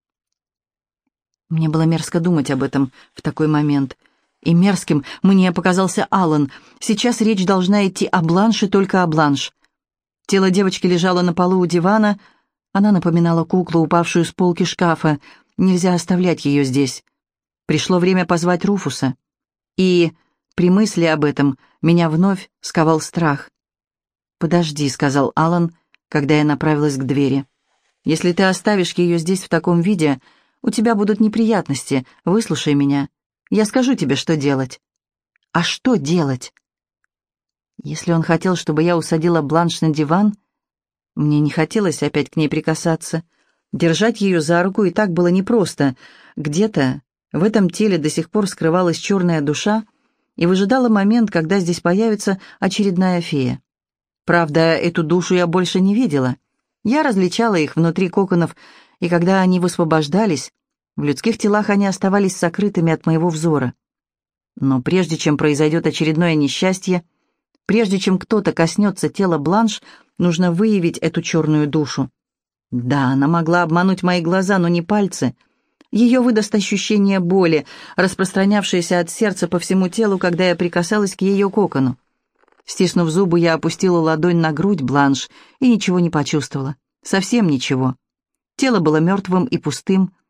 Мне было мерзко думать об этом в такой момент. И мерзким мне показался Алан. Сейчас речь должна идти о Бланш и только о Бланш. Тело девочки лежало на полу у дивана. Она напоминала куклу, упавшую с полки шкафа. Нельзя оставлять ее здесь. Пришло время позвать Руфуса. И при мысли об этом меня вновь сковал страх. «Подожди», — сказал Алан, когда я направилась к двери. «Если ты оставишь ее здесь в таком виде, у тебя будут неприятности. Выслушай меня. Я скажу тебе, что делать». «А что делать?» Если он хотел, чтобы я усадила Бланш на диван, мне не хотелось опять к ней прикасаться. Держать ее за руку и так было непросто. Где-то в этом теле до сих пор скрывалась черная душа и выжидала момент, когда здесь появится очередная фея. Правда, эту душу я больше не видела. Я различала их внутри коконов, и когда они высвобождались, в людских телах они оставались сокрытыми от моего взора. Но прежде чем произойдет очередное несчастье, прежде чем кто-то коснется тела Бланш, нужно выявить эту черную душу. Да, она могла обмануть мои глаза, но не пальцы. Ее выдаст ощущение боли, распространявшееся от сердца по всему телу, когда я прикасалась к ее кокону. Стиснув зубы, я опустила ладонь на грудь Бланш и ничего не почувствовала. Совсем ничего. Тело было мертвым и пустым.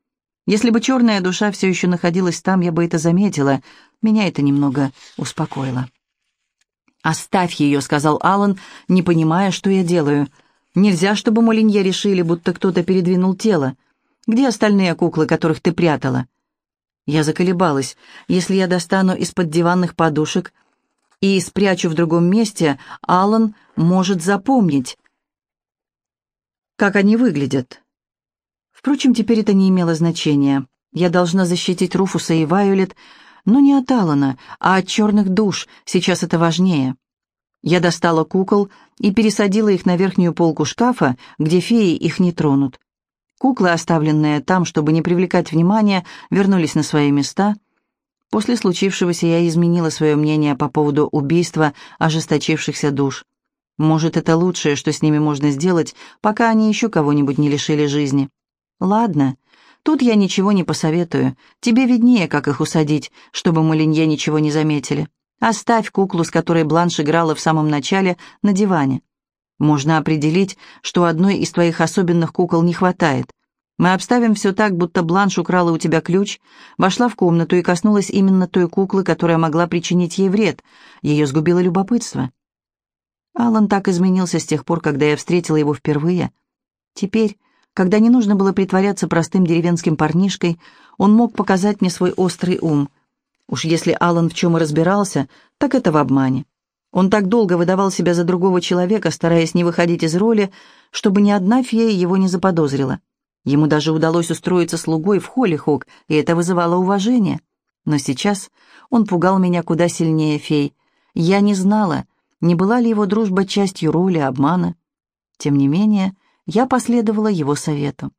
Если бы черная душа все еще находилась там, я бы это заметила. Меня это немного успокоило. «Оставь ее», — сказал Алан, не понимая, что я делаю. «Нельзя, чтобы Молинье решили, будто кто-то передвинул тело. Где остальные куклы, которых ты прятала?» Я заколебалась. Если я достану из-под диванных подушек и спрячу в другом месте, Алан может запомнить, как они выглядят. Впрочем, теперь это не имело значения. Я должна защитить Руфуса и Вайолет, но не от Алана, а от черных душ. Сейчас это важнее. Я достала кукол и пересадила их на верхнюю полку шкафа, где феи их не тронут. Куклы, оставленные там, чтобы не привлекать внимания, вернулись на свои места. После случившегося я изменила свое мнение по поводу убийства ожесточившихся душ. Может, это лучшее, что с ними можно сделать, пока они еще кого-нибудь не лишили жизни. Ладно, тут я ничего не посоветую. Тебе виднее, как их усадить, чтобы Молинье ничего не заметили. Оставь куклу, с которой Бланш играла в самом начале, на диване. Можно определить, что одной из твоих особенных кукол не хватает. Мы обставим все так, будто Бланш украла у тебя ключ, вошла в комнату и коснулась именно той куклы, которая могла причинить ей вред. Ее сгубило любопытство. Алан так изменился с тех пор, когда я встретила его впервые. Теперь, когда не нужно было притворяться простым деревенским парнишкой, он мог показать мне свой острый ум. Уж если Алан в чем и разбирался, так это в обмане. Он так долго выдавал себя за другого человека, стараясь не выходить из роли, чтобы ни одна фея его не заподозрила. Ему даже удалось устроиться слугой в Холлихок, и это вызывало уважение. Но сейчас он пугал меня куда сильнее фей. Я не знала, не была ли его дружба частью роли, обмана. Тем не менее, я последовала его совету.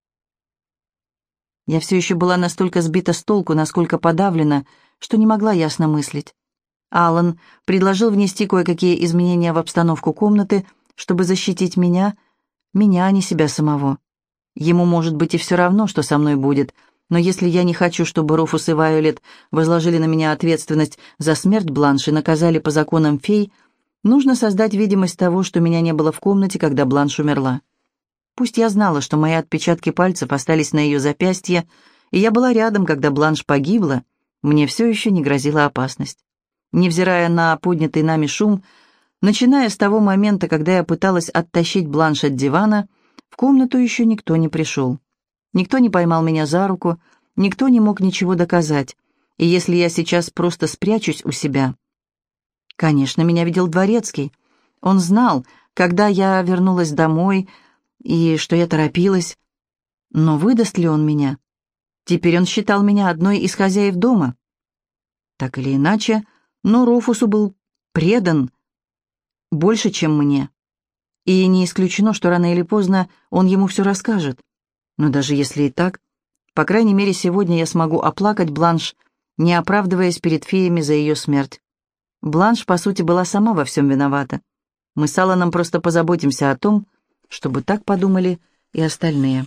Я все еще была настолько сбита с толку, насколько подавлена, что не могла ясно мыслить. Алан предложил внести кое-какие изменения в обстановку комнаты, чтобы защитить меня, меня, а не себя самого. Ему, может быть, и все равно, что со мной будет, но если я не хочу, чтобы Руфус и Вайолет возложили на меня ответственность за смерть Бланш и наказали по законам фей, нужно создать видимость того, что меня не было в комнате, когда Бланш умерла. Пусть я знала, что мои отпечатки пальцев остались на ее запястье, и я была рядом, когда Бланш погибла, мне все еще не грозила опасность. Невзирая на поднятый нами шум, начиная с того момента, когда я пыталась оттащить Бланш от дивана, в комнату еще никто не пришел. Никто не поймал меня за руку, никто не мог ничего доказать. И если я сейчас просто спрячусь у себя... Конечно, меня видел дворецкий. Он знал, когда я вернулась домой и что я торопилась. Но выдаст ли он меня? Теперь он считал меня одной из хозяев дома. Так или иначе, но Руфусу был предан больше, чем мне. И не исключено, что рано или поздно он ему все расскажет. Но даже если и так, по крайней мере, сегодня я смогу оплакать Бланш, не оправдываясь перед феями за ее смерть. Бланш, по сути, была сама во всем виновата. Мы с Аланом просто позаботимся о том, чтобы так подумали и остальные.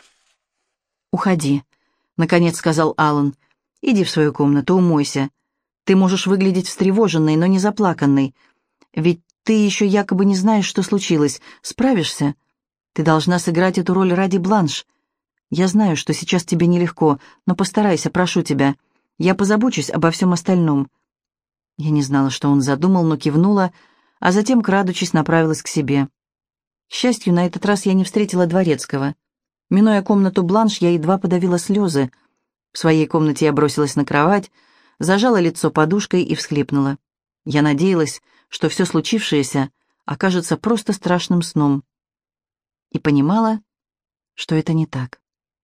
«Уходи», — наконец сказал Алан. «Иди в свою комнату, умойся. Ты можешь выглядеть встревоженной, но не заплаканной. Ведь ты еще якобы не знаешь, что случилось. Справишься? Ты должна сыграть эту роль ради Бланш. Я знаю, что сейчас тебе нелегко, но постарайся, прошу тебя. Я позабочусь обо всем остальном». Я не знала, что он задумал, но кивнула, а затем, крадучись, направилась к себе. К счастью, на этот раз я не встретила дворецкого. Минуя комнату Бланш, я едва подавила слезы. В своей комнате я бросилась на кровать, зажала лицо подушкой и всхлипнула. Я надеялась, что все случившееся окажется просто страшным сном. И понимала, что это не так.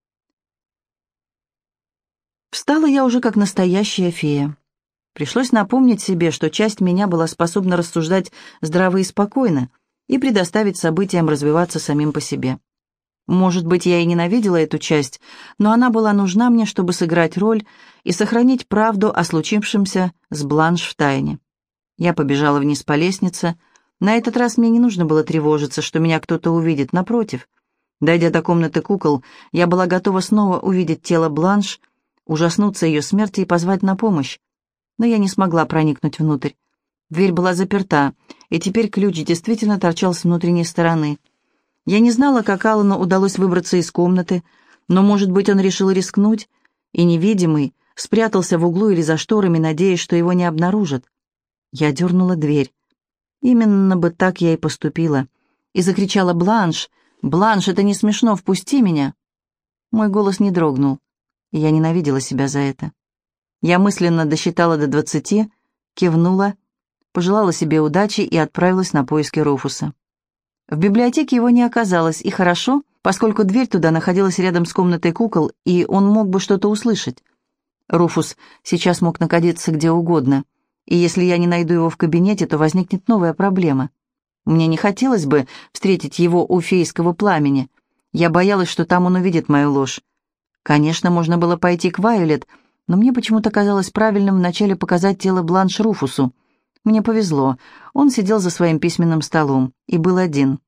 Встала я уже как настоящая фея. Пришлось напомнить себе, что часть меня была способна рассуждать здраво и спокойно и предоставить событиям развиваться самим по себе. Может быть, я и ненавидела эту часть, но она была нужна мне, чтобы сыграть роль и сохранить правду о случившемся с Бланш в тайне. Я побежала вниз по лестнице. На этот раз мне не нужно было тревожиться, что меня кто-то увидит, напротив. Дойдя до комнаты кукол, я была готова снова увидеть тело Бланш, ужаснуться ее смерти и позвать на помощь. Но я не смогла проникнуть внутрь. Дверь была заперта, и теперь ключ действительно торчал с внутренней стороны. Я не знала, как Аллану удалось выбраться из комнаты, Но, может быть, он решил рискнуть, и невидимый спрятался в углу или за шторами, надеясь, что его не обнаружат. Я дернула дверь. Именно бы так я и поступила. И закричала: «Бланш! Бланш, это не смешно, впусти меня!» Мой голос не дрогнул, и я ненавидела себя за это. Я мысленно досчитала до двадцати, кивнула, пожелала себе удачи и отправилась на поиски Руфуса. В библиотеке его не оказалось, и хорошо, поскольку дверь туда находилась рядом с комнатой кукол, и он мог бы что-то услышать. Руфус сейчас мог находиться где угодно, и если я не найду его в кабинете, то возникнет новая проблема. Мне не хотелось бы встретить его у фейского пламени. Я боялась, что там он увидит мою ложь. Конечно, можно было пойти к Вайолет, но мне почему-то казалось правильным вначале показать тело Бланш Руфусу. Мне повезло, он сидел за своим письменным столом и был один.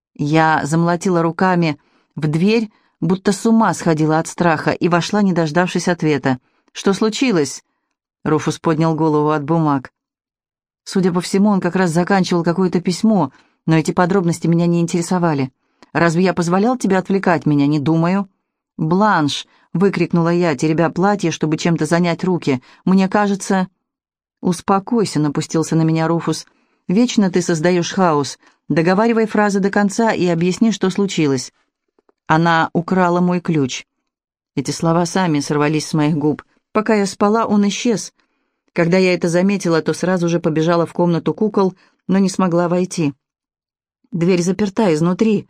Я замолотила руками в дверь, будто с ума сходила от страха, и вошла, не дождавшись ответа. «Что случилось?» Руфус поднял голову от бумаг. Судя по всему, он как раз заканчивал какое-то письмо, но эти подробности меня не интересовали. «Разве я позволял тебе отвлекать меня? Не думаю». «Бланш!» — выкрикнула я, теребя платье, чтобы чем-то занять руки. «Мне кажется...» «Успокойся», — напустился на меня Руфус. «Вечно ты создаешь хаос. Договаривай фразы до конца и объясни, что случилось». «Она украла мой ключ». Эти слова сами сорвались с моих губ. Пока я спала, он исчез. Когда я это заметила, то сразу же побежала в комнату кукол, но не смогла войти. Дверь заперта изнутри.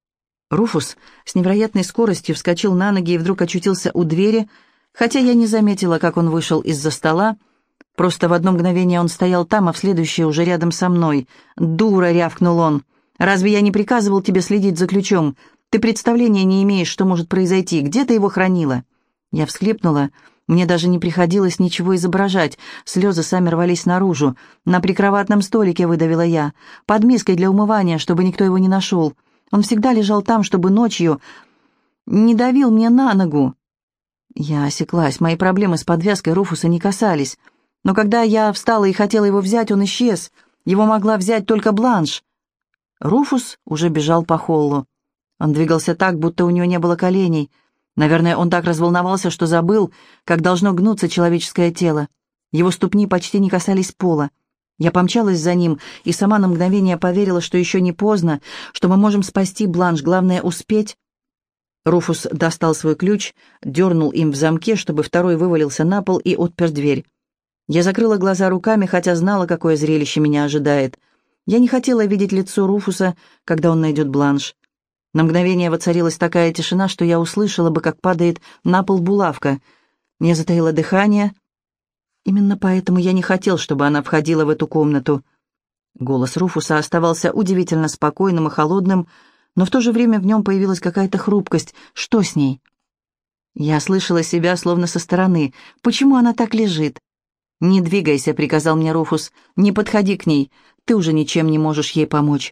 Руфус с невероятной скоростью вскочил на ноги и вдруг очутился у двери, хотя я не заметила, как он вышел из-за стола. Просто в одно мгновение он стоял там, а в следующее уже рядом со мной. «Дура!» — рявкнул он. «Разве я не приказывал тебе следить за ключом? Ты представления не имеешь, что может произойти. Где ты его хранила?» Я всхлипнула. Мне даже не приходилось ничего изображать. Слезы сами рвались наружу. «На прикроватном столике», — выдавила я. «Под миской для умывания, чтобы никто его не нашел. Он всегда лежал там, чтобы ночью не давил мне на ногу». Я осеклась. Мои проблемы с подвязкой Руфуса не касались. Но когда я встала и хотела его взять, он исчез. Его могла взять только Бланш. Руфус уже бежал по холлу. Он двигался так, будто у него не было коленей. Наверное, он так разволновался, что забыл, как должно гнуться человеческое тело. Его ступни почти не касались пола. Я помчалась за ним и сама на мгновение поверила, что еще не поздно, что мы можем спасти Бланш, главное — успеть. Руфус достал свой ключ, дернул им в замке, чтобы второй вывалился на пол, и отпер дверь. Я закрыла глаза руками, хотя знала, какое зрелище меня ожидает. Я не хотела видеть лицо Руфуса, когда он найдет Бланш. На мгновение воцарилась такая тишина, что я услышала бы, как падает на пол булавка. Я затаила дыхание. Именно поэтому я не хотел, чтобы она входила в эту комнату. Голос Руфуса оставался удивительно спокойным и холодным, но в то же время в нем появилась какая-то хрупкость. Что с ней? Я слышала себя словно со стороны. Почему она так лежит? «Не двигайся», — приказал мне Руфус. «Не подходи к ней. Ты уже ничем не можешь ей помочь».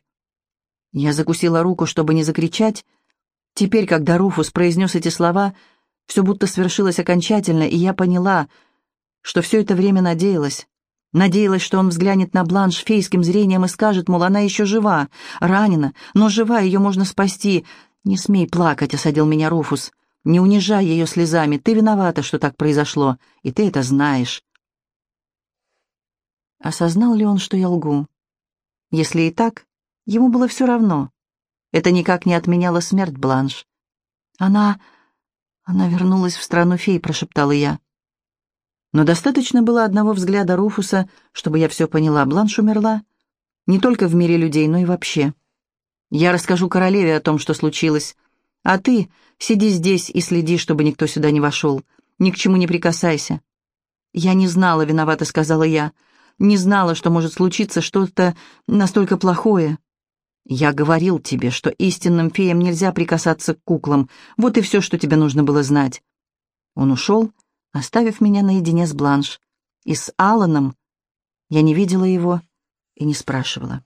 Я закусила руку, чтобы не закричать. Теперь, когда Руфус произнес эти слова, все будто свершилось окончательно, и я поняла, что все это время надеялась. Надеялась, что он взглянет на Бланш фейским зрением и скажет, мол, она еще жива, ранена, но жива, ее можно спасти. «Не смей плакать», — осадил меня Руфус. «Не унижай ее слезами. Ты виновата, что так произошло, и ты это знаешь». Осознал ли он, что я лгу? Если и так, ему было все равно. Это никак не отменяло смерть Бланш. «Она... она вернулась в страну фей», — прошептала я. Но достаточно было одного взгляда Руфуса, чтобы я все поняла. Бланш умерла. Не только в мире людей, но и вообще. Я расскажу королеве о том, что случилось. А ты сиди здесь и следи, чтобы никто сюда не вошел. Ни к чему не прикасайся». «Я не знала», — виновата сказала я. «Не знала, что может случиться что-то настолько плохое». «Я говорил тебе, что истинным феям нельзя прикасаться к куклам. Вот и все, что тебе нужно было знать». Он ушел, оставив меня наедине с Бланш. И с Алланом я не видела его и не спрашивала.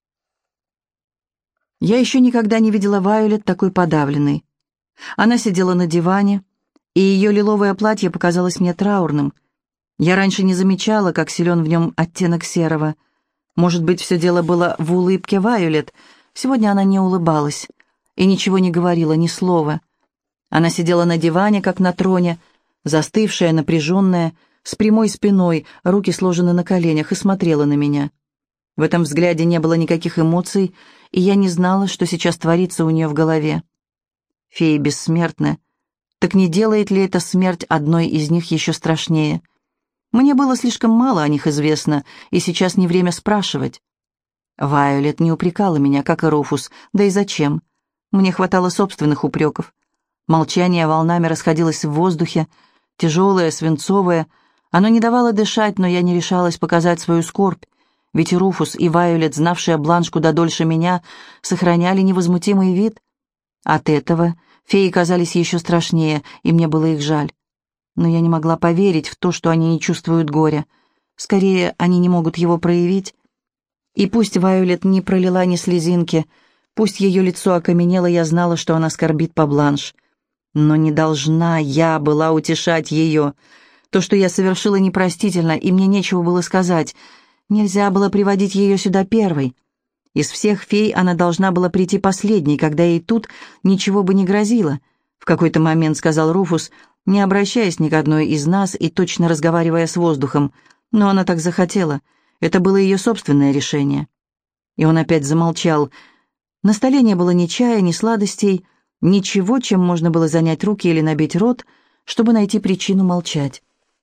Я еще никогда не видела Вайолет такой подавленной. Она сидела на диване, и ее лиловое платье показалось мне траурным. Я раньше не замечала, как силен в нем оттенок серого. Может быть, все дело было в улыбке Вайолет. Сегодня она не улыбалась и ничего не говорила, ни слова. Она сидела на диване, как на троне, застывшая, напряженная, с прямой спиной, руки сложены на коленях, и смотрела на меня. В этом взгляде не было никаких эмоций, и я не знала, что сейчас творится у нее в голове. Феи бессмертны. Так не делает ли эта смерть одной из них еще страшнее? Мне было слишком мало о них известно, и сейчас не время спрашивать. Вайолет не упрекала меня, как и Руфус, да и зачем? Мне хватало собственных упреков. Молчание волнами расходилось в воздухе, тяжелое, свинцовое. Оно не давало дышать, но я не решалась показать свою скорбь, ведь и Руфус, и Вайолет, знавшие Бланш куда дольше меня, сохраняли невозмутимый вид. От этого феи казались еще страшнее, и мне было их жаль. Но я не могла поверить в то, что они не чувствуют горя. Скорее, они не могут его проявить. И пусть Вайолет не пролила ни слезинки, пусть ее лицо окаменело, я знала, что она скорбит по Бланш. Но не должна я была утешать ее. То, что я совершила, непростительно, и мне нечего было сказать. Нельзя было приводить ее сюда первой. Из всех фей она должна была прийти последней, когда ей тут ничего бы не грозило. В какой-то момент сказал Руфус, не обращаясь ни к одной из нас и точно разговаривая с воздухом. Но она так захотела. Это было ее собственное решение. И он опять замолчал. На столе не было ни чая, ни сладостей, ничего, чем можно было занять руки или набить рот, чтобы найти причину молчать.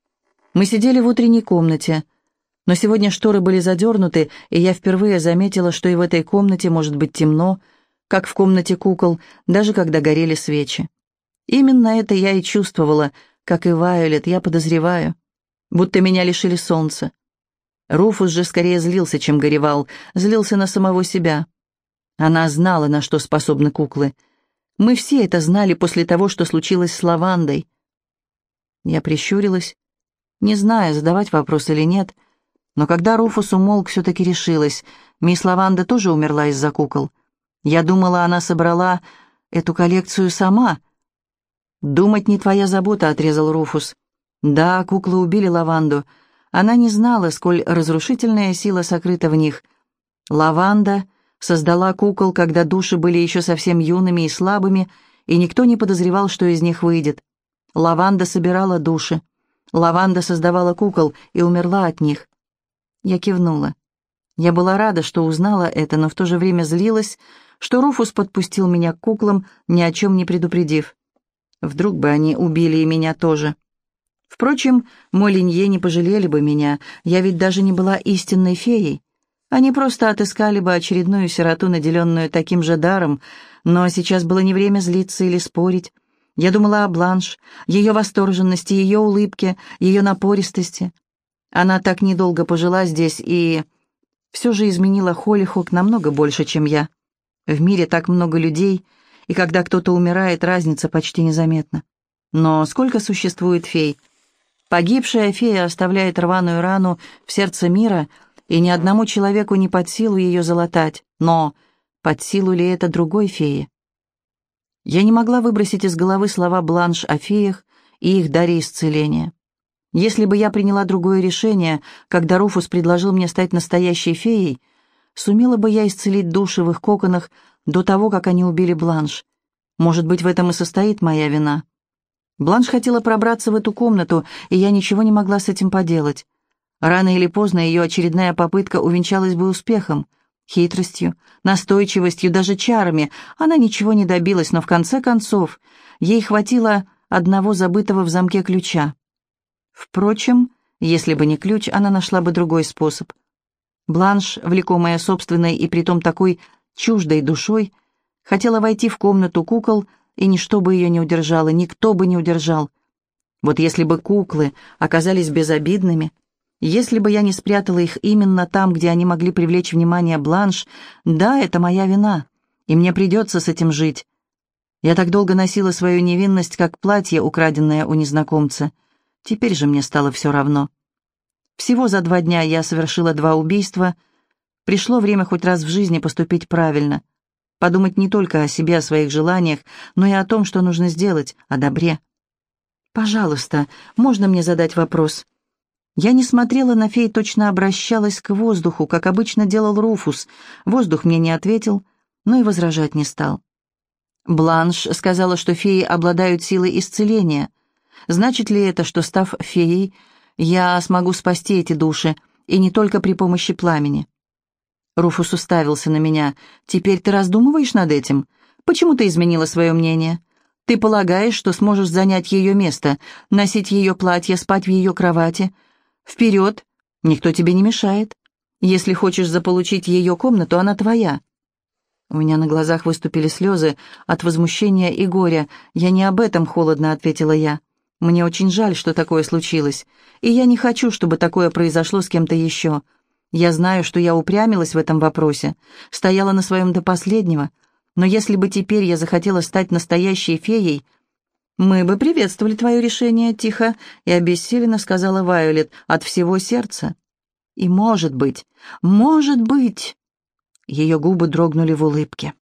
Мы сидели в утренней комнате, но сегодня шторы были задернуты, и я впервые заметила, что и в этой комнате может быть темно, как в комнате кукол, даже когда горели свечи. Именно это я и чувствовала, как и Вайолет, я подозреваю, будто меня лишили солнца. Руфус же скорее злился, чем горевал, злился на самого себя. Она знала, на что способны куклы. Мы все это знали после того, что случилось с Лавандой. Я прищурилась, не зная, задавать вопрос или нет, но когда Руфус умолк, все-таки решилась. Мисс Лаванда тоже умерла из-за кукол. Я думала, она собрала эту коллекцию сама. «Думать не твоя забота», — отрезал Руфус. «Да, куклы убили Лаванду. Она не знала, сколь разрушительная сила сокрыта в них. Лаванда создала кукол, когда души были еще совсем юными и слабыми, и никто не подозревал, что из них выйдет. Лаванда собирала души. Лаванда создавала кукол и умерла от них». Я кивнула. Я была рада, что узнала это, но в то же время злилась, что Руфус подпустил меня к куклам, ни о чем не предупредив. Вдруг бы они убили и меня тоже. Впрочем, Молинье не пожалели бы меня, я ведь даже не была истинной феей. Они просто отыскали бы очередную сироту, наделенную таким же даром, но сейчас было не время злиться или спорить. Я думала о Бланш, ее восторженности, ее улыбке, ее напористости. Она так недолго пожила здесь и все же изменила Холлихок намного больше, чем я. В мире так много людей, и когда кто-то умирает, разница почти незаметна. Но сколько существует фей? Погибшая фея оставляет рваную рану в сердце мира, и ни одному человеку не под силу ее залатать. Но под силу ли это другой фее? Я не могла выбросить из головы слова Бланш о феях и их даре исцеления. Если бы я приняла другое решение, когда Руфус предложил мне стать настоящей феей, сумела бы я исцелить души в их коконах до того, как они убили Бланш. Может быть, в этом и состоит моя вина. Бланш хотела пробраться в эту комнату, и я ничего не могла с этим поделать. Рано или поздно ее очередная попытка увенчалась бы успехом. Хитростью, настойчивостью, даже чарами она ничего не добилась, но в конце концов ей хватило одного забытого в замке ключа. Впрочем, если бы не ключ, она нашла бы другой способ. Бланш, влекомая собственной и притом такой чуждой душой, хотела войти в комнату кукол, и ничто бы ее не удержало, никто бы не удержал. Вот если бы куклы оказались безобидными, если бы я не спрятала их именно там, где они могли привлечь внимание Бланш, да, это моя вина, и мне придется с этим жить. Я так долго носила свою невинность, как платье, украденное у незнакомца. Теперь же мне стало все равно. Всего за два дня я совершила два убийства. Пришло время хоть раз в жизни поступить правильно. Подумать не только о себе, о своих желаниях, но и о том, что нужно сделать, о добре. «Пожалуйста, можно мне задать вопрос?» Я не смотрела на фей, точно обращалась к воздуху, как обычно делал Руфус. Воздух мне не ответил, но и возражать не стал. Бланш сказала, что феи обладают силой исцеления. Значит ли это, что, став феей, я смогу спасти эти души, и не только при помощи пламени? Руфус уставился на меня. «Теперь ты раздумываешь над этим? Почему ты изменила свое мнение? Ты полагаешь, что сможешь занять ее место, носить ее платье, спать в ее кровати? Вперед! Никто тебе не мешает. Если хочешь заполучить ее комнату, она твоя». У меня на глазах выступили слезы от возмущения и горя. «Я не об этом», — холодно ответила я. «Мне очень жаль, что такое случилось, и я не хочу, чтобы такое произошло с кем-то еще. Я знаю, что я упрямилась в этом вопросе, стояла на своем до последнего, но если бы теперь я захотела стать настоящей феей, мы бы приветствовали твое решение», — тихо и обессиленно сказала Вайолет, от всего сердца. «И может быть, может быть...» Ее губы дрогнули в улыбке.